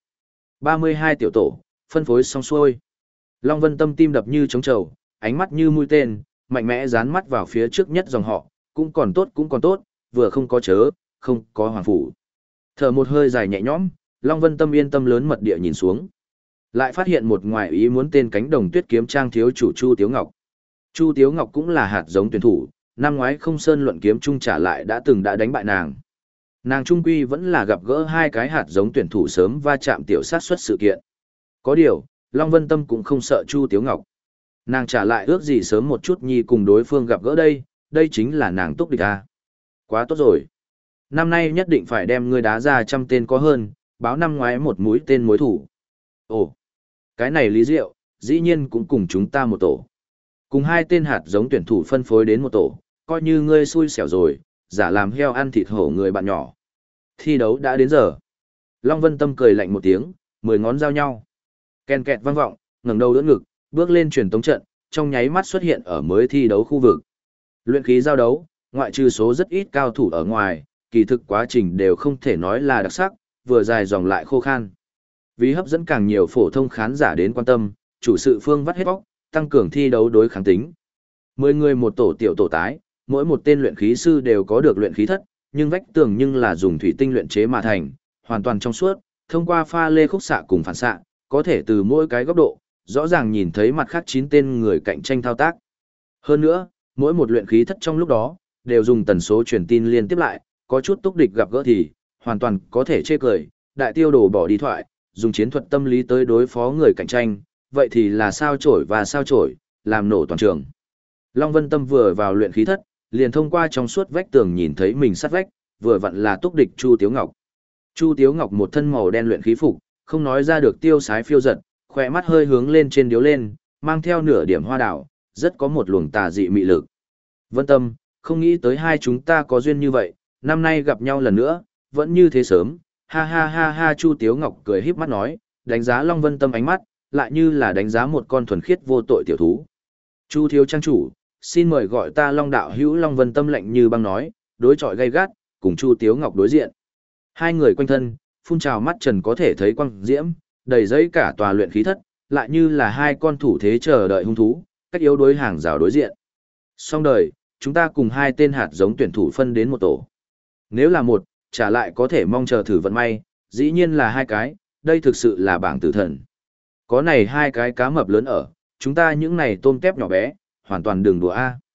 [SPEAKER 1] 32 tiểu tổ, phân phối xong xuôi. Long Vân Tâm tim đập như trống trầu, ánh mắt như mũi tên, mạnh mẽ dán mắt vào phía trước nhất dòng họ, cũng còn tốt, vừa không có chớ, không có hoàng phủ. Thở một hơi dài nhẹ nhõm, Long Vân Tâm yên tâm lớn mật địa nhìn xuống. Lại phát hiện một ngoài ý muốn tên cánh đồng tuyết kiếm trang thiếu chủ Chu Tiếu Ngọc. Chu Tiếu Ngọc cũng là hạt giống tuyển thủ, năm ngoái không sơn luận kiếm trung trả lại đã đánh bại nàng. Nàng trung quy vẫn là gặp gỡ hai cái hạt giống tuyển thủ sớm va chạm tiểu sát xuất sự kiện. Có điều, Long Vân Tâm cũng không sợ Chu Tiếu Ngọc. Nàng trả lại ước gì sớm một chút nhi cùng đối phương gặp gỡ đây chính là nàng túc địch à. Quá tốt rồi. Năm nay nhất định phải đem ngươi đá ra 100 tên có hơn, báo năm ngoái một mũi tên mối thủ. Ồ, cái này Lý Diệu, dĩ nhiên cũng cùng chúng ta một tổ. Cùng hai tên hạt giống tuyển thủ phân phối đến một tổ, coi như ngươi xui xẻo rồi, giả làm heo ăn thịt hổ người bạn nhỏ. Thi đấu đã đến giờ. Long Vân Tâm cười lạnh một tiếng, 10 ngón giao nhau. Ken kẹt vang vọng, ngẩng đầu đỡ ngực, bước lên truyền tống trận, trong nháy mắt xuất hiện ở mới thi đấu khu vực. Luyện khí giao đấu, ngoại trừ số rất ít cao thủ ở ngoài, kỳ thực quá trình đều không thể nói là đặc sắc, vừa dài dòng lại khô khan. Vì hấp dẫn càng nhiều phổ thông khán giả đến quan tâm, chủ sự phương vắt hết bóc, tăng cường thi đấu đối kháng tính. 10 người một tổ tiểu tổ tái, mỗi một tên luyện khí sư đều có được luyện khí thất, nhưng vách tường nhưng là dùng thủy tinh luyện chế mà thành, hoàn toàn trong suốt, thông qua pha lê khúc xạ cùng phản xạ, có thể từ mỗi cái góc độ, rõ ràng nhìn thấy mặt khác 9 tên người cạnh tranh thao tác. Hơn nữa, mỗi một luyện khí thất trong lúc đó, đều dùng tần số truyền tin liên tiếp lại, có chút túc địch gặp gỡ thì, hoàn toàn có thể chê cười, đại tiêu đổ bỏ đi thoại, dùng chiến thuật tâm lý tới đối phó người cạnh tranh, vậy thì là sao chổi và sao chổi, làm nổ toàn trường. Long Vân Tâm vừa vào luyện khí thất, liền thông qua trong suốt vách tường nhìn thấy mình sát vách, vừa vặn là túc địch Chu Tiếu Ngọc. Chu Tiếu Ngọc một thân màu đen luyện khí phục, không nói ra được tiêu sái phiêu giật, khỏe mắt hơi hướng lên trên điếu lên, mang theo nửa điểm hoa đảo, rất có một luồng tà dị mị lực. Vân Tâm, không nghĩ tới hai chúng ta có duyên như vậy, năm nay gặp nhau lần nữa, vẫn như thế sớm, ha ha ha ha. Chu Tiếu Ngọc cười híp mắt nói, đánh giá Long Vân Tâm ánh mắt, lại như là đánh giá một con thuần khiết vô tội tiểu thú. Chu thiếu trang chủ, xin mời gọi ta Long đạo hữu. Long Vân Tâm lạnh như băng nói, đối chọi gay gắt, cùng Chu Tiếu Ngọc đối diện. Hai người quanh thân, phun trào mắt trần có thể thấy quang diễm, đầy dẫy cả tòa luyện khí thất, lại như là hai con thủ thế chờ đợi hung thú, cách yếu đối hàng rào đối diện. Xong đời, chúng ta cùng hai tên hạt giống tuyển thủ phân đến một tổ. Nếu là một, trả lại có thể mong chờ thử vận may, dĩ nhiên là hai cái, đây thực sự là bảng tử thần. Có này hai cái cá mập lớn ở, chúng ta những này tôm tép nhỏ bé, hoàn toàn đừng đùa a.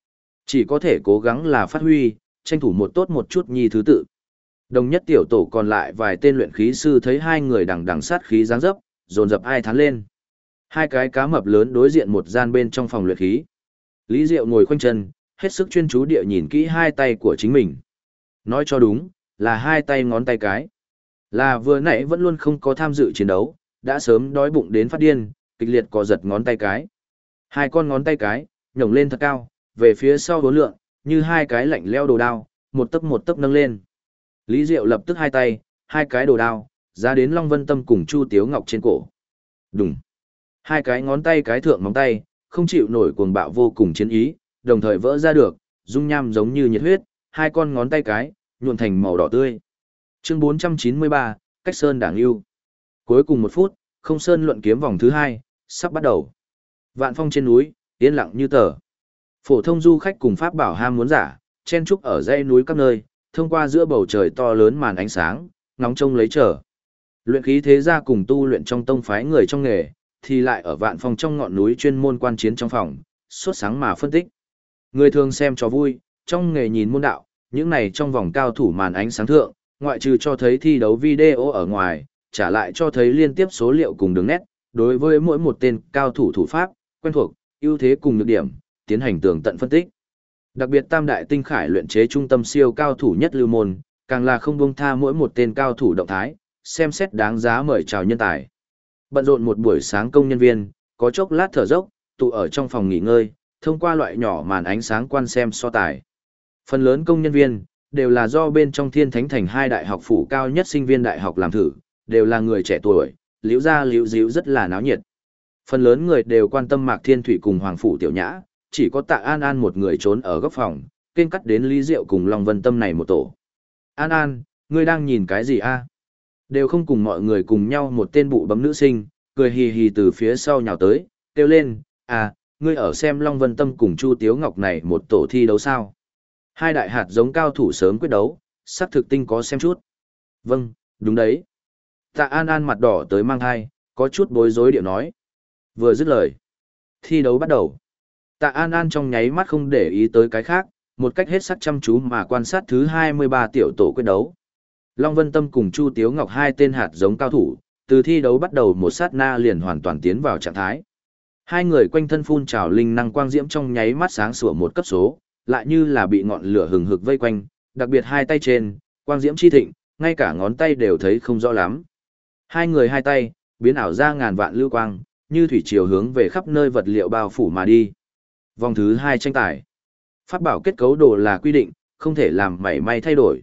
[SPEAKER 1] Chỉ có thể cố gắng là phát huy, tranh thủ một tốt một chút nhi thứ tự. Đồng nhất tiểu tổ còn lại vài tên luyện khí sư thấy hai người đằng đằng sát khí giáng dấp, dồn dập ai thán lên. Hai cái cá mập lớn đối diện một gian bên trong phòng luyện khí. Lý Diệu ngồi khoanh chân, hết sức chuyên chú địa nhìn kỹ hai tay của chính mình. Nói cho đúng, là hai tay ngón tay cái. Là vừa nãy vẫn luôn không có tham dự chiến đấu, đã sớm đói bụng đến phát điên, kịch liệt co giật ngón tay cái. Hai con ngón tay cái, nhổng lên thật cao, về phía sau hố lượng, như hai cái lạnh leo đồ đao, một tấc nâng lên. Lý Diệu lập tức hai tay, hai cái đồ đao, ra đến Long Vân Tâm cùng Chu Tiếu Ngọc trên cổ. Đùng. Hai cái ngón tay cái thượng móng tay, không chịu nổi cuồng bạo vô cùng chiến ý, đồng thời vỡ ra được, dung nham giống như nhiệt huyết, hai con ngón tay cái, nhuộn thành màu đỏ tươi. Chương 493, Cách Sơn Đảng Yêu. Cuối cùng 1 phút, không sơn luận kiếm vòng thứ 2, sắp bắt đầu. Vạn phong trên núi, yên lặng như tờ. Phổ thông du khách cùng pháp bảo ham muốn giả, chen trúc ở dãy núi các nơi, thông qua giữa bầu trời to lớn màn ánh sáng, ngóng trông lấy chờ. Luyện khí thế gia cùng tu luyện trong tông phái người trong nghề, thì lại ở vạn phong trong ngọn núi chuyên môn quan chiến trong phòng, sốt sáng mà phân tích. Người thường xem cho vui, trong nghề nhìn môn đạo, những này trong vòng cao thủ màn ánh sáng thượng, ngoại trừ cho thấy thi đấu video ở ngoài, trả lại cho thấy liên tiếp số liệu cùng đường nét, đối với mỗi một tên cao thủ thủ pháp, quen thuộc, ưu thế cùng nhược điểm, tiến hành tường tận phân tích. Đặc biệt Tam Đại Tinh Khải luyện chế trung tâm siêu cao thủ nhất lưu môn, càng là không buông tha mỗi một tên cao thủ động thái, xem xét đáng giá mời chào nhân tài. Bận rộn một buổi sáng công nhân viên, có chốc lát thở dốc, tụ ở trong phòng nghỉ ngơi, thông qua loại nhỏ màn ánh sáng quan xem so tài. Phần lớn công nhân viên, đều là do bên trong Thiên Thánh Thành 2 đại học phủ cao nhất sinh viên đại học làm thử, đều là người trẻ tuổi, liễu ra liễu díu rất là náo nhiệt. Phần lớn người đều quan tâm Mạc Thiên Thủy cùng Hoàng Phủ Tiểu Nhã, chỉ có Tạ An An một người trốn ở góc phòng, kênh cắt đến Lý Diệu cùng Long Vân Tâm này một tổ. An An, ngươi đang nhìn cái gì a? Đều không cùng mọi người cùng nhau một tên bụ bấm nữ sinh, cười hì hì từ phía sau nhào tới, kêu lên, à, ngươi ở xem Long Vân Tâm cùng Chu Tiếu Ngọc này một tổ thi đấu sao? Hai đại hạt giống cao thủ sớm quyết đấu, sắc thực tinh có xem chút. Vâng, đúng đấy. Tạ An An mặt đỏ tới mang thai, có chút bối rối điệu nói. Vừa dứt lời, thi đấu bắt đầu. Tạ An An trong nháy mắt không để ý tới cái khác, một cách hết sắc chăm chú mà quan sát thứ 23 tiểu tổ quyết đấu. Long Vân Tâm cùng Chu Tiếu Ngọc hai tên hạt giống cao thủ, từ thi đấu bắt đầu một sát na liền hoàn toàn tiến vào trạng thái. Hai người quanh thân phun trào linh năng quang diễm trong nháy mắt sáng sủa một cấp số, lại như là bị ngọn lửa hừng hực vây quanh, đặc biệt hai tay trên, quang diễm chi thịnh, ngay cả ngón tay đều thấy không rõ lắm. Hai người hai tay, biến ảo ra ngàn vạn lưu quang, như thủy triều hướng về khắp nơi vật liệu bao phủ mà đi. Vòng thứ 2 tranh tài. Pháp bảo kết cấu đồ là quy định, không thể làm mảy may thay đổi.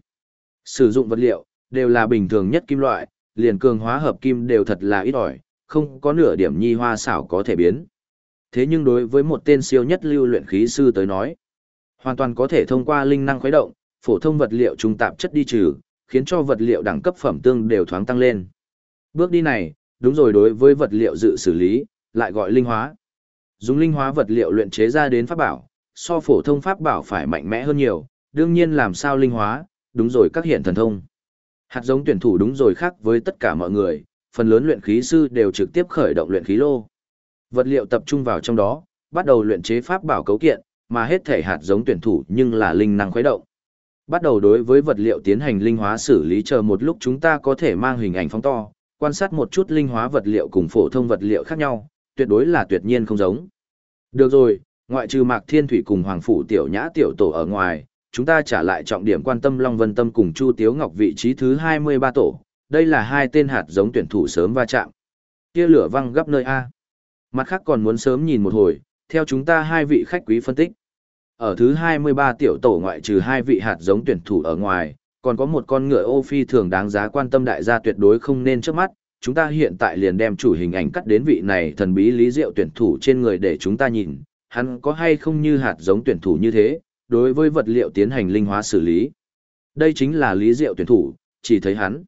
[SPEAKER 1] Sử dụng vật liệu, đều là bình thường nhất kim loại, liền cường hóa hợp kim đều thật là ít ỏi, không có nửa điểm nhi hoa xảo có thể biến. Thế nhưng đối với một tên siêu nhất lưu luyện khí sư tới nói, hoàn toàn có thể thông qua linh năng khuấy động, phổ thông vật liệu trung tạp chất đi trừ, khiến cho vật liệu đẳng cấp phẩm tương đều thoáng tăng lên. Bước đi này, đúng rồi đối với vật liệu dự xử lý, lại gọi linh hóa. Dùng linh hóa vật liệu luyện chế ra đến pháp bảo, so phổ thông pháp bảo phải mạnh mẽ hơn nhiều, đương nhiên làm sao linh hóa, đúng rồi các hiện thần thông. Hạt giống tuyển thủ đúng rồi khác với tất cả mọi người, phần lớn luyện khí sư đều trực tiếp khởi động luyện khí lô. Vật liệu tập trung vào trong đó, bắt đầu luyện chế pháp bảo cấu kiện, mà hết thể hạt giống tuyển thủ nhưng là linh năng khuấy động. Bắt đầu đối với vật liệu tiến hành linh hóa xử lý, chờ một lúc chúng ta có thể mang hình ảnh phóng to, quan sát một chút linh hóa vật liệu cùng phổ thông vật liệu khác nhau, tuyệt đối là tuyệt nhiên không giống. Được rồi, ngoại trừ Mạc Thiên Thủy cùng Hoàng Phủ Tiểu Nhã tiểu tổ ở ngoài, chúng ta trả lại trọng điểm quan tâm Long Vân Tâm cùng Chu Tiếu Ngọc vị trí thứ 23 tổ, đây là hai tên hạt giống tuyển thủ sớm va chạm. Tia lửa văng gấp nơi A. Mặt khác còn muốn sớm nhìn một hồi, theo chúng ta hai vị khách quý phân tích. Ở thứ 23 tiểu tổ ngoại trừ hai vị hạt giống tuyển thủ ở ngoài, còn có một con ngựa ô phi thường đáng giá quan tâm, đại gia tuyệt đối không nên trước mắt. Chúng ta hiện tại liền đem chủ hình ảnh cắt đến vị này thần bí Lý Diệu tuyển thủ trên người để chúng ta nhìn, hắn có hay không như hạt giống tuyển thủ như thế, đối với vật liệu tiến hành linh hóa xử lý. Đây chính là Lý Diệu tuyển thủ, chỉ thấy hắn.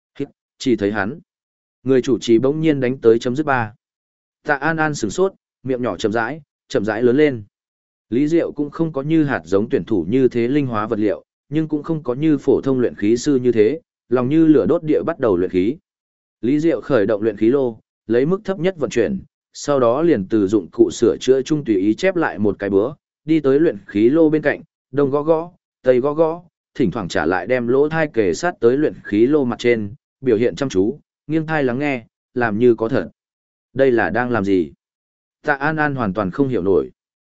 [SPEAKER 1] Chỉ thấy hắn. Người chủ trì bỗng nhiên đánh tới chấm dứt 3. Tạ An An sửng sốt, miệng nhỏ chậm rãi lớn lên. Lý Diệu cũng không có như hạt giống tuyển thủ như thế linh hóa vật liệu, nhưng cũng không có như phổ thông luyện khí sư như thế, lòng như lửa đốt địa bắt đầu luyện khí. Lý Diệu khởi động luyện khí lô, lấy mức thấp nhất vận chuyển, sau đó liền từ dụng cụ sửa chữa chung tùy ý chép lại một cái bữa, đi tới luyện khí lô bên cạnh, đông gõ gõ, tây gõ gõ, thỉnh thoảng trả lại đem lỗ thai kề sát tới luyện khí lô mặt trên, biểu hiện chăm chú, nghiêng thai lắng nghe, làm như có thật. Đây là đang làm gì? Tạ An An hoàn toàn không hiểu nổi.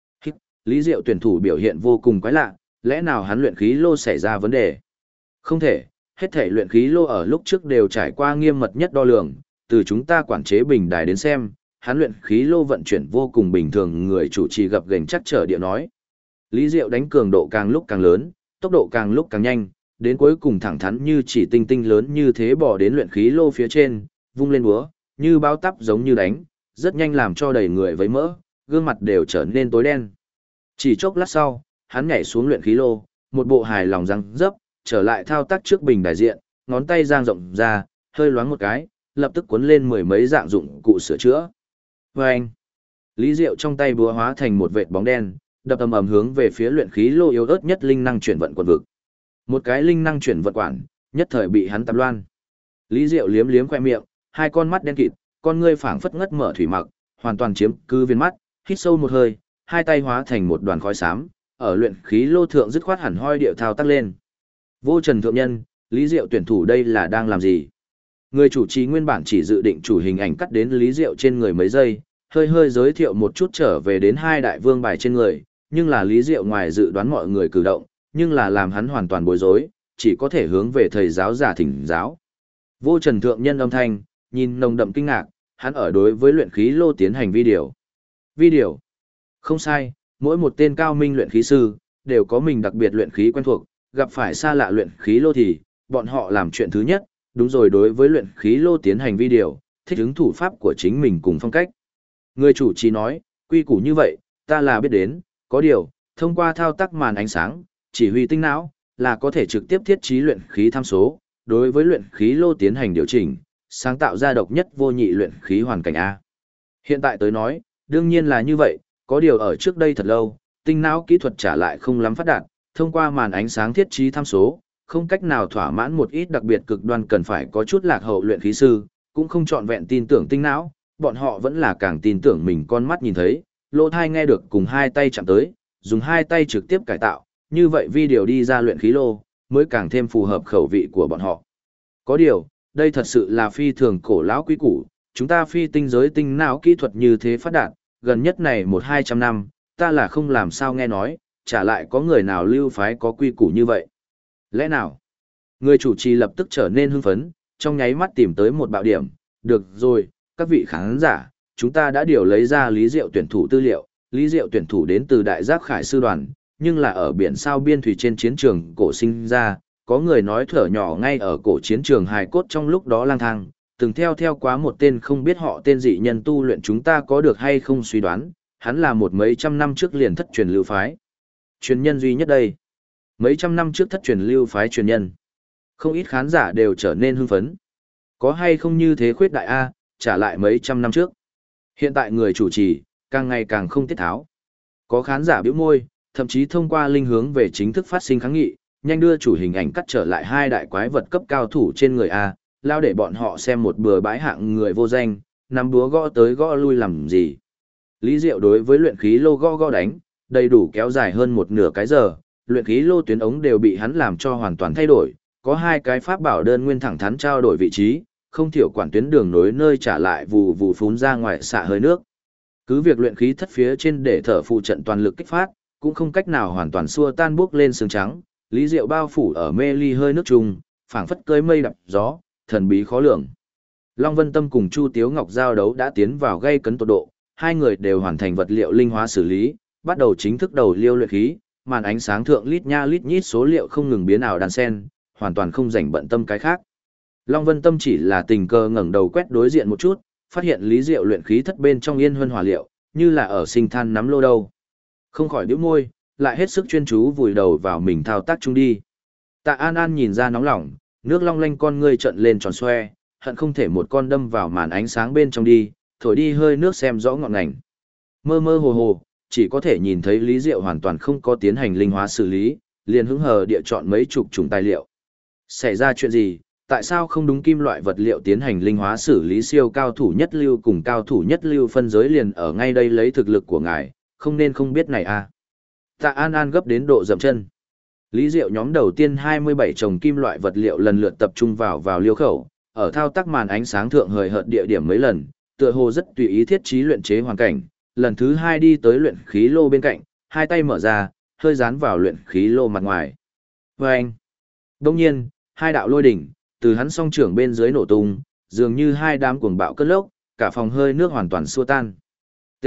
[SPEAKER 1] Lý Diệu tuyển thủ biểu hiện vô cùng quái lạ, lẽ nào hắn luyện khí lô xảy ra vấn đề? Không thể, hết thể luyện khí lô ở lúc trước đều trải qua nghiêm mật nhất đo lường, từ chúng ta quản chế bình đài đến xem, hắn luyện khí lô vận chuyển vô cùng bình thường, người chủ trì gập ghềnh chắc trở địa nói. Lý Diệu đánh cường độ càng lúc càng lớn, tốc độ càng lúc càng nhanh, đến cuối cùng thẳng thắn như chỉ tinh tinh lớn như thế bỏ đến luyện khí lô phía trên, vung lên búa, như bao tắp giống như đánh, rất nhanh làm cho đầy người vấy mỡ, gương mặt đều trở nên tối đen. Chỉ chốc lát sau, hắn nhảy xuống luyện khí lô, một bộ hài lòng răng dấp, trở lại thao tác trước bình đại diện, ngón tay giang rộng ra, hơi loáng một cái, lập tức cuốn lên mười mấy dạng dụng cụ sửa chữa. Vâng! Lý Diệu trong tay búa hóa thành một vệt bóng đen, đập ầm ầm hướng về phía luyện khí lô yếu ớt nhất linh năng chuyển vận quần vực. Một cái linh năng chuyển vận quản, nhất thời bị hắn tạp loan. Lý Diệu liếm liếm khoe miệng, hai con mắt đen kịt, con ngươi phảng phất ngất mở thủy mặc, hoàn toàn chiếm cứ viên mắt, hít sâu một hơi, hai tay hóa thành một đoàn khói xám, ở luyện khí lô thượng dứt khoát hẳn hoi điệu thao tác lên. Vô Trần thượng nhân, Lý Diệu tuyển thủ đây là đang làm gì? Người chủ trì nguyên bản chỉ dự định chủ hình ảnh cắt đến Lý Diệu trên người mấy giây, hơi hơi giới thiệu một chút trở về đến hai đại vương bài trên người, nhưng là Lý Diệu ngoài dự đoán mọi người cử động, nhưng là làm hắn hoàn toàn bối rối, chỉ có thể hướng về thầy giáo giả thỉnh giáo. Vô Trần thượng nhân âm thanh, nhìn nồng đậm kinh ngạc, hắn ở đối với luyện khí lô tiến hành video. Video. Không sai, mỗi một tên cao minh luyện khí sư, đều có mình đặc biệt luyện khí quen thuộc, gặp phải xa lạ luyện khí lô thì, bọn họ làm chuyện thứ nhất, đúng rồi đối với luyện khí lô tiến hành video, thích ứng thủ pháp của chính mình cùng phong cách. Người chủ trì nói, quy củ như vậy, ta là biết đến, có điều, thông qua thao tác màn ánh sáng, chỉ huy tinh não, là có thể trực tiếp thiết trí luyện khí tham số, đối với luyện khí lô tiến hành điều chỉnh, sáng tạo ra độc nhất vô nhị luyện khí hoàn cảnh A. Hiện tại tới nói, đương nhiên là như vậy, có điều ở trước đây thật lâu, tinh não kỹ thuật trả lại không lắm phát đạt, thông qua màn ánh sáng thiết trí tham số, không cách nào thỏa mãn một ít đặc biệt cực đoan cần phải có chút lạc hậu luyện khí sư, cũng không trọn vẹn tin tưởng tinh não, bọn họ vẫn là càng tin tưởng mình con mắt nhìn thấy, lỗ tai nghe được cùng hai tay chạm tới, dùng hai tay trực tiếp cải tạo, như vậy video đi ra luyện khí lô, mới càng thêm phù hợp khẩu vị của bọn họ. Có điều, đây thật sự là phi thường cổ lão quý củ, chúng ta phi tinh giới tinh não kỹ thuật như thế phát đạt, gần nhất này 100-200 năm, ta là không làm sao nghe nói, trả lại có người nào lưu phái có quy củ như vậy. Lẽ nào? Người chủ trì lập tức trở nên hưng phấn, trong nháy mắt tìm tới một bạo điểm, được rồi, các vị khán giả, chúng ta đã điều lấy ra Lý Diệu tuyển thủ tư liệu, Lý Diệu tuyển thủ đến từ Đại Giác Khải Sư đoàn, nhưng là ở biển sao biên thủy trên chiến trường cổ sinh ra, có người nói thở nhỏ ngay ở cổ chiến trường hài cốt trong lúc đó lang thang, từng theo quá một tên không biết họ tên dị nhân tu luyện, chúng ta có được hay không suy đoán, hắn là một mấy trăm năm trước liền thất truyền lưu phái. Truyền nhân duy nhất đây. Mấy trăm năm trước thất truyền lưu phái truyền nhân. Không ít khán giả đều trở nên hưng phấn. Có hay không như thế khuyết đại A, trả lại mấy trăm năm trước. Hiện tại người chủ trì, càng ngày càng không tiết tháo. Có khán giả bĩu môi, thậm chí thông qua linh hướng về chính thức phát sinh kháng nghị, nhanh đưa chủ hình ảnh cắt trở lại hai đại quái vật cấp cao thủ trên người A, lao để bọn họ xem một bừa bãi hạng người vô danh, nắm búa gõ tới gõ lui làm gì. Lý Diệu đối với luyện khí lô gõ đánh, đầy đủ kéo dài hơn một nửa cái giờ, luyện khí lô tuyến ống đều bị hắn làm cho hoàn toàn thay đổi, có hai cái pháp bảo đơn nguyên thẳng thắn trao đổi vị trí, không thiểu quản tuyến đường nối nơi trả lại vù vù phún ra ngoài xạ hơi nước. Cứ việc luyện khí thất phía trên để thở phụ trận toàn lực kích phát, cũng không cách nào hoàn toàn xua tan bước lên sương trắng, Lý Diệu bao phủ ở mê ly hơi nước trùng, phảng phất cơi mây đập gió, thần bí khó lường. Long Vân Tâm cùng Chu Tiếu Ngọc giao đấu đã tiến vào gây cấn tột độ, hai người đều hoàn thành vật liệu linh hóa xử lý, bắt đầu chính thức đầu liêu luyện khí, màn ánh sáng thượng lít nha lít nhít số liệu không ngừng biến ảo đan sen, hoàn toàn không rảnh bận tâm cái khác. Long Vân Tâm chỉ là tình cờ ngẩng đầu quét đối diện một chút, phát hiện Lý Diệu luyện khí thất bên trong yên huân hỏa liệu, như là ở sinh than nắm lô đâu. Không khỏi bĩu môi, lại hết sức chuyên chú vùi đầu vào mình thao tác chung đi. Tạ An An nhìn ra nóng lòng, nước long lanh con ngươi trợn lên tròn xoe, hận không thể một con đâm vào màn ánh sáng bên trong đi, thổi đi hơi nước xem rõ ngọn ngành. Mơ mơ hồ hồ, chỉ có thể nhìn thấy Lý Diệu hoàn toàn không có tiến hành linh hóa xử lý, liền hứng hờ địa chọn mấy chục chủng tài liệu. Xảy ra chuyện gì, tại sao không đúng kim loại vật liệu tiến hành linh hóa xử lý, siêu cao thủ nhất lưu cùng cao thủ nhất lưu phân giới liền ở ngay đây lấy thực lực của ngài, không nên không biết này à. Tạ An An gấp đến độ dậm chân. Lý Diệu nhóm đầu tiên 27 chồng kim loại vật liệu lần lượt tập trung vào liêu khẩu, ở thao tác màn ánh sáng thượng hời hợt địa điểm mấy lần, tựa hồ rất tùy ý thiết trí luyện chế hoàn cảnh. Lần thứ 2 đi tới luyện khí lô bên cạnh, hai tay mở ra, hơi dán vào luyện khí lô mặt ngoài. Vâng! Đông nhiên, hai đạo lôi đỉnh, từ hắn song trưởng bên dưới nổ tung, dường như hai đám cuồng bạo cất lốc, cả phòng hơi nước hoàn toàn xua tan. T.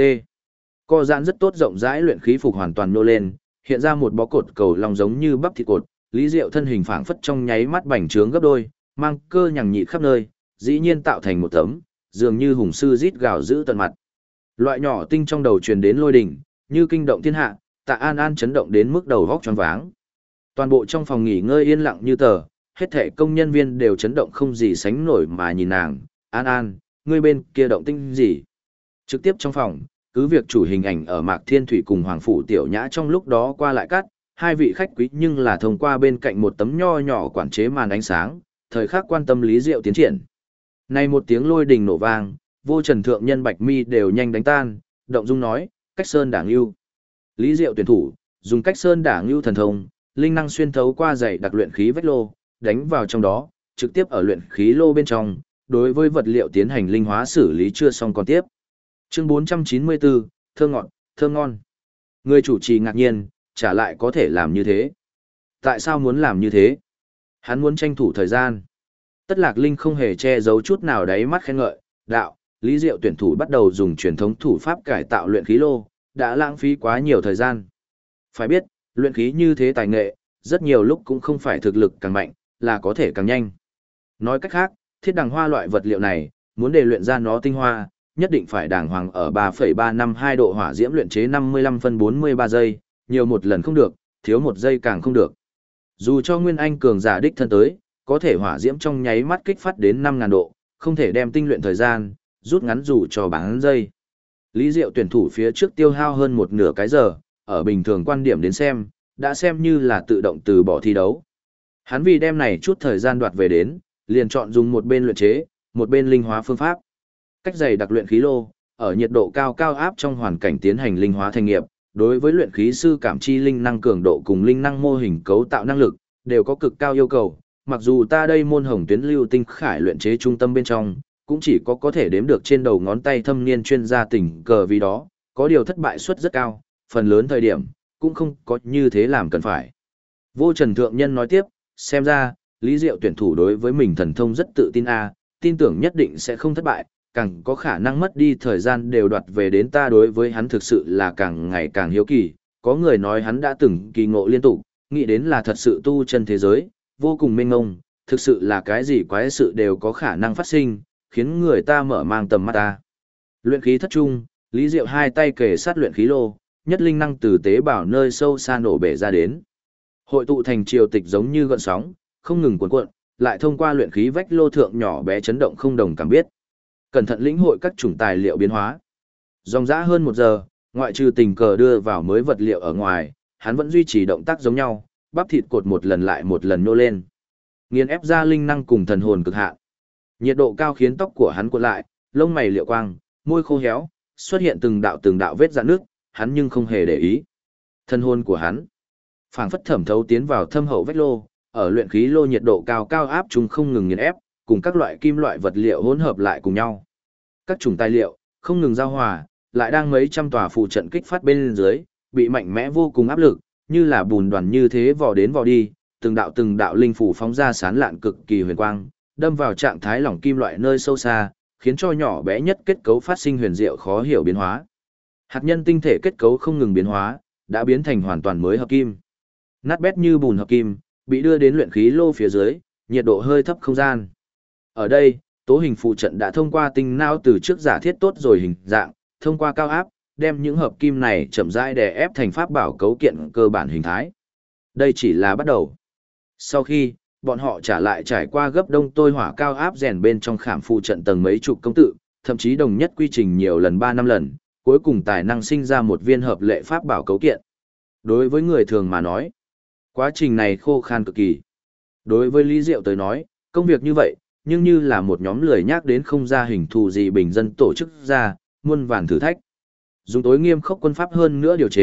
[SPEAKER 1] Co giãn rất tốt rộng rãi luyện khí phục hoàn toàn nô lên, hiện ra một bó cột cầu long giống như bắp thịt cột, Lý Diệu thân hình phảng phất trong nháy mắt bành trướng gấp đôi, mang cơ nhằng nhị khắp nơi, dĩ nhiên tạo thành một tấm, dường như hùng sư rít gào giữ tận mặt. Loại nhỏ tinh trong đầu truyền đến lôi đỉnh, như kinh động thiên hạ, Tạ An An chấn động đến mức đầu vóc choáng váng. Toàn bộ trong phòng nghỉ ngơi yên lặng như tờ, hết thảy công nhân viên đều chấn động không gì sánh nổi mà nhìn nàng. An An, ngươi bên kia động tinh gì? Trực tiếp trong phòng, cứ việc chủ hình ảnh ở Mạc Thiên Thủy cùng Hoàng Phủ Tiểu Nhã trong lúc đó qua lại cắt, hai vị khách quý nhưng là thông qua bên cạnh một tấm nho nhỏ quản chế màn ánh sáng, thời khắc quan tâm Lý Diệu tiến triển. Nay một tiếng lôi đình nổ vang, vô trần thượng nhân bạch mi đều nhanh đánh tan, động dung nói, cách sơn đảng lưu. Lý Diệu tuyển thủ, dùng cách sơn đảng lưu thần thông, linh năng xuyên thấu qua dày đặc luyện khí vách lô, đánh vào trong đó, trực tiếp ở luyện khí lô bên trong, đối với vật liệu tiến hành linh hóa xử lý chưa xong còn tiếp. Chương 494, thơ ngọt, thơ ngon. Người chủ trì ngạc nhiên, trả lại có thể làm như thế. Tại sao muốn làm như thế? Hắn muốn tranh thủ thời gian. Tất Lạc Linh không hề che giấu chút nào đáy mắt khen ngợi, đạo, Lý Diệu tuyển thủ bắt đầu dùng truyền thống thủ pháp cải tạo luyện khí lô, đã lãng phí quá nhiều thời gian. Phải biết, luyện khí như thế tài nghệ, rất nhiều lúc cũng không phải thực lực càng mạnh, là có thể càng nhanh. Nói cách khác, thiết đằng hoa loại vật liệu này, muốn để luyện ra nó tinh hoa, nhất định phải đàng hoàng ở 3,352 độ hỏa diễm luyện chế 55 phân 43 giây, nhiều một lần không được, thiếu một giây càng không được. Dù cho Nguyên Anh cường giả đích thân tới, có thể hỏa diễm trong nháy mắt kích phát đến 5.000 độ, không thể đem tinh luyện thời gian, rút ngắn dù cho bán giây. Lý Diệu tuyển thủ phía trước tiêu hao hơn một nửa cái giờ, ở bình thường quan điểm đến xem, đã xem như là tự động từ bỏ thi đấu. Hắn vì đem này chút thời gian đoạt về đến, liền chọn dùng một bên luyện chế, một bên linh hóa phương pháp. Cách dày đặc luyện khí lô, ở nhiệt độ cao cao áp trong hoàn cảnh tiến hành linh hóa thành nghiệp, đối với luyện khí sư cảm chi linh năng cường độ cùng linh năng mô hình cấu tạo năng lực, đều có cực cao yêu cầu. Mặc dù ta đây môn hồng tuyến lưu tinh khải luyện chế trung tâm bên trong, cũng chỉ có thể đếm được trên đầu ngón tay thâm niên chuyên gia tình cờ vì đó, có điều thất bại suất rất cao, phần lớn thời điểm, cũng không có như thế làm cần phải. Vô Trần Thượng Nhân nói tiếp, xem ra, Lý Diệu tuyển thủ đối với mình thần thông rất tự tin tin tưởng nhất định sẽ không thất bại, càng có khả năng mất đi thời gian đều đoạt về đến ta đối với hắn thực sự là càng ngày càng hiếu kỳ, có người nói hắn đã từng kỳ ngộ liên tục, nghĩ đến là thật sự tu chân thế giới, vô cùng mênh mông, thực sự là cái gì quái sự đều có khả năng phát sinh, khiến người ta mở mang tầm mắt ta. Luyện khí thất trung, Lý Diệu hai tay kề sát luyện khí lô, nhất linh năng từ tế bào nơi sâu xa nổ bể ra đến. Hội tụ thành triều tịch giống như gợn sóng, không ngừng cuộn cuộn, lại thông qua luyện khí vách lô thượng nhỏ bé chấn động không đồng cảm biết. Cẩn thận lĩnh hội các chủng tài liệu biến hóa. Dòng dã hơn 1 giờ, ngoại trừ tình cờ đưa vào mới vật liệu ở ngoài, hắn vẫn duy trì động tác giống nhau, bắp thịt cột một lần lại một lần nô lên. Nghiền ép ra linh năng cùng thần hồn cực hạn. Nhiệt độ cao khiến tóc của hắn cuộn lại, lông mày liệu quang, môi khô héo, xuất hiện từng đạo vết rạn nước, hắn nhưng không hề để ý. Thần hồn của hắn phảng phất thẩm thấu tiến vào thâm hậu vách lô, ở luyện khí lô nhiệt độ cao cao áp chúng không ngừng nghiền ép, cùng các loại kim loại vật liệu hỗn hợp lại cùng nhau. Các chủng tài liệu không ngừng giao hòa, lại đang mấy trăm tòa phụ trận kích phát bên dưới, bị mạnh mẽ vô cùng áp lực, như là bùn đoàn như thế vò đến vò đi, từng đạo linh phủ phóng ra sáng lạn cực kỳ huyền quang, đâm vào trạng thái lỏng kim loại nơi sâu xa, khiến cho nhỏ bé nhất kết cấu phát sinh huyền diệu khó hiểu biến hóa. Hạt nhân tinh thể kết cấu không ngừng biến hóa, đã biến thành hoàn toàn mới hợp kim. Nát bét như bùn hợp kim, bị đưa đến luyện khí lô phía dưới, nhiệt độ hơi thấp không gian. Ở đây, tố hình phụ trận đã thông qua tinh não từ trước giả thiết tốt rồi hình dạng, thông qua cao áp, đem những hợp kim này chậm rãi đè ép thành pháp bảo cấu kiện cơ bản hình thái. Đây chỉ là bắt đầu. Sau khi, bọn họ trả lại trải qua gấp đông tôi hỏa cao áp rèn bên trong khảm phụ trận tầng mấy chục công tự, thậm chí đồng nhất quy trình nhiều lần 3 năm lần, cuối cùng tài năng sinh ra một viên hợp lệ pháp bảo cấu kiện. Đối với người thường mà nói, quá trình này khô khan cực kỳ. Đối với Lý Diệu tới nói, công việc như vậy, nhưng như là một nhóm lười nhác đến không ra hình thù gì bình dân tổ chức ra, muôn vàn thử thách. Dùng tối nghiêm khốc quân pháp hơn nữa điều chế,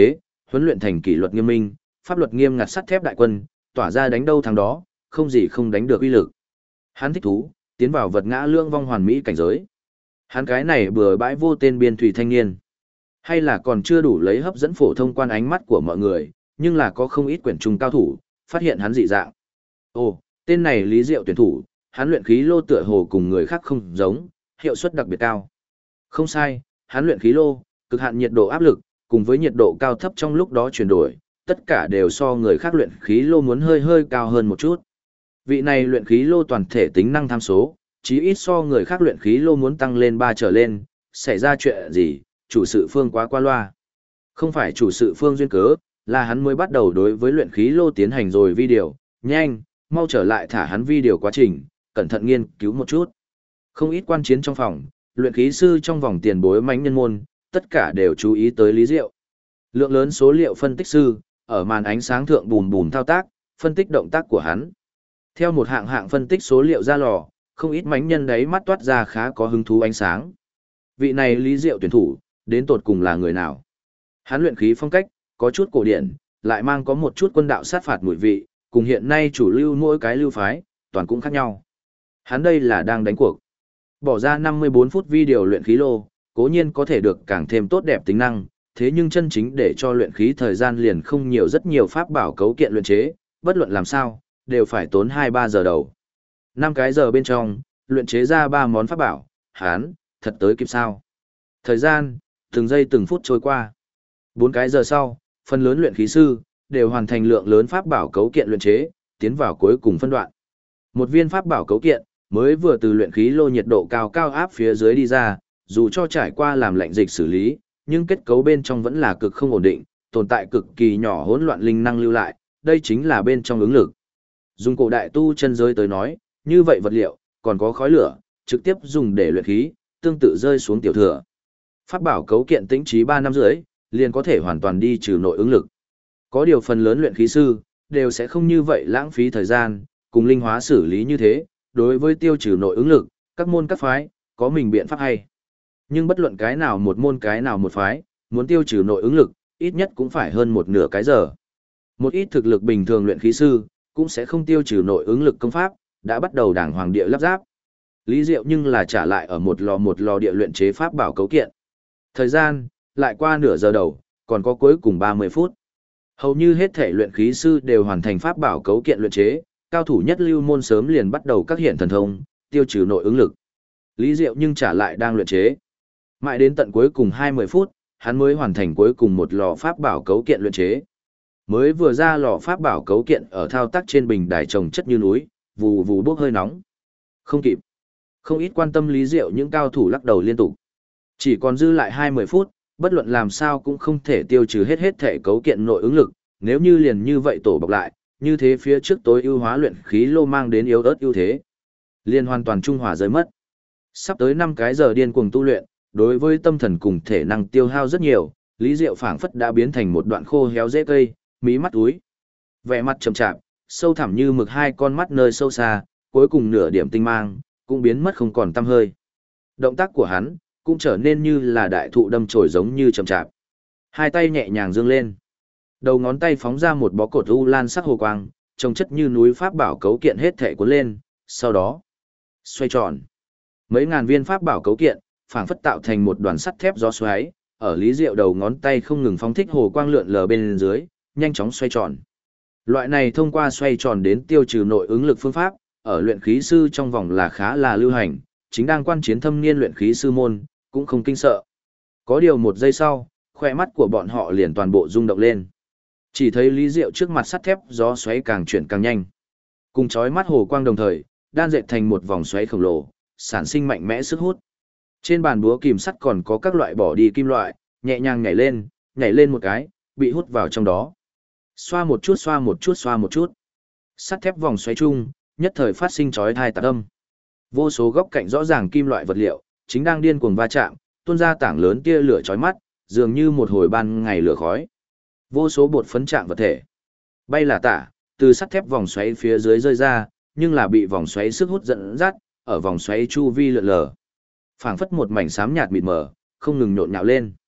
[SPEAKER 1] huấn luyện thành kỷ luật nghiêm minh, pháp luật nghiêm ngặt sắt thép đại quân, tỏa ra đánh đâu thắng đó, không gì không đánh được uy lực. Hắn thích thú, tiến vào vật ngã lưỡng vong hoàn mỹ cảnh giới. Hắn cái này bừa bãi vô tên biên thủy thanh niên, hay là còn chưa đủ lấy hấp dẫn phổ thông quan ánh mắt của mọi người, nhưng là có không ít quyển trung cao thủ, phát hiện hắn dị dạng. Ồ, tên này Lý Diệu tuyển thủ, hắn luyện khí lô tựa hồ cùng người khác không giống, hiệu suất đặc biệt cao. Không sai, hắn luyện khí lô, cực hạn nhiệt độ áp lực, cùng với nhiệt độ cao thấp trong lúc đó chuyển đổi, tất cả đều so người khác luyện khí lô muốn hơi hơi cao hơn một chút. Vị này luyện khí lô toàn thể tính năng tham số, chí ít so người khác luyện khí lô muốn tăng lên 3 trở lên, xảy ra chuyện gì, chủ sự phương quá qua loa. Không phải chủ sự phương duyên cớ, là hắn mới bắt đầu đối với luyện khí lô tiến hành rồi video, nhanh, mau trở lại thả hắn video quá trình, cẩn thận nghiên cứu một chút. Không ít quan chiến trong phòng, luyện khí sư trong vòng tiền bối mãnh nhân môn, tất cả đều chú ý tới Lý Diệu. Lượng lớn số liệu phân tích sư, ở màn ánh sáng thượng bùm bùm thao tác, phân tích động tác của hắn. Theo một hạng hạng phân tích số liệu ra lò, không ít mãnh nhân đấy mắt toát ra khá có hứng thú ánh sáng. Vị này Lý Diệu tuyển thủ, đến tột cùng là người nào? Hắn luyện khí phong cách, có chút cổ điển, lại mang có một chút quân đạo sát phạt mùi vị, cùng hiện nay chủ lưu mỗi cái lưu phái, toàn cũng khác nhau. Hắn đây là đang đánh cuộc. Bỏ ra 54 phút video luyện khí lô, cố nhiên có thể được càng thêm tốt đẹp tính năng, thế nhưng chân chính để cho luyện khí thời gian liền không nhiều, rất nhiều pháp bảo cấu kiện luyện chế, bất luận làm sao, đều phải tốn 2-3 giờ đầu. 5 cái giờ bên trong, luyện chế ra 3 món pháp bảo, hắn, thật tới kịp sao. Thời gian, từng giây từng phút trôi qua. 4 cái giờ sau, phần lớn luyện khí sư, đều hoàn thành lượng lớn pháp bảo cấu kiện luyện chế, tiến vào cuối cùng phân đoạn. Một viên pháp bảo cấu kiện, mới vừa từ luyện khí lô nhiệt độ cao cao áp phía dưới đi ra, dù cho trải qua làm lạnh dịch xử lý, nhưng kết cấu bên trong vẫn là cực không ổn định, tồn tại cực kỳ nhỏ hỗn loạn linh năng lưu lại, đây chính là bên trong ứng lực. Dùng cổ đại tu chân giới tới nói, như vậy vật liệu, còn có khói lửa, trực tiếp dùng để luyện khí, tương tự rơi xuống tiểu thừa. Pháp bảo cấu kiện tĩnh trí 3 năm rưỡi, liền có thể hoàn toàn đi trừ nội ứng lực. Có điều phần lớn luyện khí sư, đều sẽ không như vậy lãng phí thời gian, cùng linh hóa xử lý như thế, đối với tiêu trừ nội ứng lực, các môn các phái, có mình biện pháp hay. Nhưng bất luận cái nào một môn cái nào một phái, muốn tiêu trừ nội ứng lực, ít nhất cũng phải hơn một nửa cái giờ. Một ít thực lực bình thường luyện khí sư, cũng sẽ không tiêu trừ nội ứng lực công pháp, đã bắt đầu đảng hoàng địa lắp ráp. Lý Diệu nhưng là trả lại ở một lò địa luyện chế pháp bảo cấu kiện. Thời gian, lại qua nửa giờ đầu, còn có cuối cùng 30 phút. Hầu như hết thể luyện khí sư đều hoàn thành pháp bảo cấu kiện luyện chế, cao thủ nhất lưu môn sớm liền bắt đầu các hiện thần thông, tiêu trừ nội ứng lực. Lý Diệu nhưng trả lại đang luyện chế. Mãi đến tận cuối cùng 20 phút, hắn mới hoàn thành cuối cùng một lò pháp bảo cấu kiện luyện chế. Mới vừa ra lò pháp bảo cấu kiện ở thao tác trên bình đài trồng chất như núi, vù vù bốc hơi nóng. Không kịp. Không ít quan tâm Lý Diệu những cao thủ lắc đầu liên tục. Chỉ còn dư lại 20 phút, bất luận làm sao cũng không thể tiêu trừ hết thể cấu kiện nội ứng lực, nếu như liền như vậy tổ bọc lại, như thế phía trước tối ưu hóa luyện khí lô mang đến yếu ớt ưu thế, liền hoàn toàn trung hòa rơi mất. Sắp tới 5 cái giờ điên cuồng tu luyện, đối với tâm thần cùng thể năng tiêu hao rất nhiều, Lý Diệu phảng phất đã biến thành một đoạn khô héo rễ cây, mí mắt úi. Vẻ mặt trầm chạp, sâu thẳm như mực hai con mắt nơi sâu xa, cuối cùng nửa điểm tinh mang, cũng biến mất không còn tăm hơi. Động tác của hắn, cũng trở nên như là đại thụ đâm chồi giống như chậm chạp. Hai tay nhẹ nhàng dương lên. Đầu ngón tay phóng ra một bó cột u lan sắc hồ quang, trông chất như núi pháp bảo cấu kiện hết thể cuốn lên, sau đó xoay tròn. Mấy ngàn viên pháp bảo cấu kiện, phảng phất tạo thành một đoàn sắt thép gió xoáy, ở Lý Diệu đầu ngón tay không ngừng phóng thích hồ quang lượn lờ bên dưới, nhanh chóng xoay tròn. Loại này thông qua xoay tròn đến tiêu trừ nội ứng lực phương pháp, ở luyện khí sư trong vòng là khá là lưu hành, chính đang quan chiến thâm niên luyện khí sư môn, cũng không kinh sợ. Có điều một giây sau, khoe mắt của bọn họ liền toàn bộ rung động lên. Chỉ thấy Lý Diệu trước mặt sắt thép gió xoáy càng chuyển càng nhanh. Cùng chói mắt hồ quang đồng thời, đan dệt thành một vòng xoáy khổng lồ, sản sinh mạnh mẽ sức hút. Trên bàn búa kìm sắt còn có các loại bỏ đi kim loại, nhẹ nhàng nhảy lên một cái, bị hút vào trong đó. Xoa một chút xoa một chút xoa một chút. Sắt thép vòng xoáy chung, nhất thời phát sinh chói tai tạc âm. Vô số góc cạnh rõ ràng kim loại vật liệu, chính đang điên cuồng va chạm, tuôn ra tảng lớn tia lửa chói mắt, dường như một hồi ban ngày lửa khói. Vô số bột phấn trạng vật thể bay là tả, từ sắt thép vòng xoáy phía dưới rơi ra, nhưng là bị vòng xoáy sức hút dẫn dắt, ở vòng xoáy chu vi lượn lờ. Phảng phất một mảnh xám nhạt mịt mờ, không ngừng nhộn nhạo lên.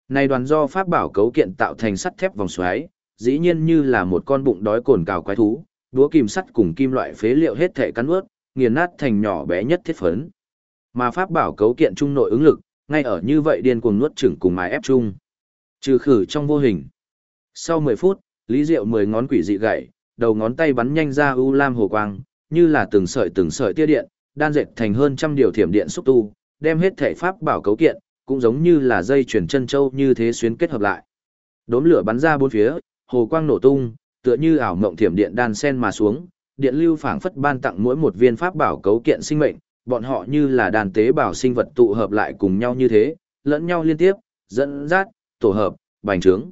[SPEAKER 1] Này đoàn do pháp bảo cấu kiện tạo thành sắt thép vòng xoáy, dĩ nhiên như là một con bụng đói cồn cào quái thú, đũa kìm sắt cùng kim loại phế liệu hết thể cắn nuốt, nghiền nát thành nhỏ bé nhất thiết phấn. Mà pháp bảo cấu kiện trung nội ứng lực, ngay ở như vậy điên cuồng nuốt chửng cùng mài ép chung. Trừ khử trong vô hình. Sau 10 phút, Lý Diệu 10 ngón quỷ dị gậy, đầu ngón tay bắn nhanh ra u lam hồ quang, như là từng sợi tia điện, đan dệt thành hơn trăm điều thiểm điện xúc tu, đem hết thể pháp bảo cấu kiện, cũng giống như là dây chuyền chân châu như thế xuyến kết hợp lại. Đốm lửa bắn ra bốn phía, hồ quang nổ tung, tựa như ảo mộng thiểm điện đan sen mà xuống, điện lưu phảng phất ban tặng mỗi một viên pháp bảo cấu kiện sinh mệnh, bọn họ như là đàn tế bào sinh vật tụ hợp lại cùng nhau như thế, lẫn nhau liên tiếp, dẫn dắt, tổ hợp, bành trướng.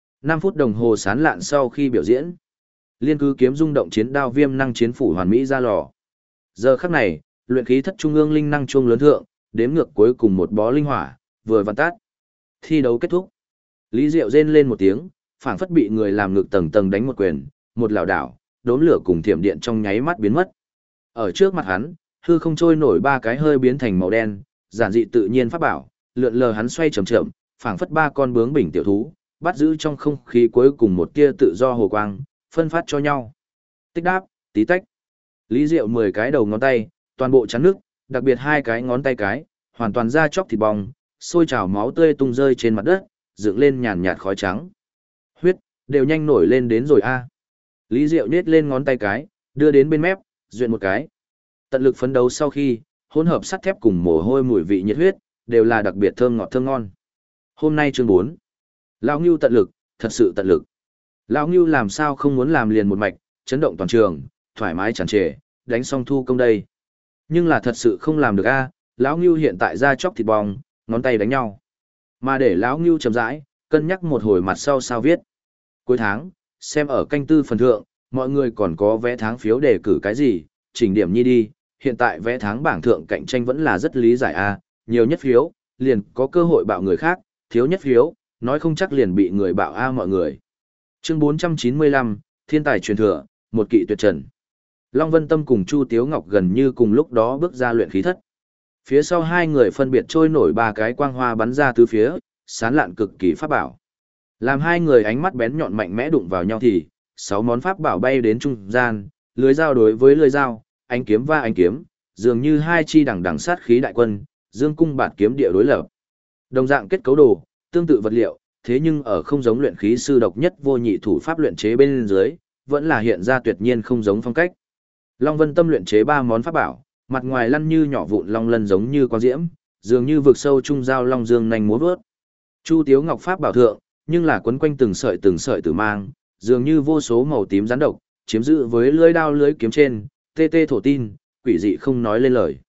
[SPEAKER 1] 5 phút đồng hồ sán lạn sau khi biểu diễn, Liên Cứ kiếm rung động chiến đao viêm năng chiến phủ hoàn mỹ ra lò. Giờ khắc này, luyện khí thất trung ương linh năng chuông lớn thượng, đếm ngược cuối cùng một bó linh hỏa, vừa vặn tắt. Thi đấu kết thúc. Lý Diệu rên lên một tiếng, phảng phất bị người làm ngực tầng tầng đánh một quyền, một lảo đảo, đốm lửa cùng thiểm điện trong nháy mắt biến mất. Ở trước mặt hắn, hư không trôi nổi ba cái hơi biến thành màu đen, giản dị tự nhiên pháp bảo, lượn lờ hắn xoay chậm chậm, phảng phất ba con bướng bỉnh tiểu thú, bắt giữ trong không khí cuối cùng một tia tự do hồ quang, phân phát cho nhau. Tích đáp, tí tách. Lý Diệu 10 cái đầu ngón tay, toàn bộ chắn nước, đặc biệt hai cái ngón tay cái, hoàn toàn da chóc thịt bong, sôi trào máu tươi tung rơi trên mặt đất, dựng lên nhàn nhạt khói trắng. Huyết, đều nhanh nổi lên đến rồi a. Lý Diệu nhét lên ngón tay cái, đưa đến bên mép, duyện một cái. Tận lực phấn đấu sau khi, hỗn hợp sắt thép cùng mồ hôi mùi vị nhiệt huyết, đều là đặc biệt thơm ngọt thơm ngon. Hôm nay chương 4. Lão Ngưu tận lực, thật sự tận lực. Lão Ngưu làm sao không muốn làm liền một mạch, chấn động toàn trường, thoải mái tràn trề, đánh xong thu công đây. Nhưng là thật sự không làm được a, lão Ngưu hiện tại da chóc thịt bong, ngón tay đánh nhau. Mà để lão Ngưu chậm rãi, cân nhắc một hồi mặt sau sao viết. Cuối tháng, xem ở canh tư phần thượng, mọi người còn có vé tháng phiếu đề cử cái gì, chỉnh điểm nhi đi, hiện tại vé tháng bảng thượng cạnh tranh vẫn là rất lý giải a, nhiều nhất phiếu, liền có cơ hội bạo người khác, thiếu nhất phiếu, nói không chắc liền bị người bạo a mọi người. Chương 495, Thiên tài truyền thừa, một kỵ tuyệt trần. Long Vân Tâm cùng Chu Tiếu Ngọc gần như cùng lúc đó bước ra luyện khí thất. Phía sau hai người phân biệt trôi nổi ba cái quang hoa bắn ra tứ phía, sán lạn cực kỳ pháp bảo. Làm hai người ánh mắt bén nhọn mạnh mẽ đụng vào nhau thì, 6 món pháp bảo bay đến trung gian, lưới dao đối với lưới dao, ánh kiếm va ánh kiếm, dường như hai chi đằng đằng sát khí đại quân, dương cung bạt kiếm địa đối lập. Đồng dạng kết cấu đồ, tương tự vật liệu, thế nhưng ở không giống luyện khí sư độc nhất vô nhị thủ pháp luyện chế bên dưới, vẫn là hiện ra tuyệt nhiên không giống phong cách. Long Vân Tâm luyện chế 3 món pháp bảo, mặt ngoài lăn như nhỏ vụn long lân giống như quang diễm, dường như vực sâu trung giao long dương nhanh múa vớt. Chu Tiếu Ngọc pháp bảo thượng, nhưng là quấn quanh từng sợi tử mang, dường như vô số màu tím rắn độc, chiếm giữ với lưỡi đao lưỡi kiếm trên, tê tê thổ tin, quỷ dị không nói lên lời.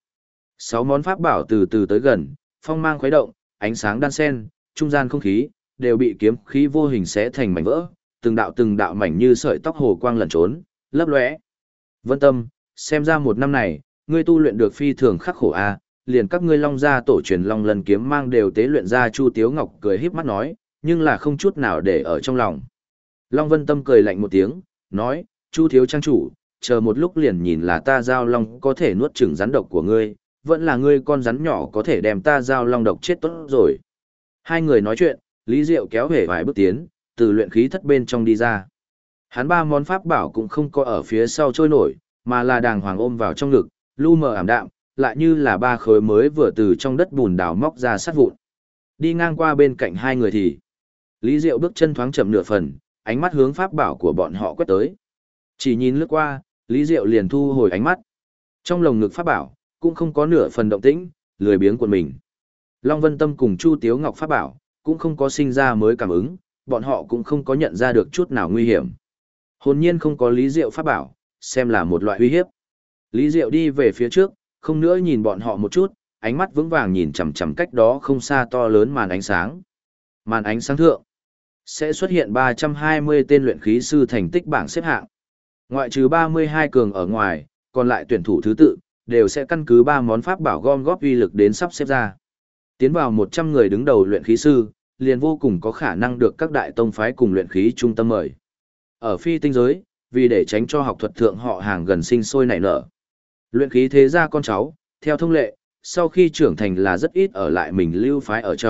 [SPEAKER 1] 6 món pháp bảo từ từ tới gần, phong mang khuấy động, ánh sáng đan sen, trung gian không khí đều bị kiếm khí vô hình xé thành mảnh vỡ, từng đạo mảnh như sợi tóc hồ quang lẩn trốn, lấp lóe. Vân Tâm, xem ra một năm này, ngươi tu luyện được phi thường khắc khổ a, liền các ngươi Long gia tổ truyền Long Lần kiếm mang đều tế luyện ra. Chu Tiếu Ngọc cười híp mắt nói, nhưng là không chút nào để ở trong lòng. Long Vân Tâm cười lạnh một tiếng, nói, Chu thiếu trang chủ, chờ một lúc liền nhìn là ta giao long có thể nuốt chửng rắn độc của ngươi, vẫn là ngươi con rắn nhỏ có thể đem ta giao long độc chết tốt rồi. Hai người nói chuyện, Lý Diệu kéo hể vài bước tiến, từ luyện khí thất bên trong đi ra. Hắn 3 món pháp bảo cũng không có ở phía sau trôi nổi, mà là đàng hoàng ôm vào trong ngực, lu mờ ảm đạm, lại như là 3 khối mới vừa từ trong đất bùn đào móc ra sát vụn. Đi ngang qua bên cạnh hai người thì, Lý Diệu bước chân thoáng chậm nửa phần, ánh mắt hướng pháp bảo của bọn họ quét tới. Chỉ nhìn lướt qua, Lý Diệu liền thu hồi ánh mắt. Trong lồng ngực pháp bảo, cũng không có nửa phần động tĩnh, lười biếng của mình. Long Vân Tâm cùng Chu Tiếu Ngọc pháp bảo, cũng không có sinh ra mới cảm ứng, bọn họ cũng không có nhận ra được chút nào nguy hiểm. Hồn nhiên không có Lý Diệu pháp bảo, xem là một loại uy hiếp. Lý Diệu đi về phía trước, không nữa nhìn bọn họ một chút, ánh mắt vững vàng nhìn chằm chằm cách đó không xa to lớn màn ánh sáng. Màn ánh sáng thượng sẽ xuất hiện 320 tên luyện khí sư thành tích bảng xếp hạng. Ngoại trừ 32 cường ở ngoài, còn lại tuyển thủ thứ tự đều sẽ căn cứ 3 món pháp bảo gom góp uy lực đến sắp xếp ra. Tiến vào 100 người đứng đầu luyện khí sư, liền vô cùng có khả năng được các đại tông phái cùng luyện khí trung tâm mời. Ở phi tinh giới, vì để tránh cho học thuật thượng họ hàng gần sinh sôi nảy nở, luyện khí thế gia con cháu, theo thông lệ, sau khi trưởng thành là rất ít ở lại mình lưu phái ở trong,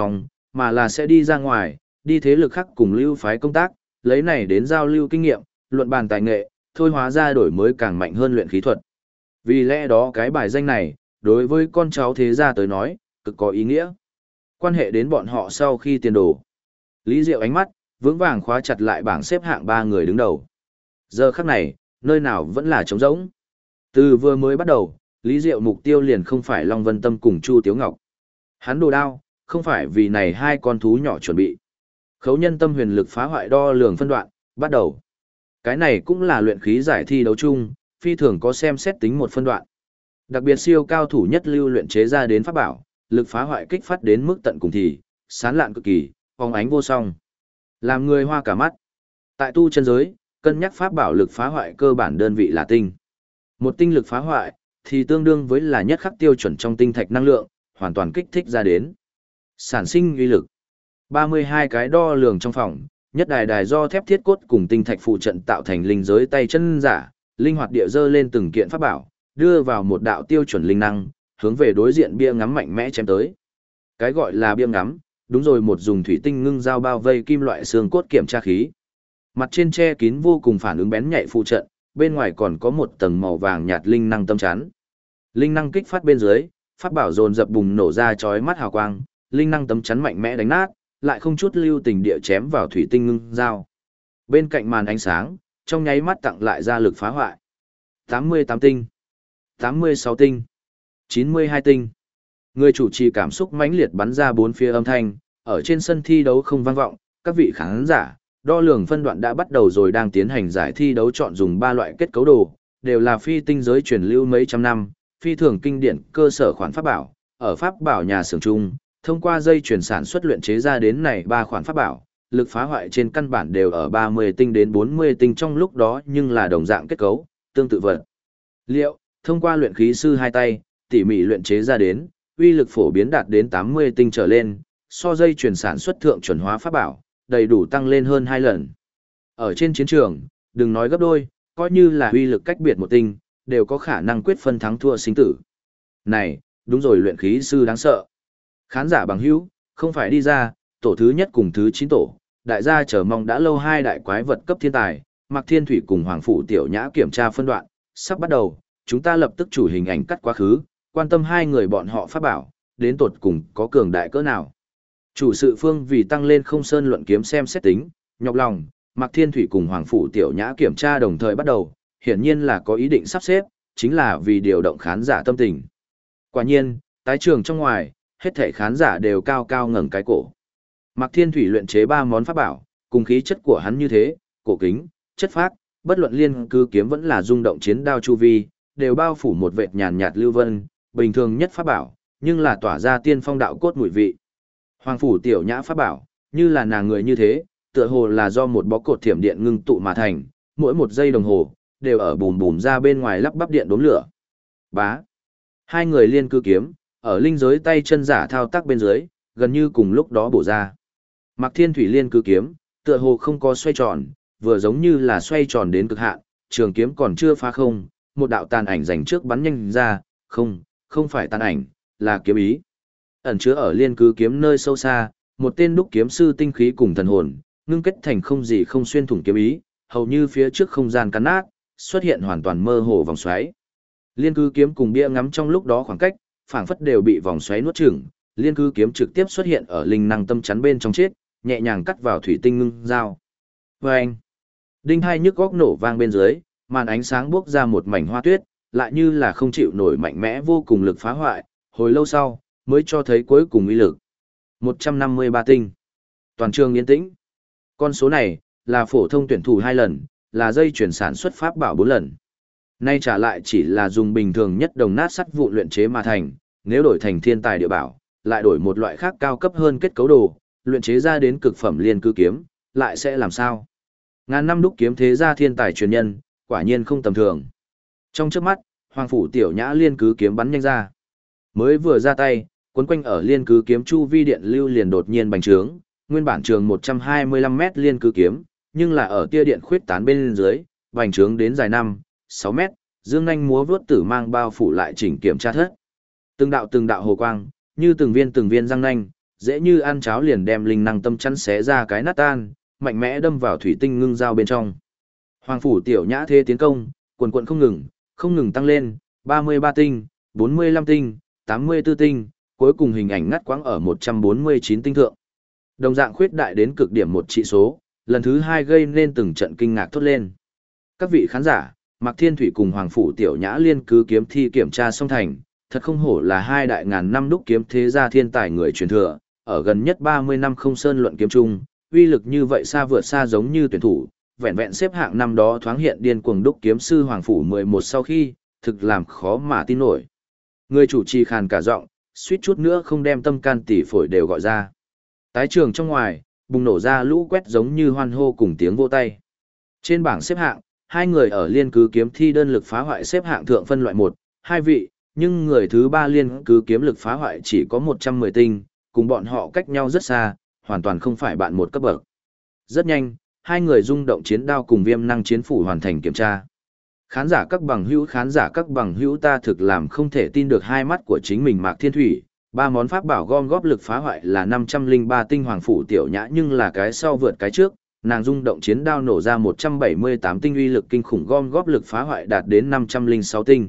[SPEAKER 1] mà là sẽ đi ra ngoài, đi thế lực khác cùng lưu phái công tác, lấy này đến giao lưu kinh nghiệm, luận bàn tài nghệ, thôi hóa ra đổi mới càng mạnh hơn luyện khí thuật. Vì lẽ đó cái bài danh này, đối với con cháu thế gia tới nói, cực có ý nghĩa. Quan hệ đến bọn họ sau khi tiền đồ. Lý Diệu ánh mắt, vững vàng khóa chặt lại bảng xếp hạng 3 người đứng đầu. Giờ khắc này, nơi nào vẫn là trống rỗng. Từ vừa mới bắt đầu, Lý Diệu mục tiêu liền không phải Long Vân Tâm cùng Chu Tiếu Ngọc. Hắn đồ đao, không phải vì này hai con thú nhỏ chuẩn bị. Khấu nhân tâm huyền lực phá hoại đo lường phân đoạn, bắt đầu. Cái này cũng là luyện khí giải thi đấu chung, phi thường có xem xét tính một phân đoạn. Đặc biệt siêu cao thủ nhất lưu luyện chế ra đến pháp bảo, lực phá hoại kích phát đến mức tận cùng thì, sán lạn cực kỳ, phóng ánh vô song. Làm người hoa cả mắt. Tại tu chân giới, cân nhắc pháp bảo lực phá hoại cơ bản đơn vị là tinh. Một tinh lực phá hoại, thì tương đương với là nhất khắc tiêu chuẩn trong tinh thạch năng lượng, hoàn toàn kích thích ra đến. Sản sinh uy lực. 32 cái đo lường trong phòng, nhất đài đài do thép thiết cốt cùng tinh thạch phụ trận tạo thành linh giới tay chân giả, linh hoạt địa dơ lên từng kiện pháp bảo, đưa vào một đạo tiêu chuẩn linh năng, hướng về đối diện bia ngắm mạnh mẽ chém tới. Cái gọi là bia ngắm, đúng rồi, một dùng thủy tinh ngưng dao bao vây kim loại xương cốt kiểm tra khí. Mặt trên che kín vô cùng phản ứng bén nhạy phụ trận, bên ngoài còn có một tầng màu vàng nhạt linh năng tâm chắn. Linh năng kích phát bên dưới, pháp bảo dồn dập bùng nổ ra chói mắt hào quang, linh năng tấm chắn mạnh mẽ đánh nát, lại không chút lưu tình địa chém vào thủy tinh ngưng dao. Bên cạnh màn ánh sáng, trong nháy mắt tặng lại ra lực phá hoại. 88 tinh, 86 tinh, 92 tinh. Người chủ trì cảm xúc mãnh liệt bắn ra bốn phía âm thanh, ở trên sân thi đấu không vang vọng, các vị khán giả, đo lường phân đoạn đã bắt đầu rồi, đang tiến hành giải thi đấu chọn dùng 3 loại kết cấu đồ, đều là phi tinh giới truyền lưu mấy trăm năm, phi thường kinh điển cơ sở khoản pháp bảo, ở pháp bảo nhà xưởng chung, thông qua dây chuyển sản xuất luyện chế ra đến này 3 khoản pháp bảo, lực phá hoại trên căn bản đều ở 30 tinh đến 40 tinh trong lúc đó, nhưng là đồng dạng kết cấu, tương tự vật. Liệu, thông qua luyện khí sư hai tay, tỉ mỉ luyện chế ra đến, uy lực phổ biến đạt đến 80 tinh trở lên, so dây chuyển sản xuất thượng chuẩn hóa pháp bảo, đầy đủ tăng lên hơn 2 lần. Ở trên chiến trường, đừng nói gấp đôi, coi như là uy lực cách biệt một tinh, đều có khả năng quyết phân thắng thua sinh tử. Này, đúng rồi, luyện khí sư đáng sợ. Khán giả bằng hữu, không phải đi ra, tổ thứ nhất cùng thứ 9 tổ, đại gia chờ mong đã lâu hai đại quái vật cấp thiên tài, Mạc Thiên Thủy cùng Hoàng Phủ Tiểu Nhã kiểm tra phân đoạn, sắp bắt đầu, chúng ta lập tức chủ hình ảnh cắt quá khứ, quan tâm hai người bọn họ pháp bảo, đến tột cùng có cường đại cỡ nào. Chủ sự phương vì tăng lên không sơn luận kiếm xem xét tính, nhọc lòng, Mạc Thiên Thủy cùng Hoàng Phủ Tiểu Nhã kiểm tra đồng thời bắt đầu, hiển nhiên là có ý định sắp xếp, chính là vì điều động khán giả tâm tình. Quả nhiên, tái trường trong ngoài, hết thảy khán giả đều cao cao ngẩng cái cổ. Mạc Thiên Thủy luyện chế 3 món pháp bảo, cùng khí chất của hắn như thế, cổ kính, chất phác, bất luận liên cư kiếm vẫn là rung động chiến đao chu vi, đều bao phủ một vệt nhàn nhạt lưu vân, bình thường nhất pháp bảo, nhưng là tỏa ra tiên phong đạo cốt mùi vị. Hoàng Phủ Tiểu Nhã pháp bảo, như là nàng người như thế, tựa hồ là do một bó cột thiểm điện ngưng tụ mà thành, mỗi một giây đồng hồ đều ở bùm bùm ra bên ngoài lắp bắp điện đốm lửa. Bá. Hai người liên cư kiếm, ở linh giới tay chân giả thao tác bên dưới, gần như cùng lúc đó bổ ra. Mạc Thiên Thủy liên cư kiếm, tựa hồ không có xoay tròn, vừa giống như là xoay tròn đến cực hạn, trường kiếm còn chưa phá không, một đạo tàn ảnh dành trước bắn nhanh ra, không phải tàn ảnh, là kiếm ý. Ẩn chứa ở liên cư kiếm nơi sâu xa, một tên đúc kiếm sư tinh khí cùng thần hồn, ngưng kết thành không gì không xuyên thủng kiếm ý, hầu như phía trước không gian cắn nát, xuất hiện hoàn toàn mơ hồ vòng xoáy. Liên cư kiếm cùng bia ngắm trong lúc đó khoảng cách, phảng phất đều bị vòng xoáy nuốt chửng, liên cư kiếm trực tiếp xuất hiện ở linh năng tâm chắn bên trong chết, nhẹ nhàng cắt vào thủy tinh ngưng dao. Vâng! Đinh hai nhức góc nổ vang bên dưới, màn ánh sáng bốc ra một mảnh hoa tuyết, lại như là không chịu nổi mạnh mẽ vô cùng lực phá hoại, hồi lâu sau, mới cho thấy cuối cùng uy lực. 153 tinh. Toàn trường yên tĩnh. Con số này, là phổ thông tuyển thủ 2 lần, là dây chuyển sản xuất pháp bảo 4 lần. Nay trả lại chỉ là dùng bình thường nhất đồng nát sắt vụn luyện chế mà thành, nếu đổi thành thiên tài địa bảo, lại đổi một loại khác cao cấp hơn kết cấu đồ, luyện chế ra đến cực phẩm liên cư kiếm, lại sẽ làm sao? Ngàn năm đúc kiếm thế gia thiên tài truyền nhân, quả nhiên không tầm thường. Trong chớp mắt, Hoàng Phủ Tiểu Nhã liên cư kiếm bắn nhanh ra. Mới vừa ra tay, quấn quanh ở liên cư kiếm chu vi điện lưu liền đột nhiên bành trướng, nguyên bản trường 125 mét liên cư kiếm, nhưng là ở tia điện khuyết tán bên dưới, bành trướng đến dài 6 mét, dương nhanh múa vuốt tử mang bao phủ lại chỉnh kiểm tra thất. Từng đạo hồ quang, như từng viên răng nanh, dễ như ăn cháo liền đem linh năng tâm chắn xé ra cái nát tan, mạnh mẽ đâm vào thủy tinh ngưng dao bên trong. Hoàng phủ tiểu nhã thế tiến công, quần quần không ngừng tăng lên, 33 tinh, 45 tinh, 84 tinh, cuối cùng hình ảnh ngắt quãng ở 149 tinh thượng. Đồng dạng khuyết đại đến cực điểm một trị số, lần thứ 2 gây nên từng trận kinh ngạc thốt lên. Các vị khán giả, Mạc Thiên Thủy cùng Hoàng phủ tiểu nhã liên cứ kiếm thi kiểm tra xong thành, thật không hổ là hai đại ngàn năm đúc kiếm thế gia thiên tài người truyền thừa, ở gần nhất 30 năm không sơn luận kiếm chung, uy lực như vậy xa vượt xa giống như tuyển thủ, vẹn vẹn xếp hạng năm đó thoáng hiện điên cuồng đúc kiếm sư Hoàng phủ 11 sau khi, thực làm khó mà tin nổi. Người chủ trì khàn cả giọng, suýt chút nữa không đem tâm can tỷ phổi đều gọi ra. Tái trường trong ngoài, bùng nổ ra lũ quét giống như hoan hô cùng tiếng vỗ tay. Trên bảng xếp hạng, hai người ở liên cứ kiếm thi đơn lực phá hoại xếp hạng thượng phân loại 1, 2 vị, nhưng người thứ 3 liên cứ kiếm lực phá hoại chỉ có 110 tinh, cùng bọn họ cách nhau rất xa, hoàn toàn không phải bạn một cấp bậc. Rất nhanh, hai người rung động chiến đao cùng viêm năng chiến phủ hoàn thành kiểm tra. Khán giả các bằng hữu ta thực làm không thể tin được hai mắt của chính mình Mạc Thiên Thủy, ba món pháp bảo gom góp lực phá hoại là 503 tinh Hoàng phủ tiểu nhã nhưng là cái sau vượt cái trước, nàng rung động chiến đao nổ ra 178 tinh uy lực kinh khủng gom góp lực phá hoại đạt đến 506 tinh.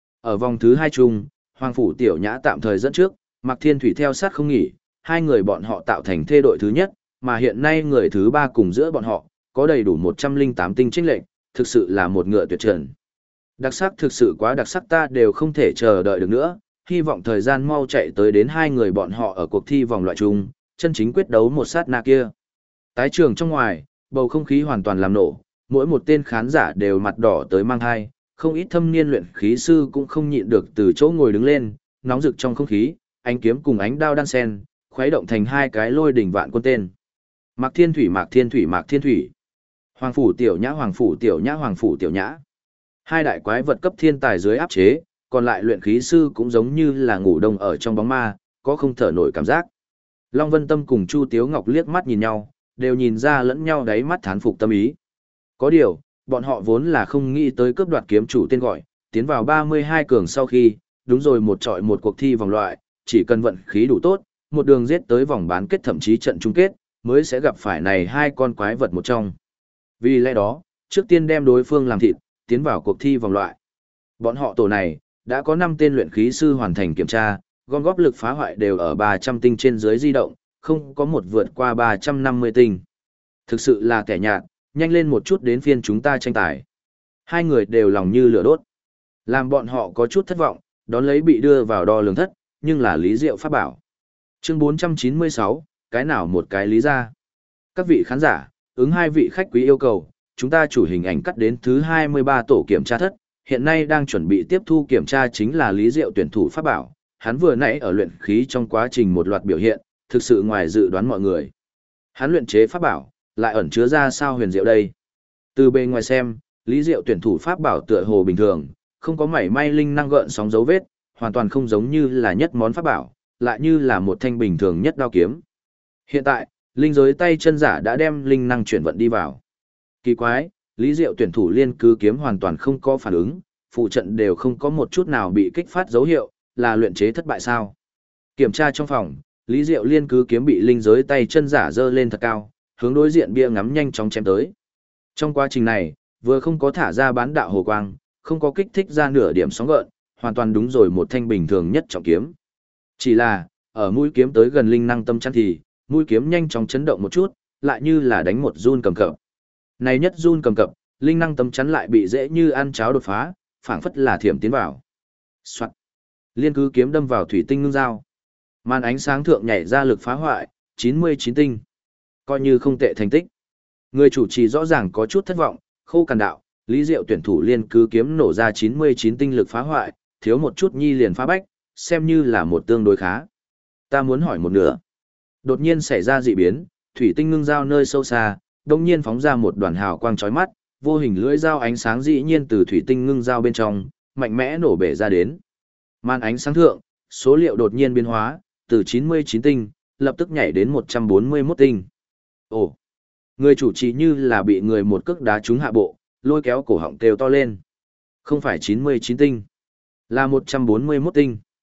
[SPEAKER 1] Ở vòng thứ 2 chung, Hoàng phủ tiểu nhã tạm thời dẫn trước, Mạc Thiên Thủy theo sát không nghỉ, hai người bọn họ tạo thành thê đội thứ nhất, mà hiện nay người thứ 3 cùng giữa bọn họ, có đầy đủ 108 tinh chênh lệnh, thực sự là một ngựa tuyệt trần. Đặc sắc thực sự quá đặc sắc ta đều không thể chờ đợi được nữa, hy vọng thời gian mau chạy tới đến hai người bọn họ ở cuộc thi vòng loại chung, chân chính quyết đấu một sát na kia. Tái trường trong ngoài, bầu không khí hoàn toàn làm nổ, mỗi một tên khán giả đều mặt đỏ tới mang hai, không ít thâm niên luyện khí sư cũng không nhịn được từ chỗ ngồi đứng lên, nóng rực trong không khí, ánh kiếm cùng ánh đao đan sen, khuấy động thành hai cái lôi đỉnh vạn quân tên. Mạc Thiên Thủy, Mạc Thiên Thủy, Mạc Thiên Thủy. Hoàng phủ tiểu nhã, Hoàng phủ tiểu nhã, Hoàng phủ tiểu nhã. Hai đại quái vật cấp thiên tài dưới áp chế, còn lại luyện khí sư cũng giống như là ngủ đông ở trong bóng ma, có không thở nổi cảm giác. Long Vân Tâm cùng Chu Tiếu Ngọc liếc mắt nhìn nhau, đều nhìn ra lẫn nhau đáy mắt thán phục tâm ý. Có điều, bọn họ vốn là không nghĩ tới cướp đoạt kiếm chủ tên gọi, tiến vào 32 cường sau khi, đúng rồi một trọi một cuộc thi vòng loại, chỉ cần vận khí đủ tốt, một đường giết tới vòng bán kết thậm chí trận chung kết, mới sẽ gặp phải này hai con quái vật một trong. Vì lẽ đó, trước tiên đem đối phương làm thịt, tiến vào cuộc thi vòng loại. Bọn họ tổ này, đã có 5 tên luyện khí sư hoàn thành kiểm tra, gom góp lực phá hoại đều ở 300 tinh trên dưới di động, không có một vượt qua 350 tinh. Thực sự là kẻ nhạt, nhanh lên một chút đến phiên chúng ta tranh tài. Hai người đều lòng như lửa đốt. Làm bọn họ có chút thất vọng, đón lấy bị đưa vào đo lường thất, nhưng là lý diệu pháp bảo. Chương 496, cái nào một cái lý ra. Các vị khán giả, ứng hai vị khách quý yêu cầu, chúng ta chủ hình ảnh cắt đến thứ 23 tổ kiểm tra thất, hiện nay đang chuẩn bị tiếp thu kiểm tra chính là lý diệu tuyển thủ pháp bảo. Hắn vừa nãy ở luyện khí trong quá trình một loạt biểu hiện, thực sự ngoài dự đoán mọi người. Hắn luyện chế pháp bảo, lại ẩn chứa ra sao huyền diệu đây. Từ bề ngoài xem, lý diệu tuyển thủ pháp bảo tựa hồ bình thường, không có mảy may linh năng gợn sóng dấu vết, hoàn toàn không giống như là nhất món pháp bảo, lại như là một thanh bình thường nhất đao kiếm. Hiện tại, linh giới tay chân giả đã đem linh năng chuyển vận đi vào. Kỳ quái, lý diệu tuyển thủ liên cứ kiếm hoàn toàn không có phản ứng, phụ trận đều không có một chút nào bị kích phát dấu hiệu, là luyện chế thất bại sao? Kiểm tra trong phòng, lý diệu liên cứ kiếm bị linh giới tay chân giả dơ lên thật cao, hướng đối diện bia ngắm nhanh chóng chém tới. Trong quá trình này, vừa không có thả ra bán đạo hồ quang, không có kích thích ra nửa điểm sóng gợn, hoàn toàn đúng rồi một thanh bình thường nhất trọng kiếm. Chỉ là, ở mũi kiếm tới gần linh năng tâm chắn thì, mũi kiếm nhanh chóng chấn động một chút, lại như là đánh một run cầm cập. Này nhất run cầm cập, linh năng tâm chắn lại bị dễ như ăn cháo đột phá, phảng phất là thiểm tiến vào. Soạt. Liên cứ kiếm đâm vào thủy tinh ngưng dao. Màn ánh sáng thượng nhảy ra lực phá hoại, 99 tinh. Coi như không tệ thành tích. Người chủ trì rõ ràng có chút thất vọng, khô cằn đạo, lý diệu tuyển thủ liên cứ kiếm nổ ra 99 tinh lực phá hoại, thiếu một chút nhi liền phá bách, xem như là một tương đối khá. Ta muốn hỏi một nửa. Đột nhiên xảy ra dị biến, thủy tinh ngưng dao nơi sâu xa, đột nhiên phóng ra một đoàn hào quang chói mắt, vô hình lưỡi dao ánh sáng dĩ nhiên từ thủy tinh ngưng dao bên trong, mạnh mẽ nổ bể ra đến. Màn ánh sáng thượng, số liệu đột nhiên biến hóa, từ 99 tinh, lập tức nhảy đến 141 tinh. Ồ, người chủ trì như là bị người một cước đá trúng hạ bộ, lôi kéo cổ họng kêu to lên. Không phải 99 tinh, là 141 tinh.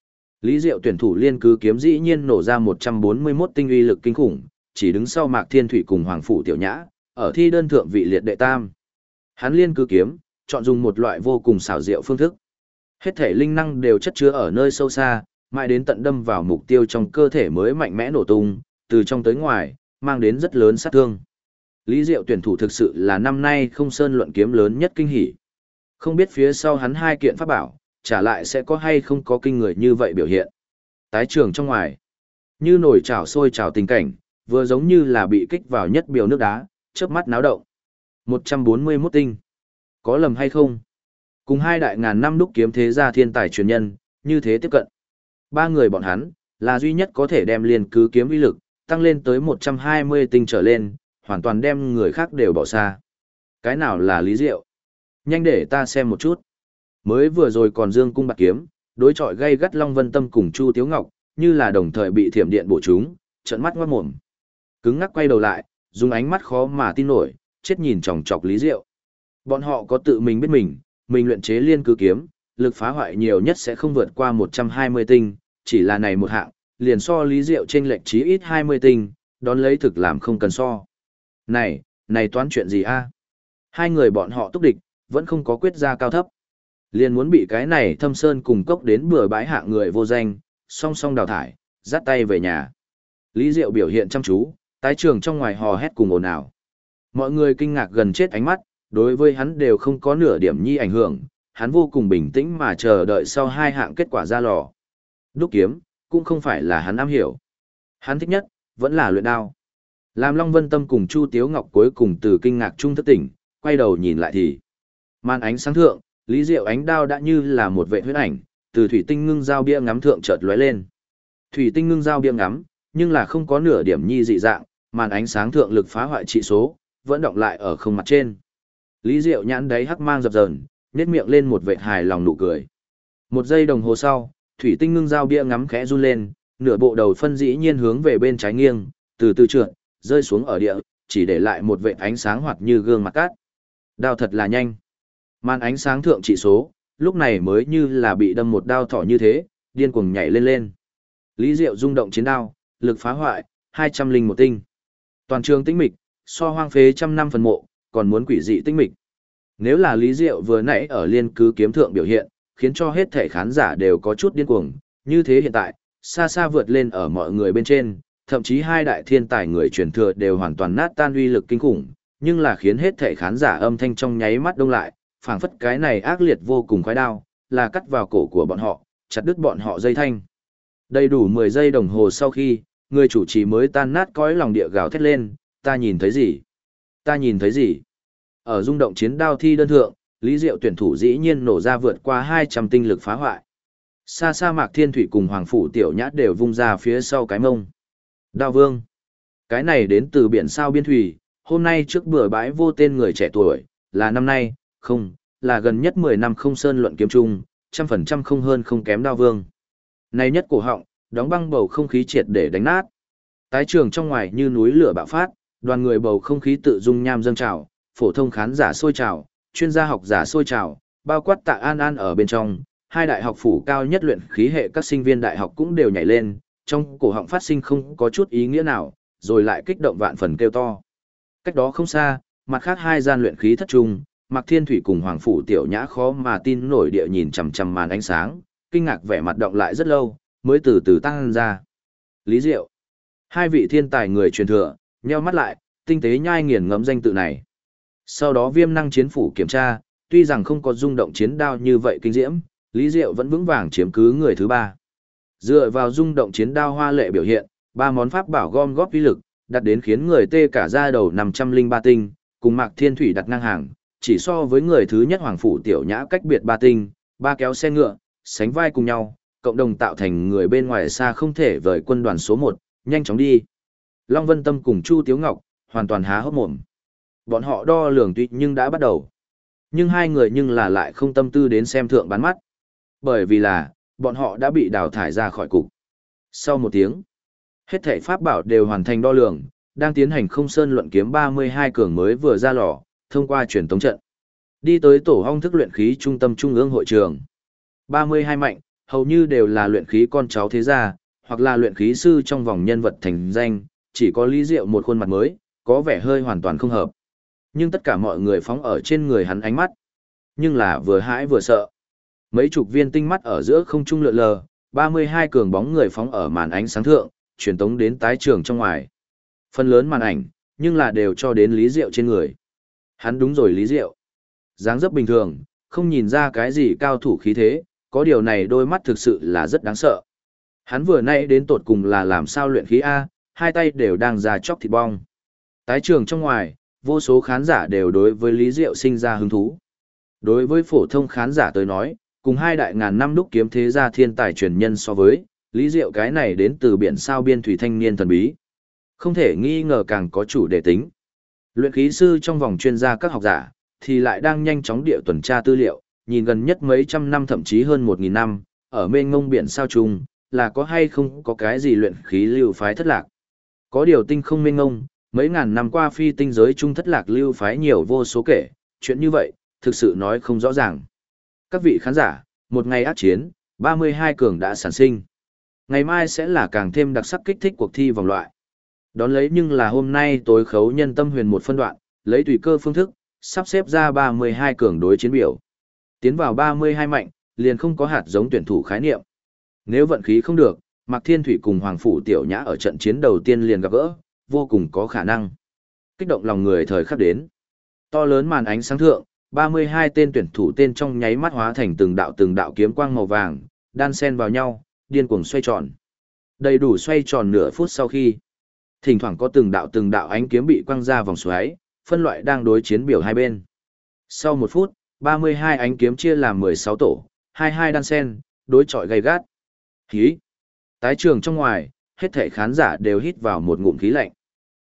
[SPEAKER 1] Lý Diệu tuyển thủ liên cứ kiếm dĩ nhiên nổ ra 141 tinh uy lực kinh khủng, chỉ đứng sau Mạc Thiên Thủy cùng Hoàng Phủ Tiểu Nhã, ở thi đơn thượng vị liệt đệ tam. Hắn liên cứ kiếm, chọn dùng một loại vô cùng xảo diệu phương thức. Hết thể linh năng đều chất chứa ở nơi sâu xa, mãi đến tận đâm vào mục tiêu trong cơ thể mới mạnh mẽ nổ tung, từ trong tới ngoài, mang đến rất lớn sát thương. Lý Diệu tuyển thủ thực sự là năm nay không sơn luận kiếm lớn nhất kinh hỉ. Không biết phía sau hắn hai kiện pháp bảo, trả lại sẽ có hay không có kinh người như vậy biểu hiện. Tái trường trong ngoài, như nồi chảo sôi trào tình cảnh, vừa giống như là bị kích vào nhất biều nước đá, chớp mắt náo động. 141 tinh. Có lầm hay không? Cùng hai đại ngàn năm đúc kiếm thế gia thiên tài truyền nhân, như thế tiếp cận. Ba người bọn hắn, là duy nhất có thể đem liên cứ kiếm uy lực, tăng lên tới 120 tinh trở lên, hoàn toàn đem người khác đều bỏ xa. Cái nào là Lý Diệu? Nhanh để ta xem một chút. Mới vừa rồi còn dương cung bạc kiếm, đối chọi gây gắt Long Vân Tâm cùng Chu Tiếu Ngọc, như là đồng thời bị thiểm điện bổ trúng, trợn mắt ngoát mồm. Cứng ngắc quay đầu lại, dùng ánh mắt khó mà tin nổi, chết nhìn chòng chọc Lý Diệu. Bọn họ có tự mình biết mình luyện chế liên cứ kiếm, lực phá hoại nhiều nhất sẽ không vượt qua 120 tinh, chỉ là này một hạng, liền so Lý Diệu trên lệch chí ít 20 tinh, đón lấy thực làm không cần so. Này toán chuyện gì a? Hai người bọn họ túc địch, vẫn không có quyết ra cao thấp. Liền muốn bị cái này Thâm Sơn cùng cốc đến bừa bãi hạng người vô danh, song song đào thải, dắt tay về nhà. Lý Diệu biểu hiện chăm chú, tái trường trong ngoài hò hét cùng ồn ào. Mọi người kinh ngạc gần chết ánh mắt, đối với hắn đều không có nửa điểm nhi ảnh hưởng, hắn vô cùng bình tĩnh mà chờ đợi sau hai hạng kết quả ra lò. Đúc kiếm, cũng không phải là hắn am hiểu. Hắn thích nhất, vẫn là luyện đao. Làm Long Vân Tâm cùng Chu Tiếu Ngọc cuối cùng từ kinh ngạc trung thức tỉnh, quay đầu nhìn lại thì màn ánh sáng thượng, Lý Diệu ánh đao đã như là một vệ huyết ảnh, từ thủy tinh ngưng dao bia ngắm thượng chợt lóe lên. Thủy tinh ngưng dao bia ngắm, nhưng là không có nửa điểm nhi dị dạng, màn ánh sáng thượng lực phá hoại trị số, vẫn đọng lại ở không mặt trên. Lý Diệu nhãn đáy hắc mang dập dờn, nhếch miệng lên một vệt hài lòng nụ cười. Một giây đồng hồ sau, thủy tinh ngưng dao bia ngắm khẽ run lên, nửa bộ đầu phân dĩ nhiên hướng về bên trái nghiêng, từ từ trượt, rơi xuống ở địa, chỉ để lại một vệt ánh sáng hoạt như gương mặt cát. Đao thật là nhanh. Màn ánh sáng thượng trị số, lúc này mới như là bị đâm một đao thỏ như thế, điên cuồng nhảy lên lên. Lý Diệu rung động chiến đao, lực phá hoại, 201 tinh. Toàn trường tĩnh mịch, so hoang phế trăm năm phần mộ, còn muốn quỷ dị tĩnh mịch. Nếu là Lý Diệu vừa nãy ở liên cứ kiếm thượng biểu hiện, khiến cho hết thể khán giả đều có chút điên cuồng, như thế hiện tại, xa xa vượt lên ở mọi người bên trên, thậm chí hai đại thiên tài người truyền thừa đều hoàn toàn nát tan uy lực kinh khủng, nhưng là khiến hết thể khán giả âm thanh trong nháy mắt đông lại, phảng phất cái này ác liệt vô cùng khoái đao, là cắt vào cổ của bọn họ, chặt đứt bọn họ dây thanh. Đầy đủ 10 giây đồng hồ sau khi, người chủ trì mới tan nát cõi lòng địa gào thét lên, ta nhìn thấy gì? Ta nhìn thấy gì? Ở rung động chiến đao thi đơn thượng, Lý Diệu tuyển thủ dĩ nhiên nổ ra vượt qua 200 tinh lực phá hoại. Xa xa Mạc Thiên Thủy cùng Hoàng Phủ Tiểu Nhã đều vung ra phía sau cái mông. Đao Vương. Cái này đến từ biển sao biên thủy, hôm nay trước bữa bãi vô tên người trẻ tuổi, là năm nay, không, là gần nhất 10 năm không sơn luận kiếm chung, 100% không hơn không kém Đao Vương. Này nhất cổ họng, đóng băng bầu không khí triệt để đánh nát. Tái trường trong ngoài như núi lửa bạo phát, đoàn người bầu không khí tự dung nham dâng trào, phổ thông khán giả sôi trào, chuyên gia học giả sôi trào, bao quát Tạ An An ở bên trong, hai đại học phủ cao nhất luyện khí hệ các sinh viên đại học cũng đều nhảy lên, trong cổ họng phát sinh không có chút ý nghĩa nào, rồi lại kích động vạn phần kêu to. Cách đó không xa, mặt khác hai gian luyện khí thất trung, Mạc Thiên Thủy cùng Hoàng Phủ Tiểu Nhã khó mà tin nổi địa nhìn chằm chằm màn ánh sáng, kinh ngạc vẻ mặt động lại rất lâu, mới từ từ tăng ra. Lý Diệu. Hai vị thiên tài người truyền thừa, nheo mắt lại, tinh tế nhai nghiền ngẫm danh tự này. Sau đó Viêm Năng Chiến phủ kiểm tra, tuy rằng không có rung động chiến đao như vậy kinh diễm, Lý Diệu vẫn vững vàng chiếm cứ người thứ ba. Dựa vào rung động chiến đao hoa lệ biểu hiện, ba món pháp bảo gom góp uy lực, đạt đến khiến người tê cả da đầu 503 tinh, cùng Mạc Thiên Thủy đặt ngang hàng, chỉ so với người thứ nhất Hoàng Phủ Tiểu Nhã cách biệt 3 tinh, ba kéo xe ngựa, sánh vai cùng nhau, cộng đồng tạo thành người bên ngoài xa không thể vời quân đoàn số 1, nhanh chóng đi. Long Vân Tâm cùng Chu Tiếu Ngọc, hoàn toàn há hốc mồm. Bọn họ đo lường tuy nhưng đã bắt đầu. Nhưng hai người nhưng là lại không tâm tư đến xem thượng bán mắt. Bởi vì là, bọn họ đã bị đào thải ra khỏi cục. Sau một tiếng, hết thảy pháp bảo đều hoàn thành đo lường, đang tiến hành không sơn luận kiếm 32 cường mới vừa ra lò, thông qua truyền tống trận. Đi tới tổ hong thức luyện khí trung tâm trung ương hội trường. 32 mạnh, Hầu như đều là luyện khí con cháu thế gia, hoặc là luyện khí sư trong vòng nhân vật thành danh, chỉ có Lý Diệu một khuôn mặt mới, có vẻ hơi hoàn toàn không hợp. Nhưng tất cả mọi người phóng ở trên người hắn ánh mắt, nhưng là vừa hãi vừa sợ. Mấy chục viên tinh mắt ở giữa không trung lượn lờ, 32 cường bóng người phóng ở màn ánh sáng thượng, truyền tống đến tái trường trong ngoài. Phần lớn màn ảnh, nhưng là đều cho đến Lý Diệu trên người. Hắn đúng rồi Lý Diệu. Dáng dấp bình thường, không nhìn ra cái gì cao thủ khí thế, có điều này đôi mắt thực sự là rất đáng sợ. Hắn vừa nãy đến tột cùng là làm sao luyện khí A, hai tay đều đang ra chóc thịt bong. Tái trường trong ngoài, vô số khán giả đều đối với Lý Diệu sinh ra hứng thú. Đối với phổ thông khán giả tới nói, cùng hai đại ngàn năm đúc kiếm thế gia thiên tài truyền nhân so với, Lý Diệu cái này đến từ biển sao biên thủy thanh niên thần bí. Không thể nghi ngờ càng có chủ đề tính. Luyện khí sư trong vòng chuyên gia các học giả, thì lại đang nhanh chóng địa tuần tra tư liệu, nhìn gần nhất mấy trăm năm thậm chí hơn 1.000 năm, ở mênh mông biển sao chung, là có hay không có cái gì luyện khí lưu phái thất lạc. Có điều tinh không mênh mông, mấy ngàn năm qua phi tinh giới chung thất lạc lưu phái nhiều vô số kể, chuyện như vậy, thực sự nói không rõ ràng. Các vị khán giả, một ngày ác chiến, 32 cường đã sản sinh. Ngày mai sẽ là càng thêm đặc sắc kích thích cuộc thi vòng loại. Đón lấy nhưng là hôm nay tối khấu nhân tâm huyền một phân đoạn, lấy tùy cơ phương thức, sắp xếp ra 32 cường đối chiến biểu. Tiến vào 32 mạnh, liền không có hạt giống tuyển thủ khái niệm. Nếu vận khí không được, Mạc Thiên Thủy cùng Hoàng Phủ Tiểu Nhã ở trận chiến đầu tiên liền gặp gỡ, vô cùng có khả năng. Kích động lòng người thời khắc đến. To lớn màn ánh sáng thượng, 32 tên tuyển thủ tên trong nháy mắt hóa thành từng đạo kiếm quang màu vàng, đan xen vào nhau, điên cuồng xoay tròn. Đầy đủ xoay tròn nửa phút sau khi, thỉnh thoảng có từng đạo ánh kiếm bị quăng ra vòng xoáy, phân loại đang đối chiến biểu hai bên. Sau một phút, 32 ánh kiếm chia làm 16 tổ, 22 đan xen, đối chọi gay gắt. Khí. Tái trường trong ngoài, hết thảy khán giả đều hít vào một ngụm khí lạnh.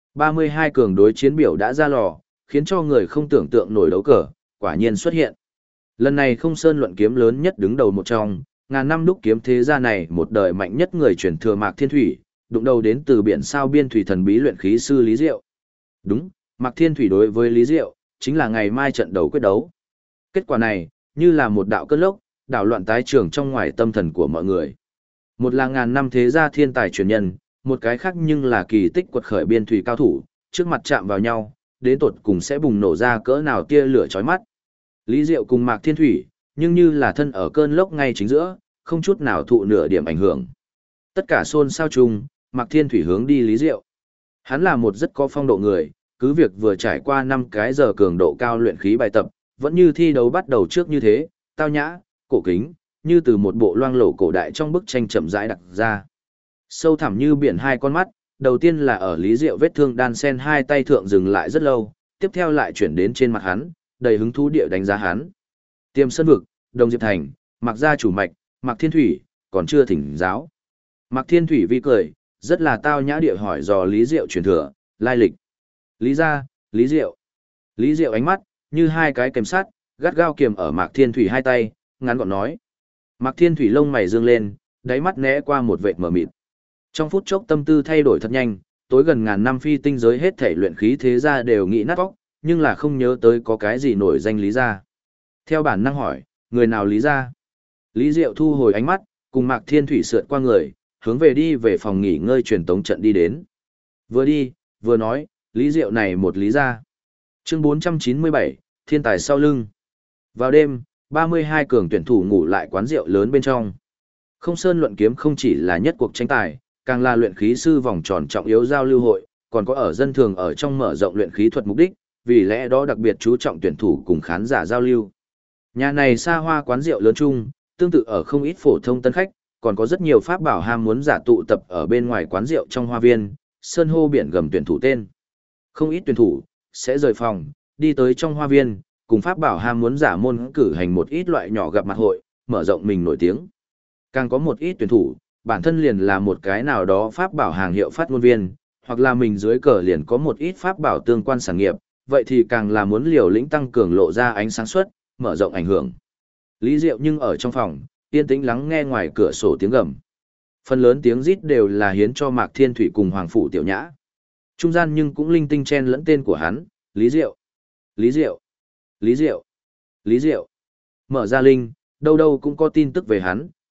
[SPEAKER 1] 32 cường đối chiến biểu đã ra lò, khiến cho người không tưởng tượng nổi đấu cờ, quả nhiên xuất hiện. Lần này không sơn luận kiếm lớn nhất đứng đầu một trong, ngàn năm đúc kiếm thế gia này một đời mạnh nhất người truyền thừa Mạc Thiên Thủy, đụng đầu đến từ biển sao biên thủy thần bí luyện khí sư Lý Diệu. Đúng, Mạc Thiên Thủy đối với Lý Diệu, chính là ngày mai trận đấu quyết đấu. Kết quả này, như là một đạo cơn lốc, đảo loạn tái trường trong ngoài tâm thần của mọi người. Một là ngàn năm thế gia thiên tài truyền nhân, một cái khác nhưng là kỳ tích quật khởi biên thủy cao thủ, trước mặt chạm vào nhau, đến tột cùng sẽ bùng nổ ra cỡ nào tia lửa chói mắt. Lý Diệu cùng Mạc Thiên Thủy, nhưng như là thân ở cơn lốc ngay chính giữa, không chút nào thụ nửa điểm ảnh hưởng. Tất cả xôn xao chung, Mạc Thiên Thủy hướng đi Lý Diệu. Hắn là một rất có phong độ người, cứ việc vừa trải qua 5 cái giờ cường độ cao luyện khí bài tập, vẫn như thi đấu bắt đầu trước như thế, tao nhã, cổ kính, như từ một bộ loang lổ cổ đại trong bức tranh chậm rãi đặt ra. Sâu thẳm như biển hai con mắt, đầu tiên là ở Lý Diệu vết thương đan sen hai tay thượng dừng lại rất lâu, tiếp theo lại chuyển đến trên mặt hắn, đầy hứng thú địa đánh giá hắn. Tiềm Sơn Vực, Đồng Diệp Thành, Mạc gia chủ mạch, Mạc Thiên Thủy, còn chưa thỉnh giáo. Mạc Thiên Thủy vi cười, rất là tao nhã địa hỏi dò Lý Diệu truyền thừa, lai lịch. Lý gia, Lý Diệu. Lý Diệu ánh mắt, như hai cái kềm sắt, gắt gao kiềm ở Mạc Thiên Thủy hai tay, ngắn gọn nói. Mạc Thiên Thủy lông mày dương lên, đáy mắt né qua một vệt mờ mịt. Trong phút chốc tâm tư thay đổi thật nhanh, tối gần ngàn năm phi tinh giới hết thể luyện khí thế gia đều nghĩ nát óc, nhưng là không nhớ tới có cái gì nổi danh Lý gia. Theo bản năng hỏi, người nào Lý gia? Lý Diệu thu hồi ánh mắt, cùng Mạc Thiên Thủy sượt qua người, hướng về phòng nghỉ ngơi truyền tống trận đi đến. Vừa đi, vừa nói, Lý Diệu này một Lý gia. Chương 497, Thiên tài sau lưng. Vào đêm, 32 cường tuyển thủ ngủ lại quán rượu lớn bên trong. Không sơn luận kiếm không chỉ là nhất cuộc tranh tài, càng là luyện khí sư vòng tròn trọng yếu giao lưu hội, còn có ở dân thường ở trong mở rộng luyện khí thuật mục đích, vì lẽ đó đặc biệt chú trọng tuyển thủ cùng khán giả giao lưu. Nhà này xa hoa quán rượu lớn chung, tương tự ở không ít phổ thông tân khách, còn có rất nhiều pháp bảo ham muốn giả tụ tập ở bên ngoài quán rượu trong hoa viên, sơn hô biển gầm tuyển thủ tên. Không ít tuyển thủ sẽ rời phòng, đi tới trong hoa viên, cùng pháp bảo ham muốn giả môn cử hành một ít loại nhỏ gặp mặt hội, mở rộng mình nổi tiếng. Càng có một ít tuyển thủ, bản thân liền là một cái nào đó pháp bảo hàng hiệu phát ngôn viên, hoặc là mình dưới cờ liền có một ít pháp bảo tương quan sản nghiệp, vậy thì càng là muốn liều lĩnh tăng cường lộ ra ánh sáng suất, mở rộng ảnh hưởng. Lý Diệu nhưng ở trong phòng, yên tĩnh lắng nghe ngoài cửa sổ tiếng gầm. Phần lớn tiếng rít đều là hiến cho Mạc Thiên Thủy cùng Hoàng Phủ Tiểu Nhã. Trung gian nhưng cũng linh tinh chen lẫn tên của hắn, Lý Diệu, Lý Diệu, Lý Diệu, Lý Diệu. Mở ra linh, đâu đâu cũng có tin tức về hắn,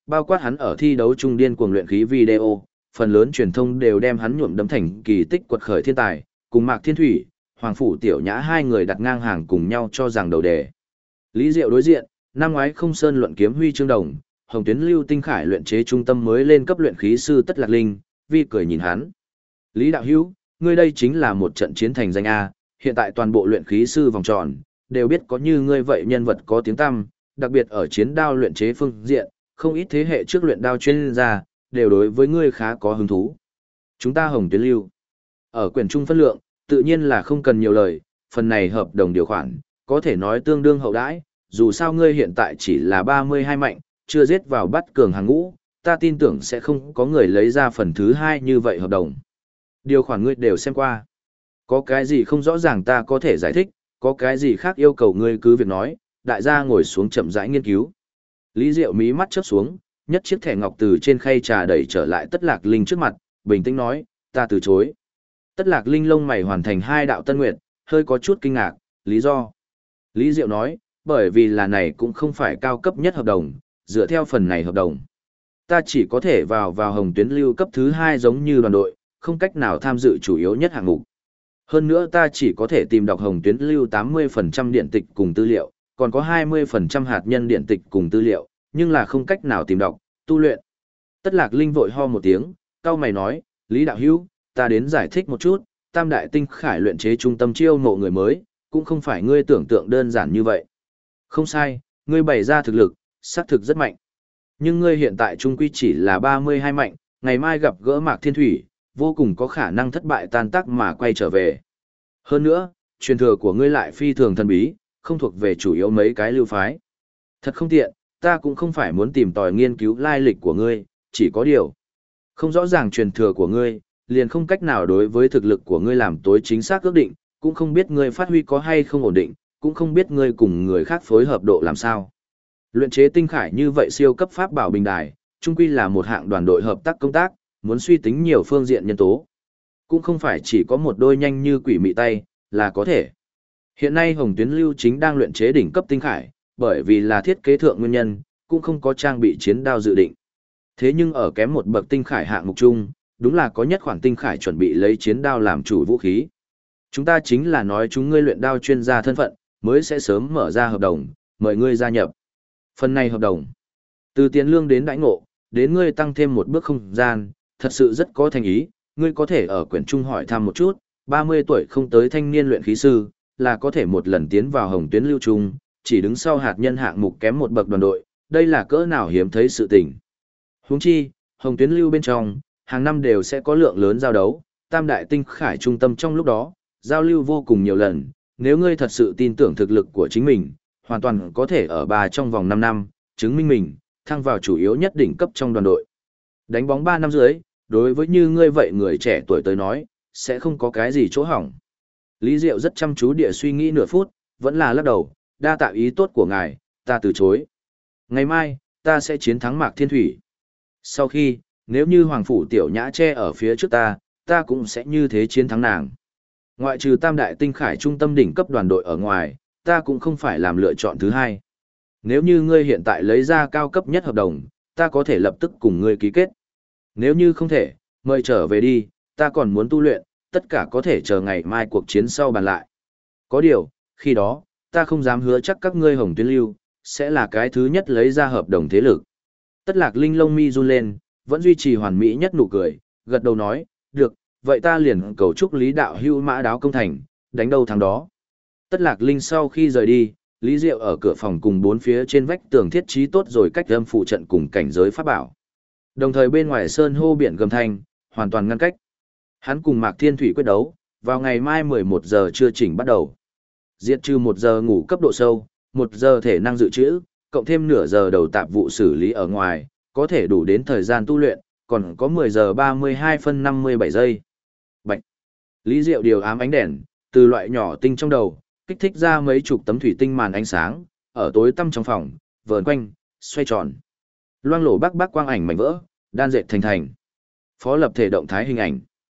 [SPEAKER 1] bao quát hắn ở thi đấu trung điên cuồng luyện khí video, phần lớn truyền thông đều đem hắn nhuộm đấm thành kỳ tích quật khởi thiên tài, cùng Mạc Thiên Thủy, Hoàng Phủ Tiểu Nhã hai người đặt ngang hàng cùng nhau cho rằng đầu đề. Lý Diệu đối diện, năm ngoái không sơn luận kiếm huy chương đồng, Hồng Tuyến Lưu Tinh Khải luyện chế trung tâm mới lên cấp luyện khí sư Tất Lạc Linh, vi cười nhìn hắn. Lý đạo hữu, ngươi đây chính là một trận chiến thành danh A, hiện tại toàn bộ luyện khí sư vòng tròn, đều biết có như ngươi vậy nhân vật có tiếng tăm, đặc biệt ở chiến đao luyện chế phương diện, không ít thế hệ trước luyện đao chuyên gia, đều đối với ngươi khá có hứng thú. Chúng ta Hồng Tuyến Lưu, ở quyển trung phân lượng, tự nhiên là không cần nhiều lời, phần này hợp đồng điều khoản, có thể nói tương đương hậu đãi, dù sao ngươi hiện tại chỉ là 32 mạnh, chưa giết vào bắt cường hàng ngũ, ta tin tưởng sẽ không có người lấy ra phần thứ hai như vậy hợp đồng. Điều khoản ngươi đều xem qua. Có cái gì không rõ ràng ta có thể giải thích, có cái gì khác yêu cầu ngươi cứ việc nói, đại gia ngồi xuống chậm rãi nghiên cứu. Lý Diệu mí mắt chớp xuống, nhất chiếc thẻ ngọc từ trên khay trà đẩy trở lại Tất Lạc Linh trước mặt, bình tĩnh nói, ta từ chối. Tất Lạc Linh lông mày hoàn thành 2 đạo tân nguyệt, hơi có chút kinh ngạc, lý do. Lý Diệu nói, bởi vì là này cũng không phải cao cấp nhất hợp đồng, dựa theo phần này hợp đồng. Ta chỉ có thể vào Hồng Tuyến Lưu cấp thứ 2 giống như đoàn đội, không cách nào tham dự chủ yếu nhất hạng mục. Hơn nữa ta chỉ có thể tìm đọc Hồng Tuyến Lưu 80% điện tịch cùng tư liệu, còn có 20% hạt nhân điện tịch cùng tư liệu, nhưng là không cách nào tìm đọc, tu luyện. Tất Lạc Linh vội ho một tiếng, cau mày nói, Lý đạo hữu, ta đến giải thích một chút, Tam Đại Tinh Khải luyện chế trung tâm chiêu mộ người mới, cũng không phải ngươi tưởng tượng đơn giản như vậy. Không sai, ngươi bày ra thực lực, xác thực rất mạnh. Nhưng ngươi hiện tại trung quy chỉ là 32 mạnh, ngày mai gặp gỡ Mạc Thiên Thủy, vô cùng có khả năng thất bại tan tác mà quay trở về. Hơn nữa, truyền thừa của ngươi lại phi thường thần bí, không thuộc về chủ yếu mấy cái lưu phái. Thật không tiện, ta cũng không phải muốn tìm tòi nghiên cứu lai lịch của ngươi, chỉ có điều. Không rõ ràng truyền thừa của ngươi, liền không cách nào đối với thực lực của ngươi làm tối chính xác ước định, cũng không biết ngươi phát huy có hay không ổn định, cũng không biết ngươi cùng người khác phối hợp độ làm sao. Luyện chế tinh khải như vậy siêu cấp pháp bảo bình đài, chung quy là một hạng đoàn đội hợp tác công tác, muốn suy tính nhiều phương diện nhân tố. Cũng không phải chỉ có một đôi nhanh như quỷ mị tay, là có thể. Hiện nay Hồng Tuyến Lưu chính đang luyện chế đỉnh cấp tinh khải, bởi vì là thiết kế thượng nguyên nhân, cũng không có trang bị chiến đao dự định. Thế nhưng ở kém một bậc tinh khải hạng mục chung, đúng là có nhất khoản tinh khải chuẩn bị lấy chiến đao làm chủ vũ khí. Chúng ta chính là nói chúng ngươi luyện đao chuyên gia thân phận, mới sẽ sớm mở ra hợp đồng, mời ngươi gia nhập. Phần này hợp đồng, từ tiền lương đến đãi ngộ, đến ngươi tăng thêm một bước không gian, thật sự rất có thành ý, ngươi có thể ở quyển trung hỏi thăm một chút, 30 tuổi không tới thanh niên luyện khí sư, là có thể một lần tiến vào Hồng Tuyến Lưu trung, chỉ đứng sau hạt nhân hạng mục kém một bậc đoàn đội, đây là cỡ nào hiếm thấy sự tình. Huống chi, Hồng Tuyến Lưu bên trong, hàng năm đều sẽ có lượng lớn giao đấu, Tam Đại Tinh Khải trung tâm trong lúc đó, giao lưu vô cùng nhiều lần, nếu ngươi thật sự tin tưởng thực lực của chính mình, hoàn toàn có thể ở trong vòng 5 năm, chứng minh mình, thăng vào chủ yếu nhất đỉnh cấp trong đoàn đội. Đánh bóng 3 năm dưới, đối với như ngươi vậy người trẻ tuổi tới nói, sẽ không có cái gì chỗ hỏng. Lý Diệu rất chăm chú địa suy nghĩ nửa phút, vẫn là lắc đầu, đa tạ ý tốt của ngài, ta từ chối. Ngày mai, ta sẽ chiến thắng Mạc Thiên Thủy. Sau khi, nếu như Hoàng Phủ Tiểu Nhã che ở phía trước ta cũng sẽ như thế chiến thắng nàng. Ngoại trừ Tam Đại Tinh Khải trung tâm đỉnh cấp đoàn đội ở ngoài, ta cũng không phải làm lựa chọn thứ hai. Nếu như ngươi hiện tại lấy ra cao cấp nhất hợp đồng, ta có thể lập tức cùng ngươi ký kết. Nếu như không thể, mời trở về đi, ta còn muốn tu luyện, tất cả có thể chờ ngày mai cuộc chiến sau bàn lại. Có điều, khi đó, ta không dám hứa chắc các ngươi Hồng Tuyến Lưu, sẽ là cái thứ nhất lấy ra hợp đồng thế lực. Tất Lạc Linh lông mi run lên, vẫn duy trì hoàn mỹ nhất nụ cười, gật đầu nói, được, vậy ta liền cầu chúc Lý đạo hưu mã đáo công thành, đánh đâu thắng đó. Tất Lạc Linh sau khi rời đi, Lý Diệu ở cửa phòng cùng 4 phía trên vách tường thiết trí tốt rồi cách âm phụ trận cùng cảnh giới pháp bảo. Đồng thời bên ngoài sơn hô biển gầm thanh, hoàn toàn ngăn cách. Hắn cùng Mạc Thiên Thủy quyết đấu, vào ngày mai 11 giờ trưa chỉnh bắt đầu. Diệt trừ 1 giờ ngủ cấp độ sâu, 1 giờ thể năng dự trữ, cộng thêm nửa giờ đầu tạp vụ xử lý ở ngoài, có thể đủ đến thời gian tu luyện, còn có 10 giờ 32 phân 57 giây. Bạch. Lý Diệu điều ám ánh đèn, từ loại nhỏ tinh trong đầu, kích thích ra mấy chục tấm thủy tinh màn ánh sáng, ở tối tăm trong phòng, vờn quanh, xoay tròn. Loang lổ bắc quang ảnh mảnh vỡ, đan dệt thành thành. Phó lập thể động thái hình ảnh.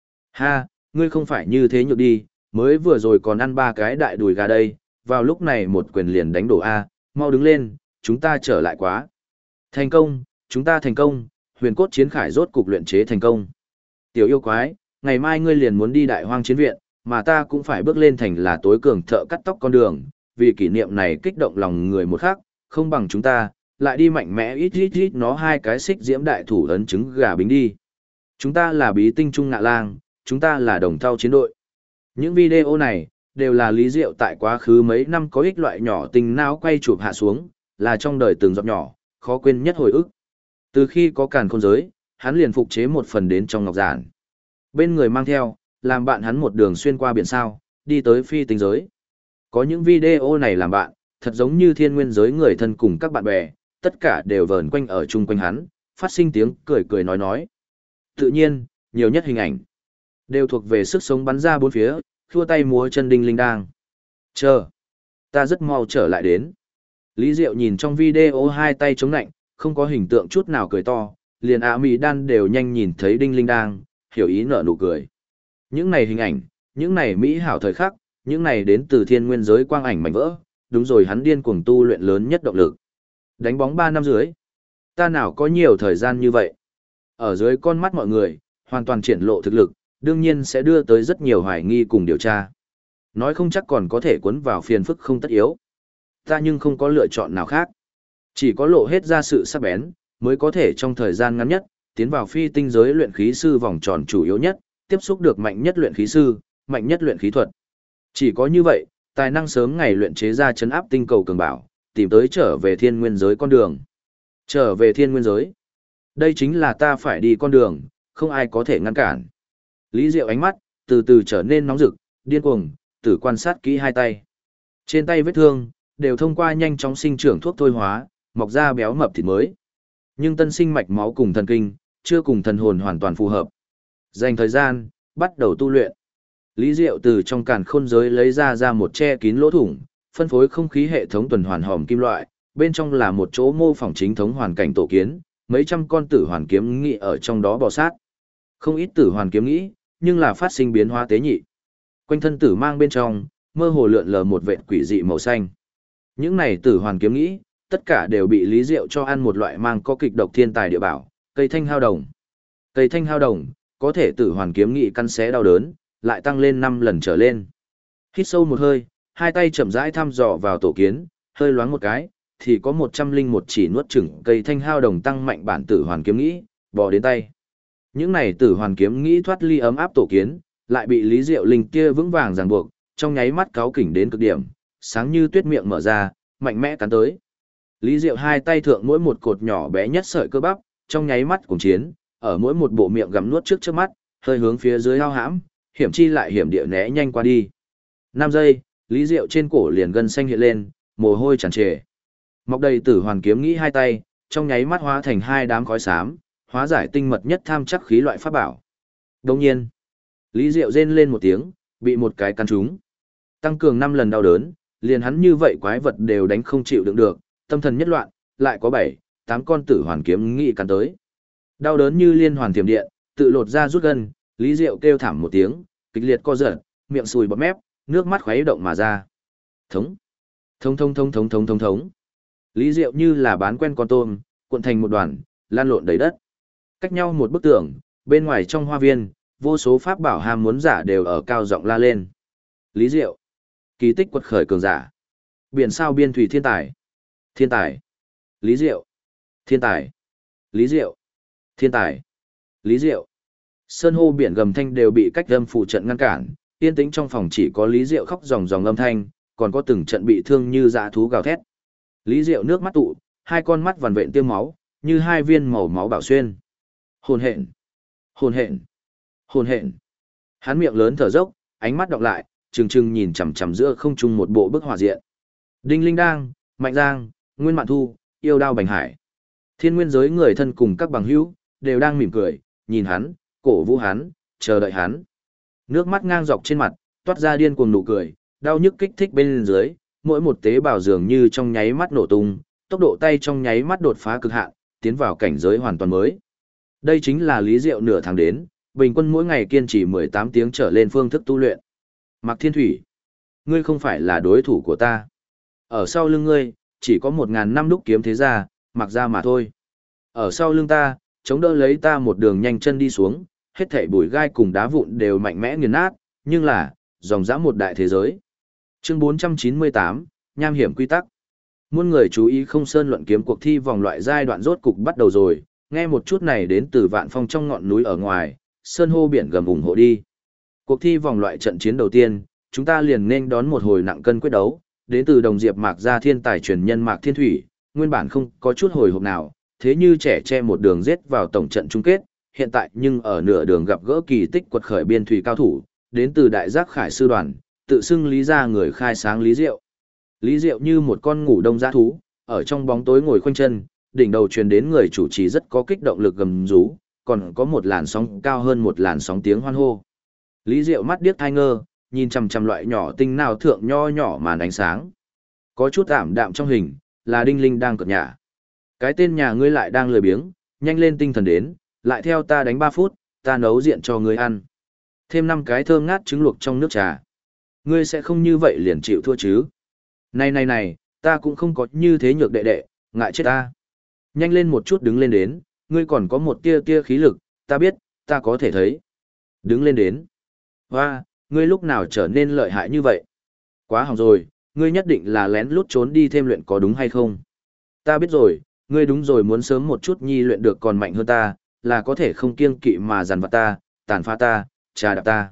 [SPEAKER 1] Ha, ngươi không phải như thế nhược đi, mới vừa rồi còn ăn 3 cái đại đùi gà đây, vào lúc này một quyền liền đánh đổ A, mau đứng lên, chúng ta trở lại quá. Thành công, chúng ta thành công, huyền cốt chiến khải rốt cục luyện chế thành công. Tiểu yêu quái, ngày mai ngươi liền muốn đi đại hoang chiến viện, mà ta cũng phải bước lên thành là tối cường thợ cắt tóc con đường, vì kỷ niệm này kích động lòng người một khác, không bằng chúng ta, lại đi mạnh mẽ ít nó hai cái xích diễm đại thủ ấn trứng gà bính đi. Chúng ta là bí tinh trung ngạ lang, chúng ta là đồng thau chiến đội. Những video này, đều là Lý Diệu tại quá khứ mấy năm có ích loại nhỏ tình não quay chụp hạ xuống, là trong đời từng giọt nhỏ, khó quên nhất hồi ức. Từ khi có càn khôn giới, hắn liền phục chế một phần đến trong ngọc giản. Bên người mang theo, làm bạn hắn một đường xuyên qua biển sao, đi tới phi tinh giới. Có những video này làm bạn, thật giống như thiên nguyên giới người thân cùng các bạn bè, tất cả đều vờn quanh ở chung quanh hắn, phát sinh tiếng cười cười nói. Tự nhiên, nhiều nhất hình ảnh, đều thuộc về sức sống bắn ra bốn phía, khua tay múa chân đinh linh đang. Chờ, ta rất mau trở lại đến. Lý Diệu nhìn trong video hai tay chống nạnh, không có hình tượng chút nào cười to, liền Mỹ đan đều nhanh nhìn thấy đinh linh đang, hiểu ý nở nụ cười. Những này hình ảnh, những này mỹ hảo thời khắc, những này đến từ thiên nguyên giới quang ảnh mảnh vỡ, đúng rồi hắn điên cuồng tu luyện lớn nhất động lực. Đánh bóng 3 năm dưới, ta nào có nhiều thời gian như vậy. Ở dưới con mắt mọi người, hoàn toàn triển lộ thực lực, đương nhiên sẽ đưa tới rất nhiều hoài nghi cùng điều tra. Nói không chắc còn có thể cuốn vào phiền phức không tất yếu. Ta nhưng không có lựa chọn nào khác. Chỉ có lộ hết ra sự sắc bén, mới có thể trong thời gian ngắn nhất, tiến vào phi tinh giới luyện khí sư vòng tròn chủ yếu nhất, tiếp xúc được mạnh nhất luyện khí sư, mạnh nhất luyện khí thuật. Chỉ có như vậy, tài năng sớm ngày luyện chế ra chấn áp tinh cầu cường bảo, tìm tới trở về thiên nguyên giới con đường. Trở về thiên nguyên giới. Đây chính là ta phải đi con đường, không ai có thể ngăn cản. Lý Diệu ánh mắt, từ từ trở nên nóng rực, điên cuồng, tử quan sát kỹ hai tay. Trên tay vết thương, đều thông qua nhanh chóng sinh trưởng thuốc thôi hóa, mọc ra béo mập thịt mới. Nhưng tân sinh mạch máu cùng thần kinh, chưa cùng thần hồn hoàn toàn phù hợp. Dành thời gian, bắt đầu tu luyện. Lý Diệu từ trong càn khôn giới lấy ra một che kín lỗ thủng, phân phối không khí hệ thống tuần hoàn hòm kim loại, bên trong là một chỗ mô phỏng chính thống hoàn cảnh tổ kiến, mấy trăm con tử hoàn kiếm nghị ở trong đó bò sát. Không ít tử hoàn kiếm nghĩ, nhưng là phát sinh biến hóa tế nhị. Quanh thân tử mang bên trong, mơ hồ lượn lờ một vệt quỷ dị màu xanh. Những này tử hoàn kiếm nghĩ, tất cả đều bị Lý Diệu cho ăn một loại mang có kịch độc thiên tài địa bảo, cây thanh hao đồng. Cây thanh hao đồng, có thể tử hoàn kiếm nghị căn xé đau đớn, lại tăng lên 5 lần trở lên. Hít sâu một hơi, hai tay chậm rãi thăm dò vào tổ kiến, hơi loáng một cái, thì có 101 chỉ nuốt chửng cây thanh hao đồng tăng mạnh bản tử hoàn kiếm nghĩ, bò đến tay. Những này tử hoàn kiếm nghĩ thoát ly ấm áp tổ kiến, lại bị Lý Diệu linh kia vững vàng ràng buộc, trong nháy mắt cáu kỉnh đến cực điểm, sáng như tuyết miệng mở ra, mạnh mẽ cắn tới. Lý Diệu hai tay thượng mỗi một cột nhỏ bé nhất sợi cơ bắp, trong nháy mắt cùng chiến, ở mỗi một bộ miệng gặm nuốt trước mắt, hơi hướng phía dưới hao hãm, hiểm chi lại hiểm địa né nhanh qua đi. 5 giây, Lý Diệu trên cổ liền gân xanh hiện lên, mồ hôi tràn trề. Mọc đầy tử hoàn kiếm nghĩ hai tay, trong nháy mắt hóa thành hai đám khói xám, hóa giải tinh mật nhất tham chắc khí loại pháp bảo. Đồng nhiên, Lý Diệu rên lên một tiếng, bị một cái căn trúng. Tăng cường 5 lần đau đớn, liền hắn như vậy quái vật đều đánh không chịu đựng được, tâm thần nhất loạn, lại có 7, 8 con tử hoàn kiếm nghĩ cắn tới. Đau đớn như liên hoàn thiểm điện, tự lột ra rút gân, Lý Diệu kêu thảm một tiếng, kịch liệt co giật, miệng sùi bọt mép, nước mắt khuấy động mà ra. Thống, thống thống thống thống thống thống thống. Lý Diệu như là bán quen con tôm, cuộn thành một đoàn, lan lộn đầy đất. Cách nhau một bức tường, bên ngoài trong hoa viên, vô số pháp bảo ham muốn giả đều ở cao giọng la lên. Lý Diệu, kỳ tích quật khởi cường giả. Biển sao biên thủy thiên tài. Thiên tài. Lý Diệu. Thiên tài. Lý Diệu. Thiên tài. Lý Diệu. Sơn hô biển gầm thanh đều bị cách âm phụ trận ngăn cản, yên tĩnh trong phòng chỉ có Lý Diệu khóc ròng ròng âm thanh, còn có từng trận bị thương như dã thú gào thét. Lý Diệu nước mắt tụ, hai con mắt vằn vện tiêm máu, như hai viên màu máu bảo xuyên. Hồn hện, hồn hện, hồn hện. Hắn miệng lớn thở dốc, ánh mắt đọc lại, trừng trừng nhìn chằm chằm giữa không trung một bộ bức họa diện. Đinh Linh Đang, Mạnh Giang, Nguyên Mạn Thu, Yêu Đao Bành Hải. Thiên nguyên giới người thân cùng các bằng hữu đều đang mỉm cười, nhìn hắn, cổ vũ hắn, chờ đợi hắn. Nước mắt ngang dọc trên mặt, toát ra điên cuồng nụ cười, đau nhức kích thích bên dưới, mỗi một tế bào dường như trong nháy mắt nổ tung, tốc độ tay trong nháy mắt đột phá cực hạn, tiến vào cảnh giới hoàn toàn mới. Đây chính là Lý Diệu nửa tháng đến, bình quân mỗi ngày kiên trì 18 tiếng trở lên phương thức tu luyện. Mạc Thiên Thủy, ngươi không phải là đối thủ của ta. Ở sau lưng ngươi, chỉ có 1000 năm đúc kiếm thế gia, mặc ra mà thôi. Ở sau lưng ta, chống đỡ lấy ta một đường nhanh chân đi xuống, hết thảy bụi gai cùng đá vụn đều mạnh mẽ nghiền nát, nhưng là, dòng dã một đại thế giới. Chương 498, Nham hiểm quy tắc. Muôn người chú ý không sơn luận kiếm cuộc thi vòng loại giai đoạn rốt cục bắt đầu rồi, nghe một chút này đến từ Vạn Phong trong ngọn núi ở ngoài, sơn hô biển gầm ủng hộ đi. Cuộc thi vòng loại trận chiến đầu tiên, chúng ta liền nên đón một hồi nặng cân quyết đấu, đến từ đồng diệp Mạc gia thiên tài truyền nhân Mạc Thiên Thủy, nguyên bản không có chút hồi hộp nào, thế như trẻ che một đường giết vào tổng trận chung kết, hiện tại nhưng ở nửa đường gặp gỡ kỳ tích quật khởi biên thủy cao thủ, đến từ đại giác khải sư đoàn, tự xưng Lý gia người khai sáng Lý Diệu. Lý Diệu như một con ngủ đông dã thú, ở trong bóng tối ngồi khoanh chân, đỉnh đầu truyền đến người chủ trì rất có kích động lực gầm rú, còn có một làn sóng cao hơn một làn sóng tiếng hoan hô. Lý Diệu mắt điếc thai ngơ, nhìn chằm chằm loại nhỏ tinh nào thượng nho nhỏ màn ánh sáng. Có chút ảm đạm trong hình, là Đinh Linh đang cợt nhả. Cái tên nhà ngươi lại đang lười biếng, nhanh lên tinh thần đến, lại theo ta đánh 3 phút, ta nấu diện cho ngươi ăn. Thêm 5 cái thơm ngát trứng luộc trong nước trà. Ngươi sẽ không như vậy liền chịu thua chứ? Này, ta cũng không có như thế nhược đệ đệ, ngại chết ta. Nhanh lên một chút đứng lên đến, ngươi còn có một tia khí lực, ta biết, ta có thể thấy. Đứng lên đến. Hoa, ngươi lúc nào trở nên lợi hại như vậy? Quá hỏng rồi, ngươi nhất định là lén lút trốn đi thêm luyện có đúng hay không? Ta biết rồi, ngươi đúng rồi muốn sớm một chút nhi luyện được còn mạnh hơn ta, là có thể không kiêng kỵ mà dằn vặt ta, tàn phá ta, trà đạp ta.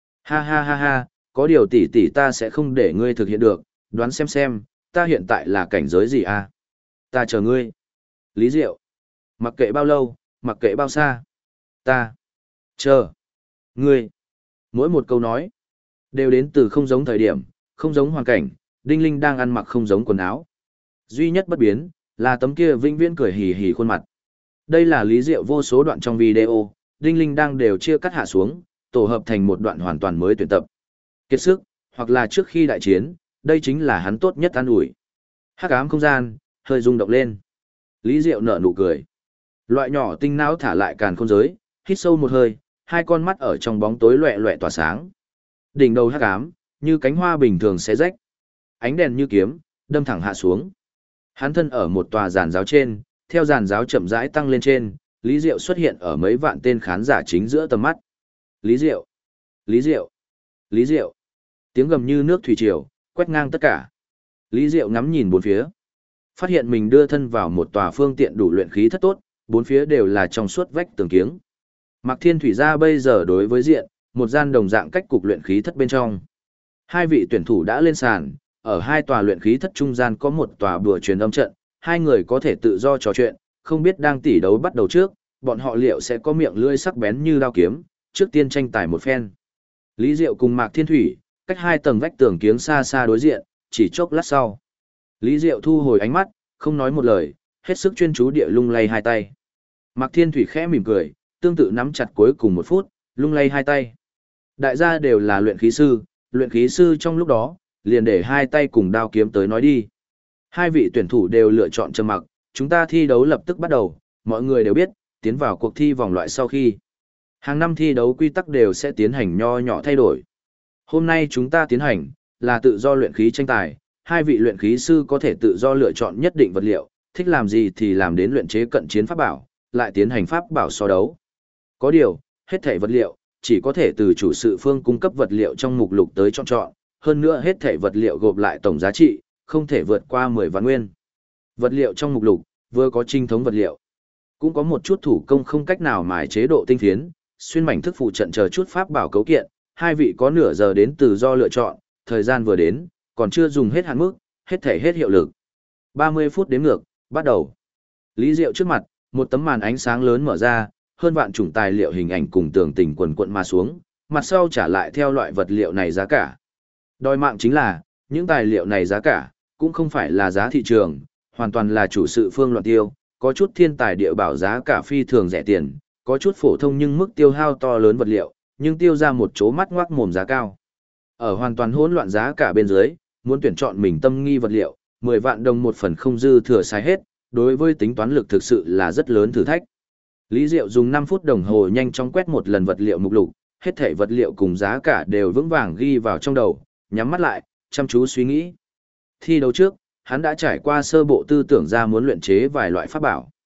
[SPEAKER 1] Ha, có điều tỷ tỷ ta sẽ không để ngươi thực hiện được, đoán xem, ta hiện tại là cảnh giới gì à? Ta chờ ngươi. Lý Diệu. Mặc kệ bao lâu, mặc kệ bao xa. Ta. Chờ. Ngươi. Mỗi một câu nói, đều đến từ không giống thời điểm, không giống hoàn cảnh, Đinh Linh đang ăn mặc không giống quần áo. Duy nhất bất biến, là tấm kia vĩnh viễn cười hì hì khuôn mặt. Đây là Lý Diệu vô số đoạn trong video, Đinh Linh đang đều chia cắt hạ xuống, tổ hợp thành một đoạn hoàn toàn mới tuyển tập. Kiệt sức, hoặc là trước khi đại chiến, đây chính là hắn tốt nhất an ủi. Hắc ám không gian, hơi rung động lên. Lý Diệu nở nụ cười. Loại nhỏ tinh não thả lại càn khôn giới, hít sâu một hơi, hai con mắt ở trong bóng tối loẹ loẹ tỏa sáng. Đỉnh đầu hắc ám, như cánh hoa bình thường xé rách. Ánh đèn như kiếm, đâm thẳng hạ xuống. Hắn thân ở một tòa giàn giáo trên, theo giàn giáo chậm rãi tăng lên trên, Lý Diệu xuất hiện ở mấy vạn tên khán giả chính giữa tầm mắt. Lý Diệu, Lý Diệu, Lý Diệu. Tiếng gầm như nước thủy triều, quét ngang tất cả. Lý Diệu ngắm nhìn bốn phía. Phát hiện mình đưa thân vào một tòa phương tiện đủ luyện khí thất tốt, bốn phía đều là trong suốt vách tường kiếng. Mạc Thiên Thủy ra bây giờ đối với diện, một gian đồng dạng cách cục luyện khí thất bên trong. Hai vị tuyển thủ đã lên sàn, ở hai tòa luyện khí thất trung gian có một tòa bùa truyền âm trận, hai người có thể tự do trò chuyện, không biết đang tỉ đấu bắt đầu trước, bọn họ liệu sẽ có miệng lưỡi sắc bén như đao kiếm, trước tiên tranh tài một phen. Lý Diệu cùng Mạc Thiên Thủy, cách hai tầng vách tường kiếng xa xa đối diện, chỉ chốc lát sau. Lý Diệu thu hồi ánh mắt, không nói một lời, hết sức chuyên chú địa lung lay hai tay. Mạc Thiên Thủy khẽ mỉm cười, tương tự nắm chặt cuối cùng một phút, lung lay hai tay. Đại gia đều là luyện khí sư trong lúc đó, liền để hai tay cùng đao kiếm tới nói đi. Hai vị tuyển thủ đều lựa chọn trầm mặc, chúng ta thi đấu lập tức bắt đầu, mọi người đều biết, tiến vào cuộc thi vòng loại sau khi. Hàng năm thi đấu quy tắc đều sẽ tiến hành nho nhỏ thay đổi. Hôm nay chúng ta tiến hành, là tự do luyện khí tranh tài, hai vị luyện khí sư có thể tự do lựa chọn nhất định vật liệu, thích làm gì thì làm đến luyện chế cận chiến pháp bảo, lại tiến hành pháp bảo so đấu. Có điều, hết thảy vật liệu, chỉ có thể từ chủ sự phương cung cấp vật liệu trong mục lục tới chọn, hơn nữa hết thảy vật liệu gộp lại tổng giá trị, không thể vượt qua 10 vạn nguyên. Vật liệu trong mục lục, vừa có trinh thống vật liệu, cũng có một chút thủ công không cách nào mài chế độ tinh phiến, xuyên mảnh thức phụ trận chờ chút pháp bảo cấu kiện, hai vị có nửa giờ đến từ do lựa chọn, thời gian vừa đến, còn chưa dùng hết hạn mức, hết thảy hết hiệu lực. 30 phút đếm ngược, bắt đầu. Lý Diệu trước mặt, một tấm màn ánh sáng lớn mở ra, hơn vạn chủng tài liệu hình ảnh cùng tường tình quần quận mà xuống, mặt sau trả lại theo loại vật liệu này giá cả. Đòi mạng chính là, những tài liệu này giá cả, cũng không phải là giá thị trường, hoàn toàn là chủ sự phương loạn tiêu, có chút thiên tài địa bảo giá cả phi thường rẻ tiền, có chút phổ thông nhưng mức tiêu hao to lớn vật liệu, nhưng tiêu ra một chỗ mắt ngoác mồm giá cao. Ở hoàn toàn hỗn loạn giá cả bên dưới, muốn tuyển chọn mình tâm nghi vật liệu, 10 vạn đồng một phần không dư thừa sai hết, đối với tính toán lực thực sự là rất lớn thử thách. Lý Diệu dùng 5 phút đồng hồ nhanh chóng quét một lần vật liệu mục lục, hết thảy vật liệu cùng giá cả đều vững vàng ghi vào trong đầu, nhắm mắt lại, chăm chú suy nghĩ. Thi đấu trước, hắn đã trải qua sơ bộ tư tưởng ra muốn luyện chế vài loại pháp bảo.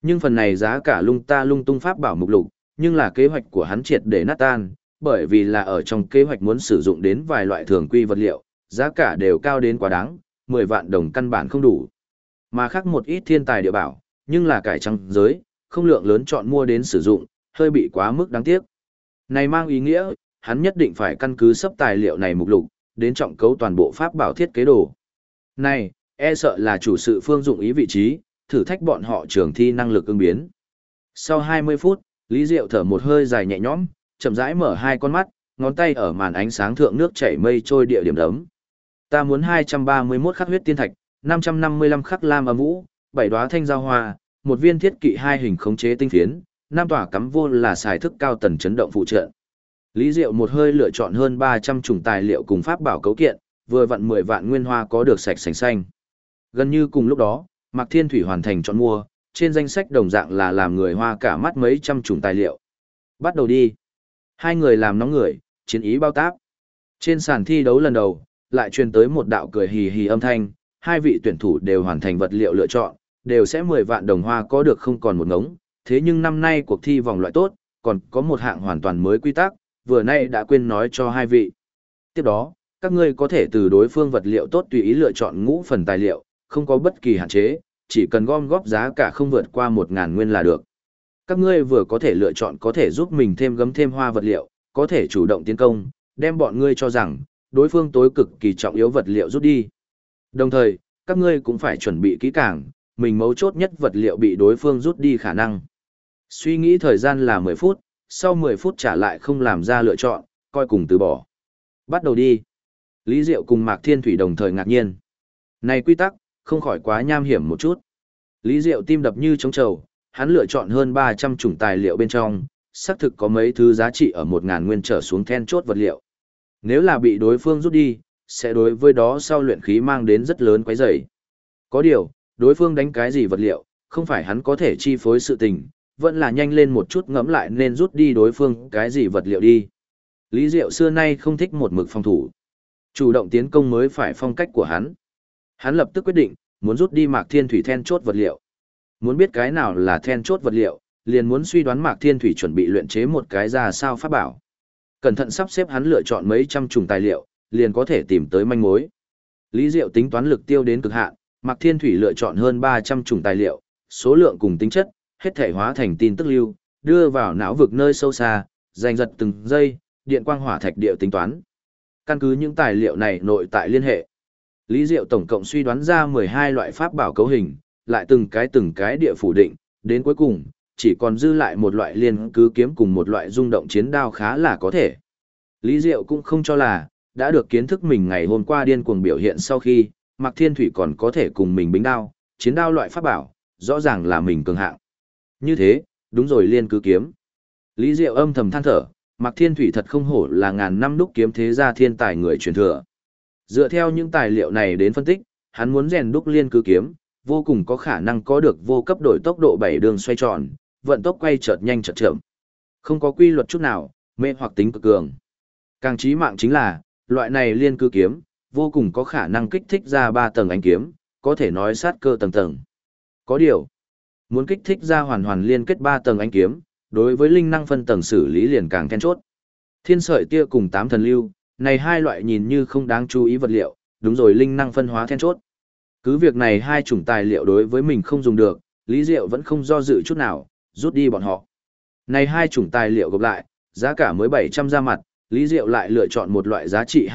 [SPEAKER 1] Nhưng phần này giá cả lung ta lung tung pháp bảo mục lục, nhưng là kế hoạch của hắn triệt để nát tan, bởi vì là ở trong kế hoạch muốn sử dụng đến vài loại thường quy vật liệu, giá cả đều cao đến quá đáng, 10 vạn đồng căn bản không đủ. Mà khác một ít thiên tài địa bảo, nhưng là cải trắng giới, không lượng lớn chọn mua đến sử dụng, hơi bị quá mức đáng tiếc. Này mang ý nghĩa, hắn nhất định phải căn cứ sắp tài liệu này mục lục, đến trọng cấu toàn bộ pháp bảo thiết kế đồ. Này, e sợ là chủ sự phương dụng ý vị trí, thử thách bọn họ trường thi năng lực ứng biến. Sau 20 phút, Lý Diệu thở một hơi dài nhẹ nhõm, chậm rãi mở hai con mắt, ngón tay ở màn ánh sáng thượng nước chảy mây trôi địa điểm đấm. Ta muốn 231 khắc huyết tiên thạch, 555 khắc lam âm vũ, 7 đóa thanh giao hoa, một viên thiết kỵ hai hình khống chế tinh phiến, 5 tỏa cắm vô là xài thức cao tần chấn động phụ trợ. Lý Diệu một hơi lựa chọn hơn 300 chủng tài liệu cùng pháp bảo cấu kiện, vừa vặn 10 vạn nguyên hoa có được sạch sành xanh. Gần như cùng lúc đó, Mạc Thiên Thủy hoàn thành chọn mua, trên danh sách đồng dạng là làm người hoa cả mắt mấy trăm chủng tài liệu. Bắt đầu đi. Hai người làm nóng người, chiến ý bao táp. Trên sàn thi đấu lần đầu, lại truyền tới một đạo cười hì hì âm thanh, hai vị tuyển thủ đều hoàn thành vật liệu lựa chọn, đều sẽ 10 vạn đồng hoa có được không còn một ngống. Thế nhưng năm nay cuộc thi vòng loại tốt, còn có một hạng hoàn toàn mới quy tắc, vừa nay đã quên nói cho hai vị. Tiếp đó, các ngươi có thể từ đối phương vật liệu tốt tùy ý lựa chọn ngũ phần tài liệu, không có bất kỳ hạn chế, chỉ cần gom góp giá cả không vượt qua 1.000 nguyên là được. Các ngươi vừa có thể lựa chọn có thể giúp mình thêm gấm thêm hoa vật liệu, có thể chủ động tiến công, đem bọn ngươi cho rằng đối phương tối cực kỳ trọng yếu vật liệu rút đi. Đồng thời, các ngươi cũng phải chuẩn bị kỹ càng, mình mấu chốt nhất vật liệu bị đối phương rút đi khả năng. Suy nghĩ thời gian là 10 phút, sau 10 phút trả lại không làm ra lựa chọn, coi cùng từ bỏ. Bắt đầu đi. Lý Diệu cùng Mạc Thiên Thủy đồng thời ngạc nhiên. Này quy tắc, không khỏi quá nham hiểm một chút. Lý Diệu tim đập như trống trầu, hắn lựa chọn hơn 300 chủng tài liệu bên trong, xác thực có mấy thứ giá trị ở 1.000 nguyên trở xuống then chốt vật liệu. Nếu là bị đối phương rút đi, sẽ đối với đó sau luyện khí mang đến rất lớn quấy rầy. Có điều, đối phương đánh cái gì vật liệu, không phải hắn có thể chi phối sự tình, vẫn là nhanh lên một chút ngẫm lại nên rút đi đối phương cái gì vật liệu đi. Lý Diệu xưa nay không thích một mực phòng thủ. Chủ động tiến công mới phải phong cách của hắn. Hắn lập tức quyết định, muốn rút đi Mạc Thiên Thủy then chốt vật liệu. Muốn biết cái nào là then chốt vật liệu, liền muốn suy đoán Mạc Thiên Thủy chuẩn bị luyện chế một cái ra sao pháp bảo. Cẩn thận sắp xếp hắn lựa chọn mấy trăm chủng tài liệu, liền có thể tìm tới manh mối. Lý Diệu tính toán lực tiêu đến cực hạn, Mạc Thiên Thủy lựa chọn hơn 300 chủng tài liệu, số lượng cùng tính chất, hết thể hóa thành tin tức lưu, đưa vào não vực nơi sâu xa, giành giật từng giây, điện quang hỏa thạch điệu tính toán. Căn cứ những tài liệu này nội tại liên hệ, Lý Diệu tổng cộng suy đoán ra 12 loại pháp bảo cấu hình, lại từng cái địa phủ định, đến cuối cùng, chỉ còn dư lại một loại liên cứ kiếm cùng một loại rung động chiến đao khá là có thể. Lý Diệu cũng không cho là, đã được kiến thức mình ngày hôm qua điên cuồng biểu hiện sau khi, Mạc Thiên Thủy còn có thể cùng mình bính đao, chiến đao loại pháp bảo, rõ ràng là mình cường hạng. Như thế, đúng rồi liên cứ kiếm. Lý Diệu âm thầm than thở, Mạc Thiên Thủy thật không hổ là ngàn năm đúc kiếm thế gia thiên tài người truyền thừa. Dựa theo những tài liệu này đến phân tích, hắn muốn rèn đúc liên cứ kiếm, vô cùng có khả năng có được vô cấp đổi tốc độ 7 đường xoay tròn, vận tốc quay chợt nhanh chợt chậm. Không có quy luật chút nào, mê hoặc tính cực cường. Càng chí mạng chính là, loại này liên cứ kiếm, vô cùng có khả năng kích thích ra 3 tầng ánh kiếm, có thể nói sát cơ tầng tầng. Có điều, muốn kích thích ra hoàn hoàn liên kết 3 tầng ánh kiếm, đối với linh năng phân tầng xử lý liền càng then chốt. Thiên sợi tia cùng 8 thần lưu, này hai loại nhìn như không đáng chú ý vật liệu, đúng rồi linh năng phân hóa then chốt. Cứ việc này hai chủng tài liệu đối với mình không dùng được, Lý Diệu vẫn không do dự chút nào, rút đi bọn họ. Này hai chủng tài liệu gộp lại, giá cả mới 700 ra mặt, Lý Diệu lại lựa chọn một loại giá trị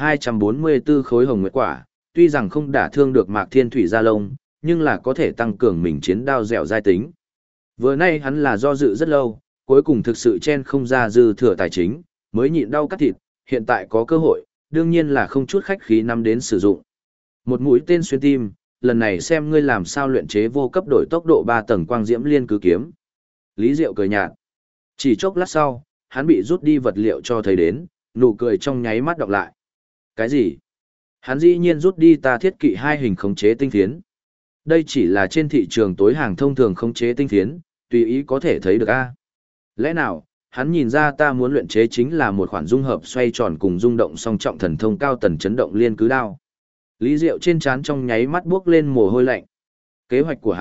[SPEAKER 1] 244 khối hồng nguyệt quả, tuy rằng không đả thương được Mạc Thiên Thủy gia lông, nhưng là có thể tăng cường mình chiến đao dẻo dai tính. Vừa nay hắn là do dự rất lâu, cuối cùng thực sự chen không ra dư thừa tài chính, mới nhịn đau cắt thịt, hiện tại có cơ hội, đương nhiên là không chút khách khí nắm đến sử dụng. Một mũi tên xuyên tim, lần này xem ngươi làm sao luyện chế vô cấp đổi tốc độ 3 tầng quang diễm liên cứ kiếm. Lý Diệu cười nhạt. Chỉ chốc lát sau, hắn bị rút đi vật liệu cho thấy đến, nụ cười trong nháy mắt đọc lại. Cái gì? Hắn dĩ nhiên rút đi ta thiết kỵ hai hình khống chế tinh phiến. Đây chỉ là trên thị trường tối hàng thông thường khống chế tinh phiến, tùy ý có thể thấy được a. Lẽ nào, hắn nhìn ra ta muốn luyện chế chính là một khoản dung hợp xoay tròn cùng rung động song trọng thần thông cao tần chấn động liên cứ đao. Lý Diệu trên trán trong nháy mắt buốc lên mồ hôi lạnh. Kế hoạch của hắn,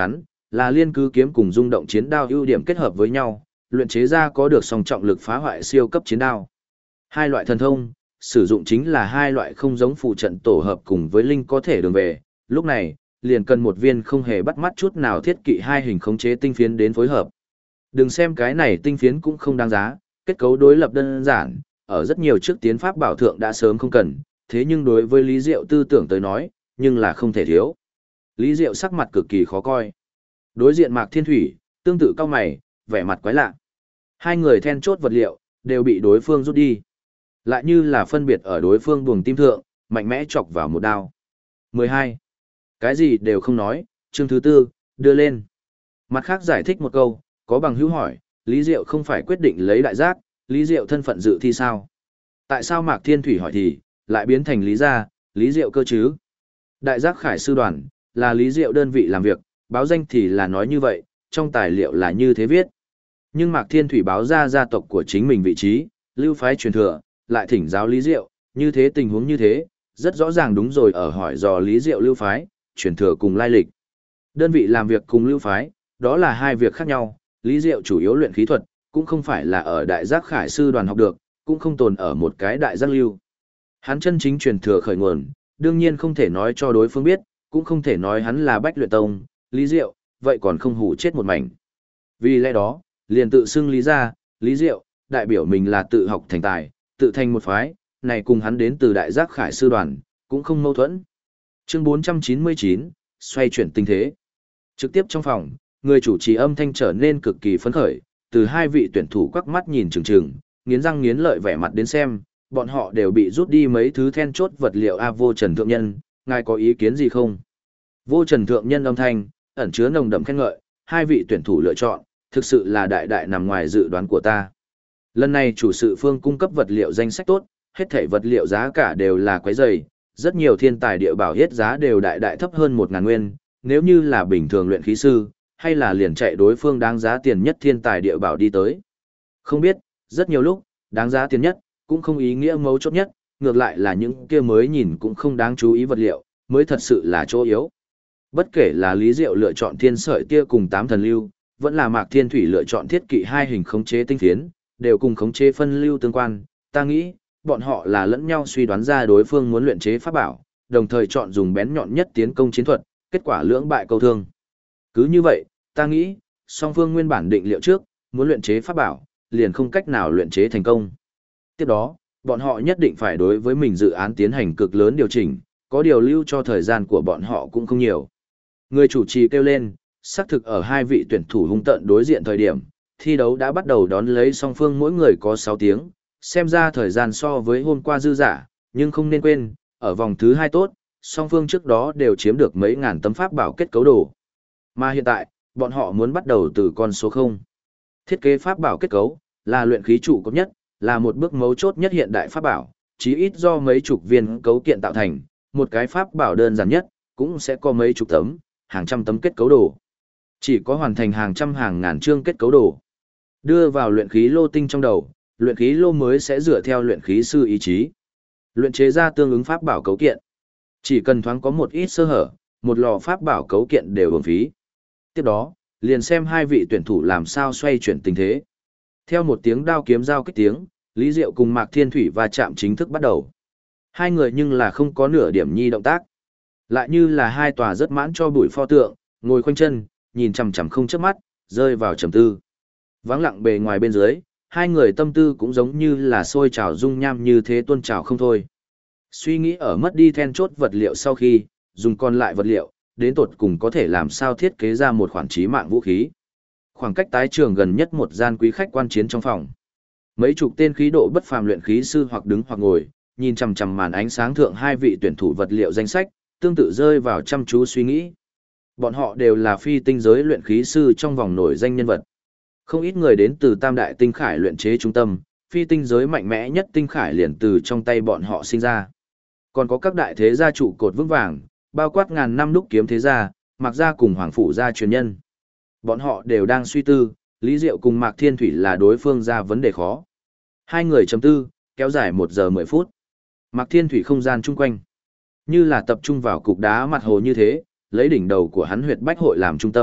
[SPEAKER 1] là liên cứ kiếm cùng rung động chiến đao ưu điểm kết hợp với nhau, luyện chế ra có được song trọng lực phá hoại siêu cấp chiến đao. Hai loại thần thông, sử dụng chính là hai loại không giống phụ trận tổ hợp cùng với linh có thể đường về, lúc này, liền cần một viên không hề bắt mắt chút nào thiết kỵ hai hình khống chế tinh phiến đến phối hợp. Đừng xem cái này tinh phiến cũng không đáng giá, kết cấu đối lập đơn giản, ở rất nhiều trước tiến pháp bảo thượng đã sớm không cần, thế nhưng đối với Lý Diệu tư tưởng tới nói, nhưng là không thể thiếu. Lý Diệu sắc mặt cực kỳ khó coi. Đối diện Mạc Thiên Thủy, tương tự cao mày, vẻ mặt quái lạ. Hai người then chốt vật liệu, đều bị đối phương rút đi. Lại như là phân biệt ở đối phương buồng tim thượng, mạnh mẽ chọc vào một đao. 12. Cái gì đều không nói, chương thứ tư, đưa lên. Mặt khác giải thích một câu, có bằng hữu hỏi, Lý Diệu không phải quyết định lấy đại giác, Lý Diệu thân phận dự thi sao? Tại sao Mạc Thiên Thủy hỏi thì, lại biến thành Lý gia, Lý Diệu cơ chứ? Đại giác khải sư đoàn, là Lý Diệu đơn vị làm việc, báo danh thì là nói như vậy, trong tài liệu là như thế viết. Nhưng Mạc Thiên Thủy báo ra gia tộc của chính mình vị trí, lưu phái truyền thừa, lại thỉnh giáo Lý Diệu, như thế tình huống như thế, rất rõ ràng đúng rồi ở hỏi dò Lý Diệu lưu phái, truyền thừa cùng lai lịch. Đơn vị làm việc cùng lưu phái, đó là hai việc khác nhau, Lý Diệu chủ yếu luyện khí thuật, cũng không phải là ở đại giác khải sư đoàn học được, cũng không tồn ở một cái đại giác lưu. Hắn chân chính truyền thừa khởi nguồn, đương nhiên không thể nói cho đối phương biết, cũng không thể nói hắn là Bách Luyện Tông, Lý Diệu, vậy còn không hủ chết một mảnh. Vì lẽ đó, liền tự xưng Lý gia, Lý Diệu, đại biểu mình là tự học thành tài, tự thành một phái, này cùng hắn đến từ đại giác khải sư đoàn, cũng không mâu thuẫn. Chương 499, xoay chuyển tình thế. Trực tiếp trong phòng, người chủ trì âm thanh trở nên cực kỳ phấn khởi, từ hai vị tuyển thủ quắc mắt nhìn chừng chừng, nghiến răng nghiến lợi vẻ mặt đến xem, bọn họ đều bị rút đi mấy thứ then chốt vật liệu Vô Trần Thượng Nhân, ngài có ý kiến gì không? Vô Trần Thượng Nhân âm thanh, ẩn chứa nồng đậm khen ngợi, hai vị tuyển thủ lựa chọn, thực sự là đại đại nằm ngoài dự đoán của ta. Lần này chủ sự phương cung cấp vật liệu danh sách tốt, hết thảy vật liệu giá cả đều là quái dày, rất nhiều thiên tài địa bảo hết giá đều đại đại thấp hơn 1.000 nguyên, nếu như là bình thường luyện khí sư, hay là liền chạy đối phương đáng giá tiền nhất thiên tài địa bảo đi tới. Không biết, rất nhiều lúc, đáng giá tiền nhất, cũng không ý nghĩa mấu chốt nhất, ngược lại là những kia mới nhìn cũng không đáng chú ý vật liệu, mới thật sự là chỗ yếu. Bất kể là Lý Diệu lựa chọn thiên sợi tia cùng 8 thần lưu, vẫn là Mạc Thiên Thủy lựa chọn thiết kỵ hai hình khống chế tinh phiến, đều cùng khống chế phân lưu tương quan, ta nghĩ, bọn họ là lẫn nhau suy đoán ra đối phương muốn luyện chế pháp bảo, đồng thời chọn dùng bén nhọn nhất tiến công chiến thuật, kết quả lưỡng bại câu thương. Cứ như vậy, ta nghĩ, song phương nguyên bản định liệu trước, muốn luyện chế pháp bảo, liền không cách nào luyện chế thành công. Tiếp đó, bọn họ nhất định phải đối với mình dự án tiến hành cực lớn điều chỉnh, có điều lưu cho thời gian của bọn họ cũng không nhiều. Người chủ trì kêu lên, xác thực ở hai vị tuyển thủ hung tận đối diện thời điểm, thi đấu đã bắt đầu đón lấy song phương mỗi người có 6 tiếng, xem ra thời gian so với hôm qua dư giả, nhưng không nên quên, ở vòng thứ 2 tốt, song phương trước đó đều chiếm được mấy ngàn tấm pháp bảo kết cấu đồ. Mà hiện tại, bọn họ muốn bắt đầu từ con số 0. Thiết kế pháp bảo kết cấu, là luyện khí trụ cột nhất, là một bước mấu chốt nhất hiện đại pháp bảo, chí ít do mấy chục viên cấu kiện tạo thành, một cái pháp bảo đơn giản nhất, cũng sẽ có mấy chục tấm, hàng trăm tấm kết cấu đồ. Chỉ có hoàn thành hàng trăm hàng ngàn chương kết cấu đồ. Đưa vào luyện khí lô tinh trong đầu, luyện khí lô mới sẽ dựa theo luyện khí sư ý chí. Luyện chế ra tương ứng pháp bảo cấu kiện. Chỉ cần thoáng có một ít sơ hở, một lò pháp bảo cấu kiện đều uổng phí. Tiếp đó, liền xem hai vị tuyển thủ làm sao xoay chuyển tình thế. Theo một tiếng đao kiếm giao kích tiếng, Lý Diệu cùng Mạc Thiên Thủy va chạm chính thức bắt đầu. Hai người nhưng là không có nửa điểm nhi động tác. Lại như là hai tòa rất mãn cho bụi pho tượng, ngồi khoanh chân, nhìn chằm chằm không chớp mắt, rơi vào trầm tư. Vắng lặng bề ngoài bên dưới, hai người tâm tư cũng giống như là sôi trào dung nham như thế tuôn trào không thôi. Suy nghĩ ở mất đi then chốt vật liệu sau khi, dùng còn lại vật liệu, đến tột cùng có thể làm sao thiết kế ra một khoản chí mạng vũ khí. Khoảng cách tái trường gần nhất một gian quý khách quan chiến trong phòng. Mấy chục tên khí độ bất phàm luyện khí sư hoặc đứng hoặc ngồi, nhìn chằm chằm màn ánh sáng thượng hai vị tuyển thủ vật liệu danh sách, tương tự rơi vào chăm chú suy nghĩ. Bọn họ đều là phi tinh giới luyện khí sư trong vòng nổi danh nhân vật. Không ít người đến từ Tam Đại Tinh Khải luyện chế trung tâm, phi tinh giới mạnh mẽ nhất tinh khải liền từ trong tay bọn họ sinh ra. Còn có các đại thế gia trụ cột vững vàng, bao quát ngàn năm đúc kiếm thế gia, Mạc gia cùng Hoàng phủ gia truyền nhân. Bọn họ đều đang suy tư, Lý Diệu cùng Mạc Thiên Thủy là đối phương ra vấn đề khó. Hai người chấm tư, kéo dài 1 giờ 10 phút. Mạc Thiên Thủy không gian chung quanh, như là tập trung vào cục đá mặt hồ như thế, lấy đỉnh đầu của hắn huyệt bách hội làm trung tâm,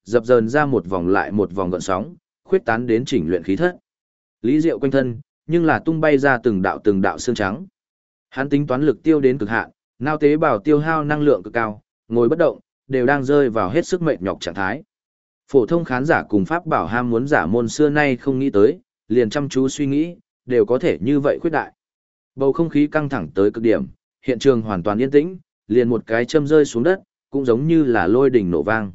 [SPEAKER 1] dập dờn ra một vòng lại một vòng gợn sóng, khuyết tán đến chỉnh luyện khí thất. Lý Diệu quanh thân, nhưng là tung bay ra từng đạo xương trắng. Hắn tính toán lực tiêu đến cực hạn, não tế bào tiêu hao năng lượng cực cao, ngồi bất động, đều đang rơi vào hết sức mệt nhọc trạng thái. Phổ thông khán giả cùng pháp bảo ham muốn giả môn xưa nay không nghĩ tới, liền chăm chú suy nghĩ, đều có thể như vậy khuyết đại. Bầu không khí căng thẳng tới cực điểm, hiện trường hoàn toàn yên tĩnh, liền một cái châm rơi xuống đất, cũng giống như là lôi đình nổ vang.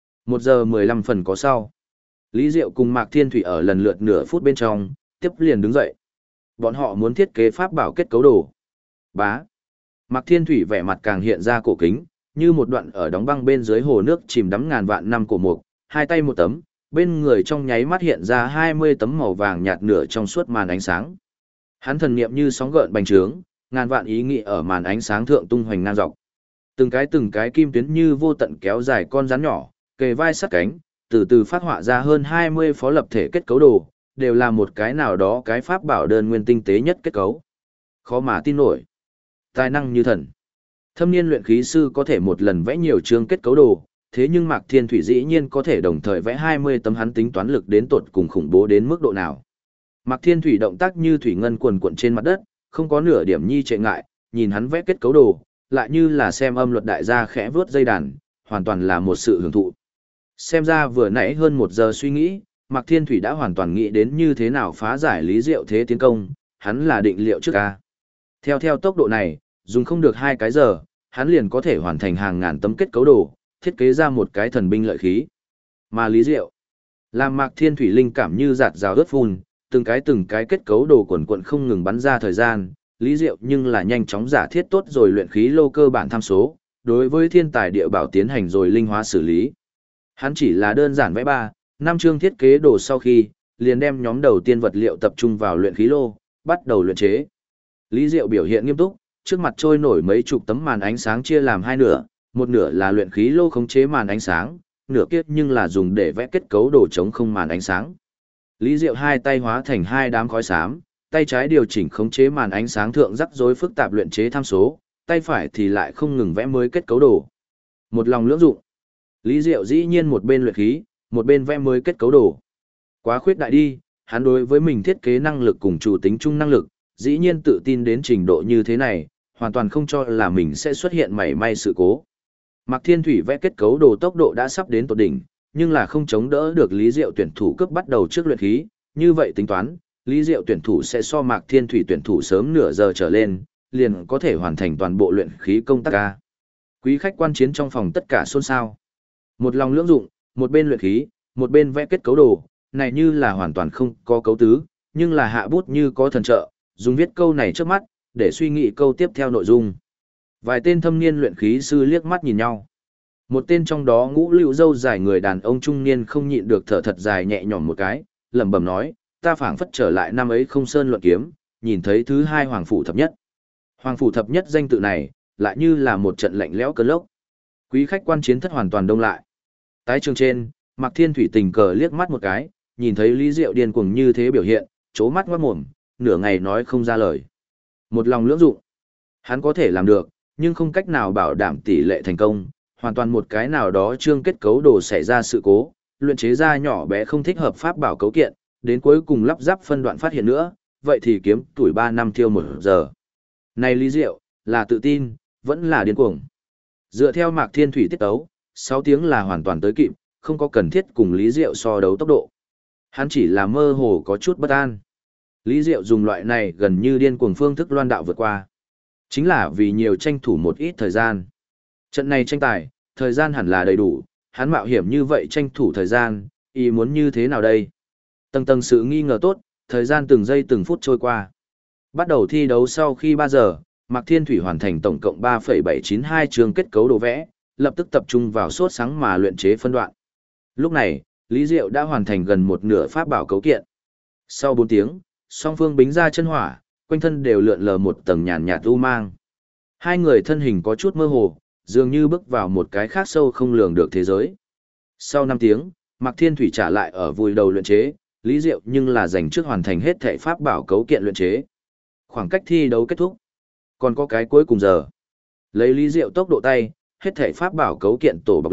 [SPEAKER 1] 1:15 có sau. Lý Diệu cùng Mạc Thiên Thủy ở lần lượt nửa phút bên trong, tiếp liền đứng dậy. Bọn họ muốn thiết kế pháp bảo kết cấu đồ. Bá. Mạc Thiên Thủy vẻ mặt càng hiện ra cổ kính, như một đoạn ở đóng băng bên dưới hồ nước chìm đắm ngàn vạn năm cổ mục, hai tay một tấm, bên người trong nháy mắt hiện ra 20 tấm màu vàng nhạt nửa trong suốt màn ánh sáng. Hắn thần niệm như sóng gợn bành trướng, ngàn vạn ý nghĩ ở màn ánh sáng thượng tung hoành ngang dọc. Từng cái kim tuyến như vô tận kéo dài con rắn nhỏ, kề vai sát cánh, từ từ phát họa ra hơn 20 phó lập thể kết cấu đồ, đều là một cái nào đó cái pháp bảo đơn nguyên tinh tế nhất kết cấu. Khó mà tin nổi. Tài năng như thần. Thâm niên luyện khí sư có thể một lần vẽ nhiều chương kết cấu đồ, thế nhưng Mạc Thiên Thủy dĩ nhiên có thể đồng thời vẽ 20 tấm, hắn tính toán lực đến tột cùng khủng bố đến mức độ nào. Mạc Thiên Thủy động tác như thủy ngân quần quận trên mặt đất, không có nửa điểm nhi trệ ngại, nhìn hắn vẽ kết cấu đồ, lại như là xem âm luật đại gia khẽ vướt dây đàn, hoàn toàn là một sự hưởng thụ. Xem ra vừa nãy hơn 1 giờ suy nghĩ, Mạc Thiên Thủy đã hoàn toàn nghĩ đến như thế nào phá giải Lý Diệu thế tiến công, hắn là định liệu trước ca. Theo tốc độ này, dùng không được 2 cái giờ, hắn liền có thể hoàn thành hàng ngàn tấm kết cấu đồ, thiết kế ra một cái thần binh lợi khí. Mà Lý Diệu, làm Mạc Thiên Thủy linh cảm như giạt rào ướt phun, từng cái kết cấu đồ quần quận không ngừng bắn ra thời gian, Lý Diệu nhưng là nhanh chóng giả thiết tốt rồi luyện khí lô cơ bản tham số, đối với thiên tài địa bảo tiến hành rồi linh hóa xử lý. Hắn chỉ là đơn giản vẽ 3-5 chương thiết kế đồ sau khi, liền đem nhóm đầu tiên vật liệu tập trung vào luyện khí lô, bắt đầu luyện chế. Lý Diệu biểu hiện nghiêm túc, trước mặt trôi nổi mấy chục tấm màn ánh sáng chia làm hai nửa, một nửa là luyện khí lô khống chế màn ánh sáng, nửa kia nhưng là dùng để vẽ kết cấu đồ chống không màn ánh sáng. Lý Diệu hai tay hóa thành hai đám khói xám, tay trái điều chỉnh khống chế màn ánh sáng thượng rắc rối phức tạp luyện chế tham số, tay phải thì lại không ngừng vẽ mới kết cấu đồ. Một lòng lưỡng dụng. Lý Diệu dĩ nhiên một bên luyện khí, một bên vẽ mới kết cấu đồ. Quá khuyết đại đi, hắn đối với mình thiết kế năng lực cùng chủ tính chung năng lực, dĩ nhiên tự tin đến trình độ như thế này, hoàn toàn không cho là mình sẽ xuất hiện mảy may sự cố. Mạc Thiên Thủy vẽ kết cấu đồ tốc độ đã sắp đến tột đỉnh, nhưng là không chống đỡ được Lý Diệu tuyển thủ cướp bắt đầu trước luyện khí, như vậy tính toán, Lý Diệu tuyển thủ sẽ so Mạc Thiên Thủy tuyển thủ sớm nửa giờ trở lên, liền có thể hoàn thành toàn bộ luyện khí công tác ca. Quý khách quan chiến trong phòng tất cả xôn xao. Một lòng lưỡng dụng, một bên luyện khí, một bên vẽ kết cấu đồ, này như là hoàn toàn không có cấu tứ, nhưng là hạ bút như có thần trợ, dùng viết câu này trước mắt, để suy nghĩ câu tiếp theo nội dung. Vài tên thâm niên luyện khí sư liếc mắt nhìn nhau. Một tên trong đó ngũ lưu râu dài người đàn ông trung niên không nhịn được thở thật dài nhẹ nhõm một cái, lẩm bẩm nói, ta phảng phất trở lại năm ấy không sơn luận kiếm, nhìn thấy thứ hai hoàng phủ thập nhất. Hoàng phủ thập nhất danh tự này, lại như là một trận lạnh lẽo cơn lốc. Quý khách quan chiến thất hoàn toàn đông lại. Tái trường trên, Mạc Thiên Thủy tình cờ liếc mắt một cái, nhìn thấy Lý Diệu điên cuồng như thế biểu hiện, chố mắt ngoát mồm, nửa ngày nói không ra lời. Một lòng lưỡng dụng. Hắn có thể làm được, nhưng không cách nào bảo đảm tỷ lệ thành công, hoàn toàn một cái nào đó chương kết cấu đồ xảy ra sự cố, luyện chế ra nhỏ bé không thích hợp pháp bảo cấu kiện, đến cuối cùng lắp ráp phân đoạn phát hiện nữa, vậy thì kiếm tuổi 3 năm thiêu 1 giờ. Này Lý Diệu, là tự tin, vẫn là điên cuồng. Dựa theo Mạc Thiên Thủy tiết tấu, 6 tiếng là hoàn toàn tới kịp, không có cần thiết cùng Lý Diệu so đấu tốc độ. Hắn chỉ là mơ hồ có chút bất an. Lý Diệu dùng loại này gần như điên cuồng phương thức loan đạo vượt qua. Chính là vì nhiều tranh thủ một ít thời gian. Trận này tranh tài, thời gian hẳn là đầy đủ, hắn mạo hiểm như vậy tranh thủ thời gian, ý muốn như thế nào đây? Tầng tầng sự nghi ngờ tốt, thời gian từng giây từng phút trôi qua. Bắt đầu thi đấu sau khi 3 giờ, Mạc Thiên Thủy hoàn thành tổng cộng 3,792 chương kết cấu đồ vẽ, lập tức tập trung vào sốt sáng mà luyện chế phân đoạn. Lúc này, Lý Diệu đã hoàn thành gần một nửa pháp bảo cấu kiện. Sau 4 tiếng, song phương bính ra chân hỏa, quanh thân đều lượn lờ một tầng nhàn nhạt u mang. Hai người thân hình có chút mơ hồ, dường như bước vào một cái khác sâu không lường được thế giới. Sau 5 tiếng, Mạc Thiên Thủy trả lại ở vùi đầu luyện chế, Lý Diệu nhưng là dành trước hoàn thành hết thể pháp bảo cấu kiện luyện chế. Khoảng cách thi đấu kết thúc, còn có cái cuối cùng giờ. Lấy Lý Diệu tốc độ tay, hết thể pháp bảo cấu kiện tổ bọc lại,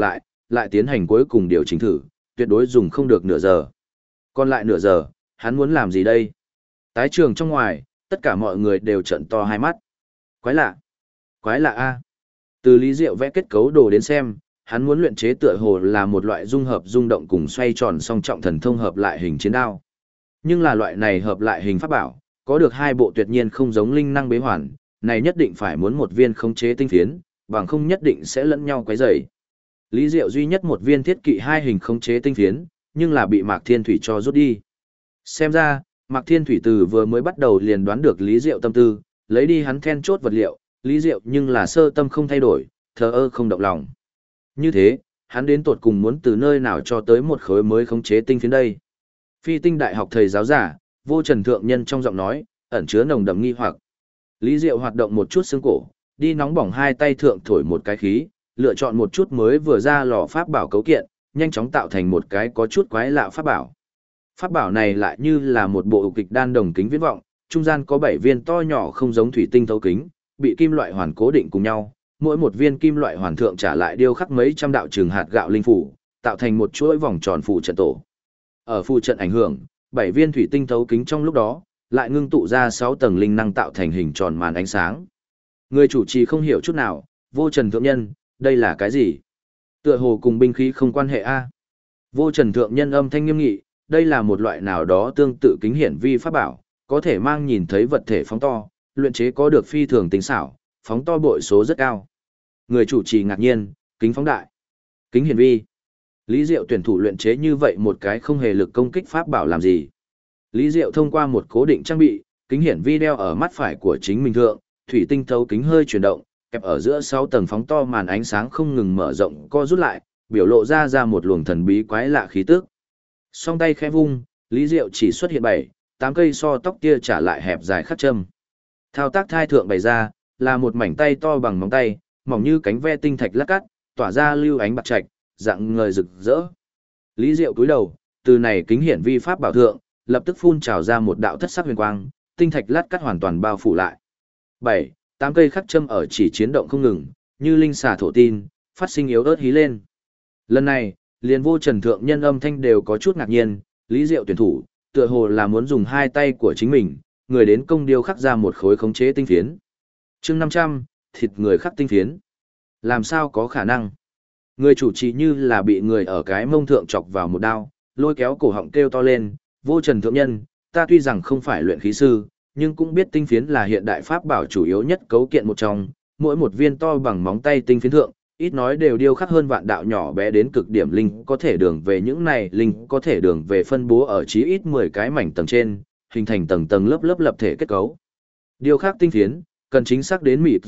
[SPEAKER 1] lại tiến hành cuối cùng điều chỉnh thử, tuyệt đối dùng không được nửa giờ. Còn lại nửa giờ, hắn muốn làm gì đây? Tái trường trong ngoài, tất cả mọi người đều trợn to hai mắt. Quái lạ! Quái lạ a! Từ Lý Diệu vẽ kết cấu đồ đến xem, hắn muốn luyện chế tựa hồ là một loại dung hợp rung động cùng xoay tròn song trọng thần thông hợp lại hình chiến đao. Nhưng là loại này hợp lại hình pháp bảo, có được hai bộ tuyệt nhiên không giống linh năng bế hoàn, này nhất định phải muốn một viên khống chế tinh phiến, bằng không nhất định sẽ lẫn nhau quấy rầy. Lý Diệu duy nhất một viên thiết kỵ hai hình khống chế tinh phiến, nhưng là bị Mạc Thiên Thủy cho rút đi. Xem ra, Mạc Thiên Thủy từ vừa mới bắt đầu liền đoán được Lý Diệu tâm tư, lấy đi hắn then chốt vật liệu, Lý Diệu nhưng là sơ tâm không thay đổi, thờ ơ không động lòng. Như thế, hắn đến tột cùng muốn từ nơi nào cho tới một khối mới khống chế tinh phiến đây. Phi tinh đại học thầy giáo giả, Vô Trần Thượng Nhân trong giọng nói, ẩn chứa nồng đậm nghi hoặc. Lý Diệu hoạt động một chút xương cổ, đi nóng bỏng hai tay thượng thổi một cái khí, lựa chọn một chút mới vừa ra lò pháp bảo cấu kiện, nhanh chóng tạo thành một cái có chút quái lạ pháp bảo. Pháp bảo này lại như là một bộ kịch đan đồng kính viễn vọng, trung gian có 7 viên to nhỏ không giống thủy tinh thấu kính, bị kim loại hoàn cố định cùng nhau, mỗi một viên kim loại hoàn thượng trả lại điêu khắc mấy trăm đạo trường hạt gạo linh phủ, tạo thành một chuỗi vòng tròn phù trận tổ. Ở phù trận ảnh hưởng, 7 viên thủy tinh thấu kính trong lúc đó, lại ngưng tụ ra 6 tầng linh năng tạo thành hình tròn màn ánh sáng. Người chủ trì không hiểu chút nào, Vô Trần Thượng Nhân, đây là cái gì? Tựa hồ cùng binh khí không quan hệ a. Vô Trần Thượng Nhân âm thanh nghiêm nghị, đây là một loại nào đó tương tự kính hiển vi pháp bảo, có thể mang nhìn thấy vật thể phóng to, luyện chế có được phi thường tính xảo, phóng to bội số rất cao. Người chủ trì ngạc nhiên, kính phóng đại, kính hiển vi. Lý Diệu tuyển thủ luyện chế như vậy một cái không hề lực công kích pháp bảo làm gì? Lý Diệu thông qua một cố định trang bị, kính hiển vi đeo ở mắt phải của chính mình thượng, thủy tinh thấu kính hơi chuyển động, kẹp ở giữa 6 tầng phóng to màn ánh sáng không ngừng mở rộng co rút lại, biểu lộ ra một luồng thần bí quái lạ khí tức. Song tay khẽ vung, Lý Diệu chỉ xuất hiện 7, 8 cây so tóc tia trả lại hẹp dài khắc châm. Thao tác thai thượng bày ra, là một mảnh tay to bằng móng tay, mỏng như cánh ve tinh thạch lát cắt, tỏa ra lưu ánh bạc trạch, dạng ngời rực rỡ. Lý Diệu cúi đầu, từ này kính hiển vi pháp bảo thượng, lập tức phun trào ra một đạo thất sắc huyền quang, tinh thạch lát cắt hoàn toàn bao phủ lại. 7, 8 cây khắc châm ở chỉ chiến động không ngừng, như linh xà thổ tin, phát sinh yếu ớt hí lên. Lần này, liền Vô Trần Thượng Nhân âm thanh đều có chút ngạc nhiên, Lý Diệu tuyển thủ, tựa hồ là muốn dùng hai tay của chính mình, người đến công điêu khắc ra một khối khống chế tinh phiến. Chương 500, thịt người khắc tinh phiến. Làm sao có khả năng? Người chủ trì như là bị người ở cái mông thượng chọc vào một đao, lôi kéo cổ họng kêu to lên, Vô Trần Thượng Nhân, ta tuy rằng không phải luyện khí sư, nhưng cũng biết tinh phiến là hiện đại pháp bảo chủ yếu nhất cấu kiện một trong, mỗi một viên to bằng móng tay tinh phiến thượng, ít nói đều điêu khắc hơn vạn đạo nhỏ bé đến cực điểm linh có thể đường về những này linh có thể đường về phân bố ở chí ít 10 cái mảnh tầng trên, hình thành tầng tầng lớp lớp lập thể kết cấu. Điêu khắc tinh phiến, cần chính xác đến mịt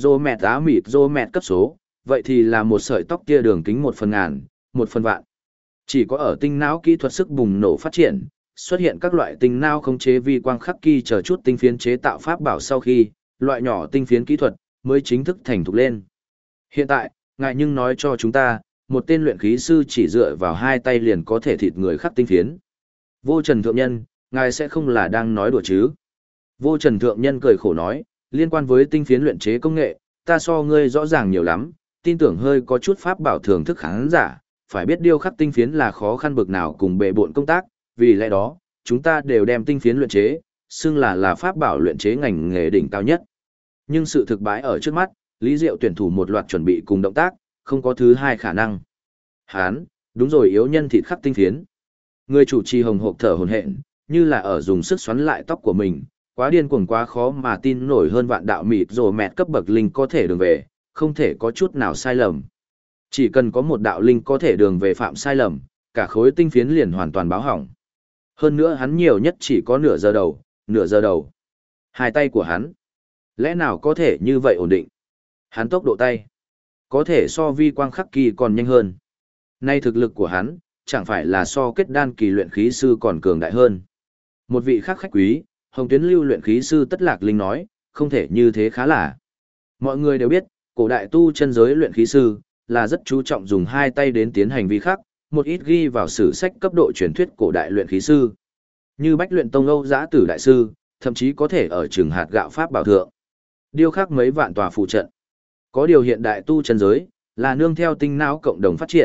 [SPEAKER 1] rô mẹt cấp số, vậy thì là một sợi tóc tia đường kính 1/1000, 1/1000. Chỉ có ở tinh não kỹ thuật sức bùng nổ phát triển, xuất hiện các loại tinh não khống chế vi quang khắc kỳ chờ chút tinh phiến chế tạo pháp bảo sau khi, loại nhỏ tinh phiến kỹ thuật mới chính thức thành thục lên. Hiện tại, ngài nhưng nói cho chúng ta, một tên luyện khí sư chỉ dựa vào hai tay liền có thể thịt người khắc tinh phiến. Vô Trần Thượng Nhân, ngài sẽ không là đang nói đùa chứ? Vô Trần Thượng Nhân cười khổ nói, liên quan với tinh phiến luyện chế công nghệ, ta so ngươi rõ ràng nhiều lắm, tin tưởng hơi có chút pháp bảo thưởng thức khán giả, phải biết điêu khắc tinh phiến là khó khăn bực nào cùng bệ bộn công tác, vì lẽ đó, chúng ta đều đem tinh phiến luyện chế, xưng là pháp bảo luyện chế ngành nghề đỉnh cao nhất. Nhưng sự thực bãi ở trước mắt, Lý Diệu tuyển thủ một loạt chuẩn bị cùng động tác, không có thứ hai khả năng. Hán, đúng rồi, yếu nhân thịt khắc tinh phiến. Người chủ trì hồng hộc thở hổn hển, như là ở dùng sức xoắn lại tóc của mình, quá điên cuồng quá khó mà tin nổi hơn vạn đạo mịt rồ mẹt cấp bậc linh có thể đường về, không thể có chút nào sai lầm. Chỉ cần có một đạo linh có thể đường về phạm sai lầm, cả khối tinh phiến liền hoàn toàn báo hỏng. Hơn nữa hắn nhiều nhất chỉ có nửa giờ đầu. Hai tay của hắn, lẽ nào có thể như vậy ổn định? Hắn tốc độ tay, có thể so vi quang khắc kỳ còn nhanh hơn. Nay thực lực của hắn, chẳng phải là so kết đan kỳ luyện khí sư còn cường đại hơn. Một vị khác khách quý, Hồng Tuyến Lưu luyện khí sư Tất Lạc Linh nói, không thể như thế khá là. Mọi người đều biết, cổ đại tu chân giới luyện khí sư, là rất chú trọng dùng hai tay đến tiến hành vi khắc, một ít ghi vào sử sách cấp độ truyền thuyết cổ đại luyện khí sư. Như Bách Luyện Tông Âu Giã Tử Đại Sư, thậm chí có thể ở trường hạt gạo pháp bảo thượng. Điêu khắc mấy vạn tòa phụ trận. Có điều hiện đại tu chân giới, là nương theo tinh não cộng đồng phát triển,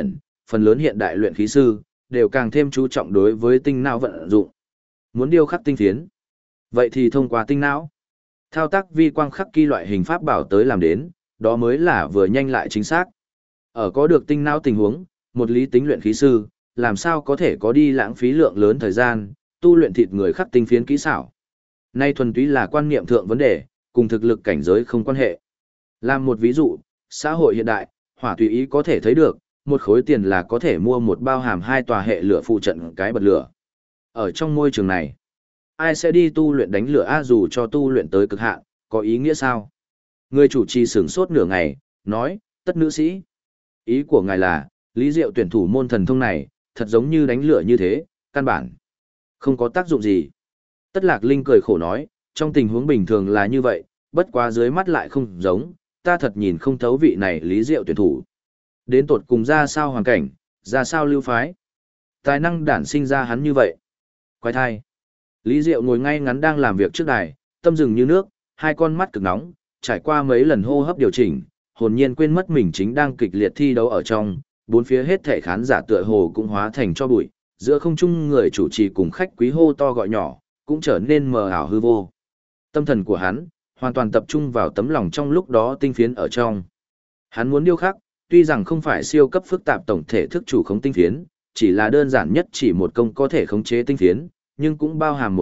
[SPEAKER 1] phần lớn hiện đại luyện khí sư đều càng thêm chú trọng đối với tinh não vận dụng. Muốn điêu khắc tinh phiến, vậy thì thông qua tinh não. Thao tác vi quang khắc ký loại hình pháp bảo tới làm đến, đó mới là vừa nhanh lại chính xác. Ở có được tinh não tình huống, một lý tính luyện khí sư, làm sao có thể có đi lãng phí lượng lớn thời gian, tu luyện thịt người khắc tinh phiến kỹ xảo. Nay thuần túy là quan niệm thượng vấn đề, cùng thực lực cảnh giới không quan hệ. Làm một ví dụ, xã hội hiện đại, hỏa tùy ý có thể thấy được, một khối tiền là có thể mua một bao hàm 2 tòa hệ lửa phụ trận cái bật lửa. Ở trong môi trường này, ai sẽ đi tu luyện đánh lửa a dù cho tu luyện tới cực hạn, có ý nghĩa sao? Người chủ trì sửng sốt nửa ngày, nói, tất nữ sĩ. Ý của ngài là, Lý Diệu tuyển thủ môn thần thông này, thật giống như đánh lửa như thế, căn bản. Không có tác dụng gì. Tất Lạc Linh cười khổ nói, trong tình huống bình thường là như vậy, bất quá dưới mắt lại không giống, ta thật nhìn không thấu vị này Lý Diệu tuyển thủ. Đến tột cùng ra sao hoàn cảnh, ra sao lưu phái. Tài năng đản sinh ra hắn như vậy. Quái thai. Lý Diệu ngồi ngay ngắn đang làm việc trước đài, tâm rừng như nước, hai con mắt cực nóng, trải qua mấy lần hô hấp điều chỉnh, hồn nhiên quên mất mình chính đang kịch liệt thi đấu ở trong, bốn phía hết thể khán giả tựa hồ cũng hóa thành cho bụi, giữa không trung người chủ trì cùng khách quý hô to gọi nhỏ, cũng trở nên mờ ảo hư vô. Tâm thần của hắn hoàn toàn tập trung vào tấm lòng trong lúc đó tinh phiến ở trong. Hắn muốn điêu khắc, tuy rằng không phải siêu cấp phức tạp tổng thể thức chủ khống tinh phiến, chỉ là đơn giản nhất chỉ một công có thể khống chế tinh phiến, nhưng cũng bao hàm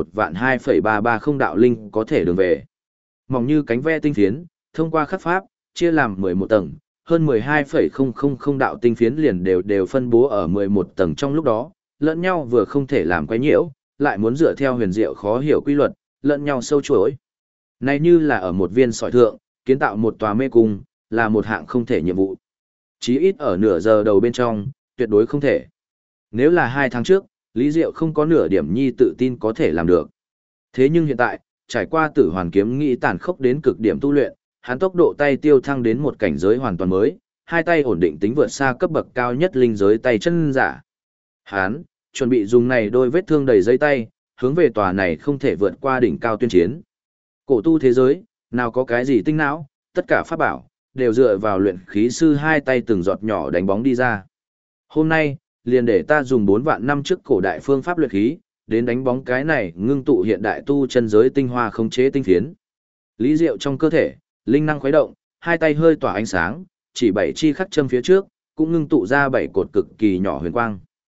[SPEAKER 1] 1.230 đạo linh có thể đường về. Mỏng như cánh ve tinh phiến, thông qua khắc pháp, chia làm 11 tầng, hơn 12,000 đạo tinh phiến liền đều phân bố ở 11 tầng trong lúc đó, lẫn nhau vừa không thể làm quấy nhiễu, lại muốn dựa theo huyền diệu khó hiểu quy luật, lẫn nhau sâu chuỗi. Này như là ở một viên sỏi thượng, kiến tạo một tòa mê cung, là một hạng không thể nhiệm vụ. Chí ít ở nửa giờ đầu bên trong, tuyệt đối không thể. Nếu là 2 tháng trước, Lý Diệu không có nửa điểm nhi tự tin có thể làm được. Thế nhưng hiện tại, trải qua Tử Hoàn kiếm nghĩ tàn khốc đến cực điểm tu luyện, hắn tốc độ tay tiêu thăng đến một cảnh giới hoàn toàn mới, hai tay ổn định tính vượt xa cấp bậc cao nhất linh giới tay chân giả. Hắn chuẩn bị dùng này đôi vết thương đầy dây tay, hướng về tòa này không thể vượt qua đỉnh cao tuyên chiến. Cổ tu thế giới, nào có cái gì tinh não, tất cả pháp bảo đều dựa vào luyện khí sư hai tay từng giọt nhỏ đánh bóng đi ra. Hôm nay, liền để ta dùng 4 vạn năm trước cổ đại phương pháp luyện khí, đến đánh bóng cái này ngưng tụ hiện đại tu chân giới tinh hoa khống chế tinh phiến. Lý Diệu trong cơ thể, linh năng khuấy động, hai tay hơi tỏa ánh sáng, chỉ 7 chi khắc châm phía trước, cũng ngưng tụ ra 7 cột cực kỳ nhỏ huyền quang.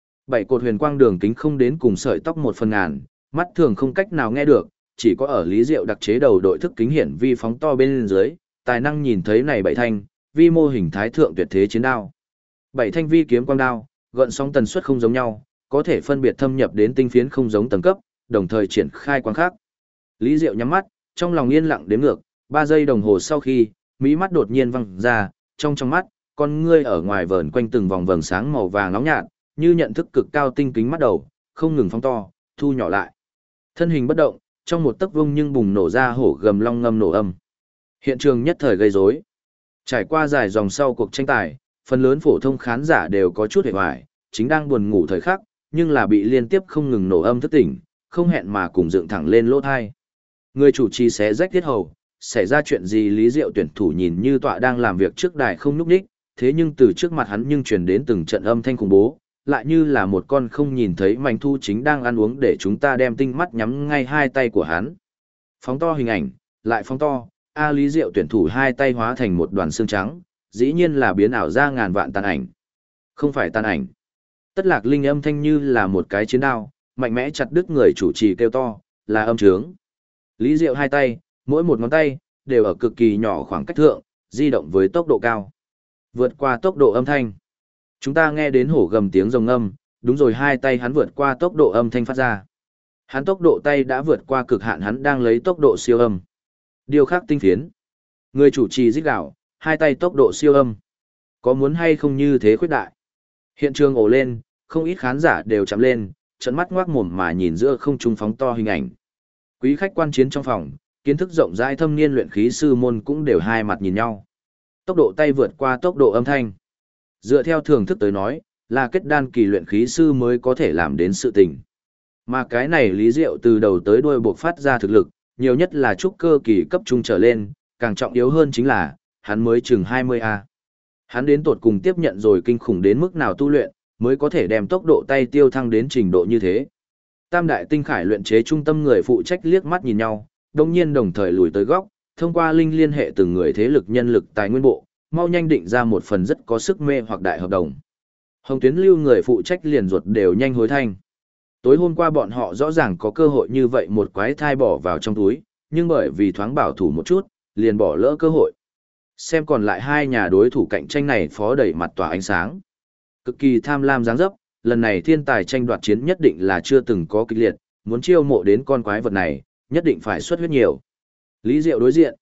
[SPEAKER 1] 7 cột huyền quang đường kính không đến cùng sợi tóc 1/1000, mắt thường không cách nào nghe được, chỉ có ở Lý Diệu đặc chế đầu đội thức kính hiển vi phóng to bên dưới, tài năng nhìn thấy này 7 thanh, vi mô hình thái thượng tuyệt thế chiến đao. 7 thanh vi kiếm quang đao, gợn sóng tần suất không giống nhau, có thể phân biệt thâm nhập đến tinh phiến không giống tầng cấp, đồng thời triển khai quang khác. Lý Diệu nhắm mắt, trong lòng yên lặng đếm ngược, 3 giây đồng hồ sau khi, mỹ mắt đột nhiên văng ra, trong mắt, con ngươi ở ngoài vờn quanh từng vòng vầng sáng màu vàng nóng nhạt, như nhận thức cực cao tinh kính mắt đầu, không ngừng phóng to, thu nhỏ lại. Thân hình bất động, trong một tấc vuông nhưng bùng nổ ra hổ gầm long ngâm nổ âm. Hiện trường nhất thời gây rối. Trải qua dài dòng sau cuộc tranh tài, phần lớn phổ thông khán giả đều có chút hề hoài, chính đang buồn ngủ thời khắc, nhưng là bị liên tiếp không ngừng nổ âm thức tỉnh, không hẹn mà cùng dựng thẳng lên lỗ thai. Người chủ trì xé rách tiết hầu, xảy ra chuyện gì Lý Diệu tuyển thủ nhìn như tọa đang làm việc trước đài không nhúc nhích, thế nhưng từ trước mặt hắn nhưng truyền đến từng trận âm thanh khủng bố, lại như là một con không nhìn thấy manh thu chính đang ăn uống để chúng ta đem tinh mắt nhắm ngay hai tay của hắn. Phóng to hình ảnh, lại phóng to, Lý Diệu tuyển thủ hai tay hóa thành một đoàn xương trắng, dĩ nhiên là biến ảo ra ngàn vạn tàn ảnh. Không phải tàn ảnh. Tất Lạc Linh âm thanh như là một cái chiến đao, mạnh mẽ chặt đứt người chủ trì kêu to, là âm trướng. Lý Diệu hai tay, mỗi một ngón tay, đều ở cực kỳ nhỏ khoảng cách thượng, di động với tốc độ cao. Vượt qua tốc độ âm thanh. Chúng ta nghe đến hổ gầm tiếng rồng âm, đúng rồi hai tay hắn vượt qua tốc độ âm thanh phát ra. Hắn tốc độ tay đã vượt qua cực hạn hắn đang lấy tốc độ siêu âm. Điều khác tinh phiến. Người chủ trì rít gào, hai tay tốc độ siêu âm. Có muốn hay không như thế khuyết đại? Hiện trường ồ lên, không ít khán giả đều chạm lên, trợn mắt ngoác mồm mà nhìn giữa không trung phóng to hình ảnh. Quý khách quan chiến trong phòng, kiến thức rộng rãi thâm niên luyện khí sư môn cũng đều hai mặt nhìn nhau. Tốc độ tay vượt qua tốc độ âm thanh. Dựa theo thường thức tới nói, là kết đan kỳ luyện khí sư mới có thể làm đến sự tình. Mà cái này Lý Diệu từ đầu tới đuôi buộc phát ra thực lực, nhiều nhất là trúc cơ kỳ cấp trung trở lên, càng trọng yếu hơn chính là, hắn mới chừng 20A. Hắn đến tột cùng tiếp nhận rồi kinh khủng đến mức nào tu luyện, mới có thể đem tốc độ tay tiêu thăng đến trình độ như thế. Tam đại tinh khải luyện chế trung tâm người phụ trách liếc mắt nhìn nhau, đồng nhiên đồng thời lùi tới góc, thông qua linh liên hệ từng người thế lực nhân lực tài nguyên bộ, mau nhanh định ra một phần rất có sức mê hoặc đại hợp đồng. Hồng Tuyến Lưu người phụ trách liền ruột đều nhanh hối thanh. Tối hôm qua bọn họ rõ ràng có cơ hội như vậy một quái thai bỏ vào trong túi, nhưng bởi vì thoáng bảo thủ một chút, liền bỏ lỡ cơ hội. Xem còn lại hai nhà đối thủ cạnh tranh này phó đẩy mặt tỏa ánh sáng. Cực kỳ tham lam dáng dấp, lần này thiên tài tranh đoạt chiến nhất định là chưa từng có kịch liệt, muốn chiêu mộ đến con quái vật này, nhất định phải xuất huyết nhiều. Lý Diệu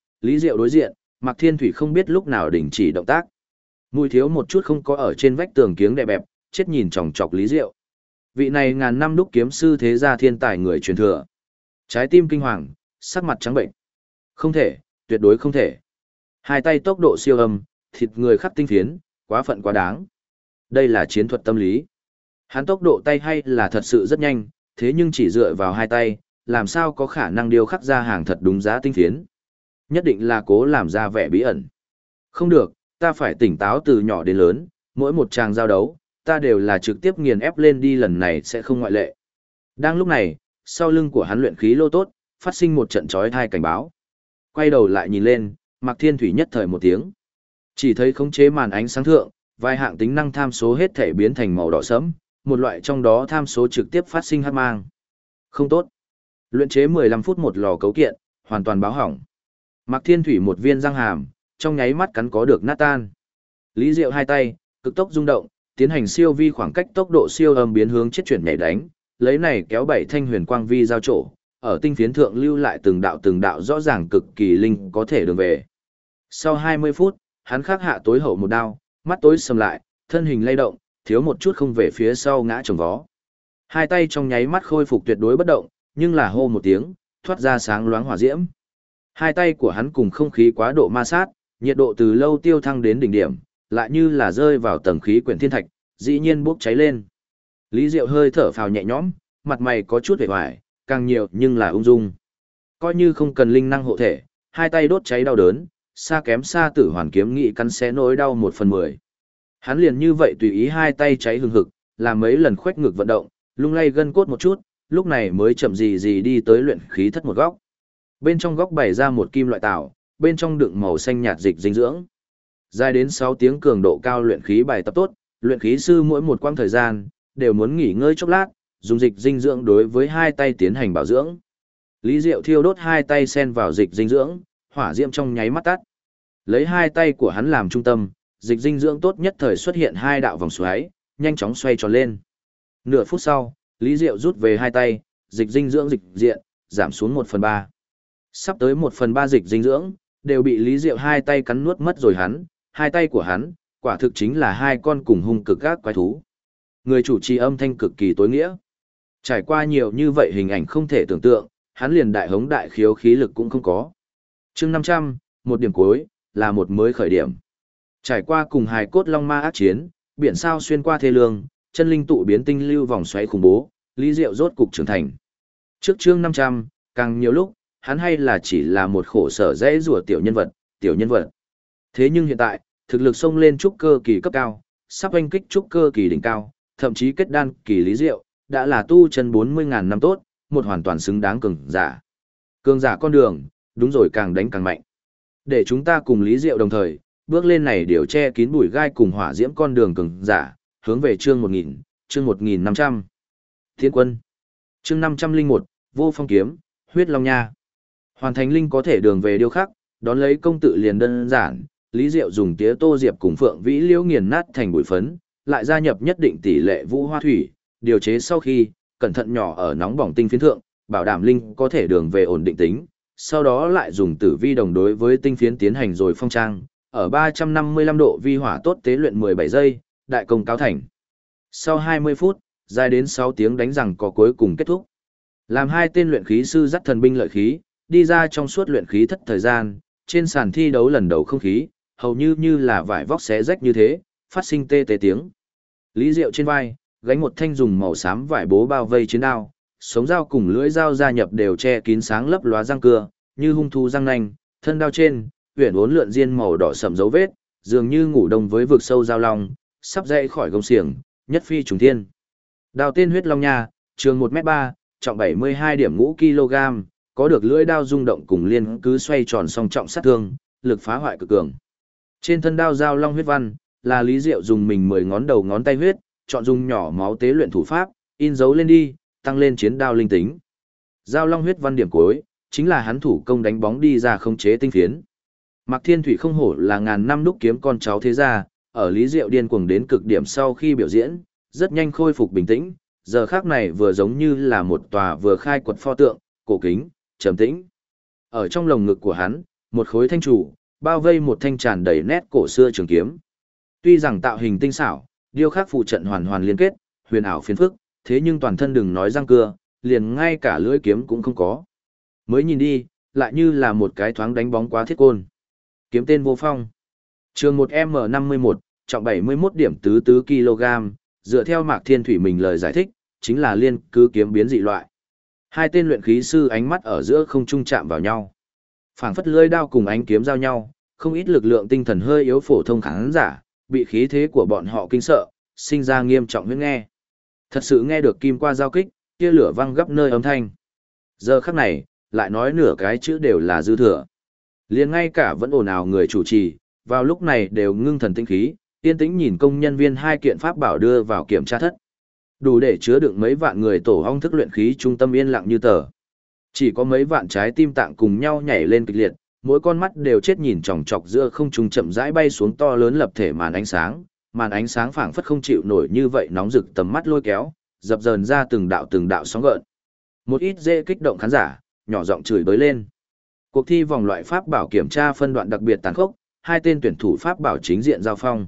[SPEAKER 1] đối diện, Mạc Thiên Thủy không biết lúc nào đình chỉ động tác. Mùi thiếu một chút không có ở trên vách tường kiếng đẹp bẹp, chết nhìn chòng chọc Lý Diệu. Vị này ngàn năm đúc kiếm sư thế gia thiên tài người truyền thừa. Trái tim kinh hoàng, sắc mặt trắng bệnh. Không thể, tuyệt đối không thể. Hai tay tốc độ siêu âm, thịt người khắc tinh phiến, quá phận quá đáng. Đây là chiến thuật tâm lý. Hắn tốc độ tay hay là thật sự rất nhanh, thế nhưng chỉ dựa vào hai tay, làm sao có khả năng điêu khắc ra hàng thật đúng giá tinh phiến. Nhất định là cố làm ra vẻ bí ẩn. Không được, ta phải tỉnh táo từ nhỏ đến lớn, mỗi một tràng giao đấu, ta đều là trực tiếp nghiền ép lên đi, lần này sẽ không ngoại lệ. Đang lúc này, sau lưng của hắn luyện khí lô tốt, phát sinh một trận chói tai cảnh báo. Quay đầu lại nhìn lên, Mạc Thiên Thủy nhất thời một tiếng. Chỉ thấy khống chế màn ánh sáng thượng, vài hạng tính năng tham số hết thể biến thành màu đỏ sẫm, một loại trong đó tham số trực tiếp phát sinh hắc mang. Không tốt. Luyện chế 15 phút một lò cấu kiện, hoàn toàn báo hỏng. Mạc Thiên Thủy một viên răng hàm, trong nháy mắt cắn có được nát tan. Lý Diệu hai tay, cực tốc rung động, tiến hành siêu vi khoảng cách tốc độ siêu âm biến hướng chết chuyển nhảy đánh, lấy này kéo bảy thanh huyền quang vi giao trổ, ở tinh phiến thượng lưu lại từng đạo rõ ràng cực kỳ linh có thể đường về. Sau 20 phút, hắn khắc hạ tối hậu một đao, mắt tối sầm lại, thân hình lay động, thiếu một chút không về phía sau ngã chồng vó. Hai tay trong nháy mắt khôi phục tuyệt đối bất động, nhưng là hô một tiếng, thoát ra sáng loáng hỏa diễm. Hai tay của hắn cùng không khí quá độ ma sát, nhiệt độ từ lâu tiêu thăng đến đỉnh điểm, lại như là rơi vào tầng khí quyển thiên thạch, dĩ nhiên bốc cháy lên. Lý Diệu hơi thở phào nhẹ nhõm, mặt mày có chút vẻ hoài, càng nhiều nhưng là ung dung. Coi như không cần linh năng hộ thể, hai tay đốt cháy đau đớn, xa kém xa tử hoàn kiếm nghị cắn xé nỗi đau 1/10. Hắn liền như vậy tùy ý hai tay cháy hừng hực, làm mấy lần khoách ngực vận động, lung lay gân cốt một chút, lúc này mới chậm gì đi tới luyện khí thất một góc. Bên trong góc bày ra một kim loại tảo, bên trong đựng màu xanh nhạt dịch dinh dưỡng. Dài đến 6 tiếng cường độ cao luyện khí bài tập tốt, luyện khí sư mỗi một quãng thời gian đều muốn nghỉ ngơi chốc lát, dùng dịch dinh dưỡng đối với hai tay tiến hành bảo dưỡng. Lý Diệu thiêu đốt hai tay xen vào dịch dinh dưỡng, hỏa diễm trong nháy mắt tắt. Lấy hai tay của hắn làm trung tâm, dịch dinh dưỡng tốt nhất thời xuất hiện hai đạo vòng xoáy, nhanh chóng xoay tròn lên. Nửa phút sau, Lý Diệu rút về hai tay, dịch dinh dưỡng dịch diện giảm xuống 1/3. Sắp tới 1/3 dịch dinh dưỡng đều bị Lý Diệu hai tay cắn nuốt mất rồi hắn, hai tay của hắn quả thực chính là hai con cùng hung cực các quái thú. Người chủ trì âm thanh cực kỳ tối nghĩa. Trải qua nhiều như vậy hình ảnh không thể tưởng tượng, hắn liền đại hống đại khiếu khí lực cũng không có. Chương 500, một điểm cuối, là một mới khởi điểm. Trải qua cùng hài cốt long ma ác chiến, biển sao xuyên qua thê lương, chân linh tụ biến tinh lưu vòng xoáy khủng bố, Lý Diệu rốt cục trưởng thành. Trước chương 500, càng nhiều lúc, hắn hay là chỉ là một khổ sở dễ rùa tiểu nhân vật. Thế nhưng hiện tại, thực lực xông lên trúc cơ kỳ cấp cao, sắp oanh kích trúc cơ kỳ đỉnh cao, thậm chí kết đan kỳ Lý Diệu, đã là tu chân 40.000 năm tốt, một hoàn toàn xứng đáng cường giả. Cường giả con đường, đúng rồi, càng đánh càng mạnh. Để chúng ta cùng Lý Diệu đồng thời, bước lên này điều che kín bụi gai cùng hỏa diễm con đường cường giả, hướng về chương 1000, chương 1500. Thiên quân. Chương 501, Vô Phong kiếm, Huyết Long nha. Hoàn thành linh có thể đường về điêu khắc, đón lấy công tự liền đơn giản, Lý Diệu dùng tía tô diệp cùng phượng vĩ liễu nghiền nát thành bụi phấn, lại gia nhập nhất định tỷ lệ vũ hoa thủy, điều chế sau khi, cẩn thận nhỏ ở nóng bỏng tinh phiến thượng, bảo đảm linh có thể đường về ổn định tính, sau đó lại dùng tử vi đồng đối với tinh phiến tiến hành rồi phong trang, ở 355 độ vi hỏa tốt tế luyện 17 giây, đại công cáo thành. Sau 20 phút, dài đến 6 tiếng đánh rằng có cuối cùng kết thúc. Làm hai tên luyện khí sư dắt thần binh lợi khí, đi ra trong suốt luyện khí thất thời gian, trên sàn thi đấu lần đầu không khí, hầu như là vải vóc xé rách như thế, phát sinh tê tê tiếng. Lý Diệu trên vai, gánh một thanh dùng màu xám vải bố bao vây chiến đao, sống dao cùng lưỡi dao gia nhập đều che kín sáng lấp lóa răng cưa, như hung thú răng nanh, thân đao trên, huyền uốn lượn diên màu đỏ sẫm dấu vết, dường như ngủ đông với vực sâu giao long, sắp dậy khỏi gông xiềng, nhất phi trùng thiên. Đao tên huyết long nha, trường 1m3, trọng 72 điểm ngũ kg, có được lưỡi đao rung động cùng liên cứ xoay tròn song trọng sát thương, lực phá hoại cực cường. Trên thân đao giao long huyết văn, là Lý Diệu dùng mình 10 ngón đầu ngón tay huyết, chọn dùng nhỏ máu tế luyện thủ pháp, in dấu lên đi, tăng lên chiến đao linh tính. Giao long huyết văn điểm cuối, chính là hắn thủ công đánh bóng đi ra khống chế tinh phiến. Mạc Thiên Thủy không hổ là ngàn năm đúc kiếm con cháu thế gia, ở Lý Diệu điên cuồng đến cực điểm sau khi biểu diễn, rất nhanh khôi phục bình tĩnh, giờ khác này vừa giống như là một tòa vừa khai quật pho tượng, cổ kính, trầm tĩnh. Ở trong lồng ngực của hắn, một khối thanh trụ, bao vây một thanh tràn đầy nét cổ xưa trường kiếm. Tuy rằng tạo hình tinh xảo, điêu khắc phụ trận hoàn hoàn liên kết, huyền ảo phiền phức, thế nhưng toàn thân đừng nói răng cưa, liền ngay cả lưỡi kiếm cũng không có. Mới nhìn đi, lại như là một cái thoáng đánh bóng quá thiết côn. Kiếm tên Vô Phong. Trường 1M51, trọng 71 điểm tứ tứ kg, dựa theo Mạc Thiên Thủy mình lời giải thích, chính là liên cứ kiếm biến dị loại. Hai tên luyện khí sư ánh mắt ở giữa không trung chạm vào nhau. Phảng phất lưỡi đao cùng ánh kiếm giao nhau, không ít lực lượng tinh thần hơi yếu phổ thông khán giả, bị khí thế của bọn họ kinh sợ, sinh ra nghiêm trọng huyết nghe. Thật sự nghe được kim qua giao kích, tia lửa văng gấp nơi âm thanh. Giờ khắc này, lại nói nửa cái chữ đều là dư thừa. Liền ngay cả vẫn ồn ào người chủ trì, vào lúc này đều ngưng thần tinh khí, yên tĩnh nhìn công nhân viên hai kiện pháp bảo đưa vào kiểm tra thất. Đủ để chứa đựng mấy vạn người tổ ong thức luyện khí trung tâm yên lặng như tờ. Chỉ có mấy vạn trái tim tạng cùng nhau nhảy lên kịch liệt, mỗi con mắt đều chết nhìn chòng chọc giữa không trung chậm rãi bay xuống to lớn lập thể màn ánh sáng phảng phất không chịu nổi như vậy nóng rực tầm mắt lôi kéo, dập dờn ra từng đạo sóng gợn. Một ít dễ kích động khán giả, nhỏ giọng chửi bới lên. Cuộc thi vòng loại pháp bảo kiểm tra phân đoạn đặc biệt tàn khốc, hai tên tuyển thủ pháp bảo chính diện giao phong.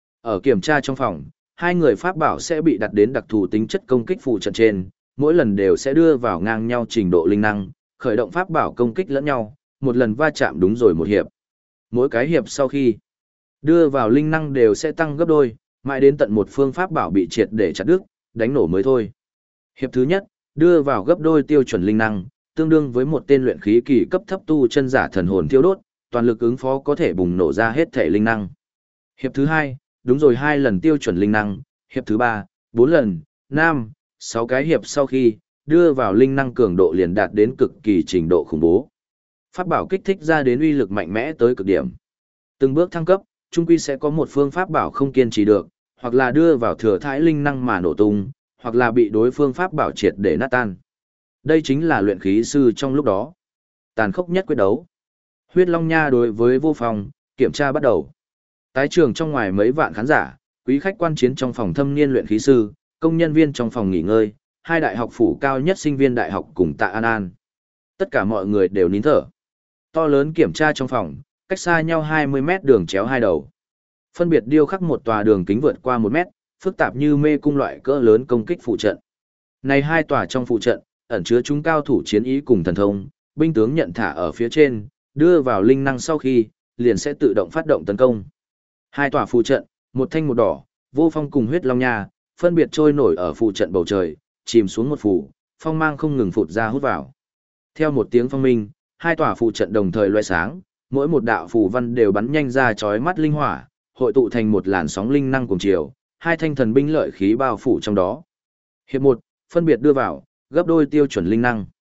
[SPEAKER 1] Ở kiểm tra trong phòng, hai người pháp bảo sẽ bị đặt đến đặc thù tính chất công kích phụ trận trên, mỗi lần đều sẽ đưa vào ngang nhau trình độ linh năng, khởi động pháp bảo công kích lẫn nhau, một lần va chạm đúng rồi một hiệp. Mỗi cái hiệp sau khi đưa vào linh năng đều sẽ tăng gấp đôi, mãi đến tận một phương pháp bảo bị triệt để chặt đứt, đánh nổ mới thôi. Hiệp thứ nhất, đưa vào gấp đôi tiêu chuẩn linh năng, tương đương với một tên luyện khí kỳ cấp thấp tu chân giả thần hồn thiêu đốt, toàn lực ứng phó có thể bùng nổ ra hết thể linh năng. Hiệp thứ hai, đúng rồi 2 lần tiêu chuẩn linh năng, hiệp thứ 3, 4 lần, 5, 6 cái hiệp sau khi đưa vào linh năng cường độ liền đạt đến cực kỳ trình độ khủng bố. Pháp bảo kích thích ra đến uy lực mạnh mẽ tới cực điểm. Từng bước thăng cấp, chung quy sẽ có một phương pháp bảo không kiên trì được, hoặc là đưa vào thừa thãi linh năng mà nổ tung, hoặc là bị đối phương pháp bảo triệt để nát tan. Đây chính là luyện khí sư trong lúc đó. Tàn khốc nhất quyết đấu. Huyết Long Nha đối với Vô Phong, kiểm tra bắt đầu. Tái trường trong ngoài mấy vạn khán giả, quý khách quan chiến trong phòng thâm niên luyện khí sư, công nhân viên trong phòng nghỉ ngơi, hai đại học phủ cao nhất sinh viên đại học cùng Tạ An An. Tất cả mọi người đều nín thở. To lớn kiểm tra trong phòng, cách xa nhau 20 mét đường chéo hai đầu. Phân biệt điêu khắc một tòa đường kính vượt qua 1 mét, phức tạp như mê cung loại cỡ lớn công kích phụ trận. Này hai tòa trong phụ trận, ẩn chứa chúng cao thủ chiến ý cùng thần thông, binh tướng nhận thả ở phía trên, đưa vào linh năng sau khi, liền sẽ tự động phát động tấn công. Hai tòa phụ trận, một thanh một đỏ, Vô Phong cùng Huyết Long Nha, phân biệt trôi nổi ở phụ trận bầu trời, chìm xuống một phủ, phong mang không ngừng phụt ra hút vào. Theo một tiếng phong minh, hai tòa phụ trận đồng thời loe sáng, mỗi một đạo phù văn đều bắn nhanh ra chói mắt linh hỏa, hội tụ thành một làn sóng linh năng cùng chiều, hai thanh thần binh lợi khí bao phủ trong đó. Hiệp 1, phân biệt đưa vào, gấp đôi tiêu chuẩn linh năng.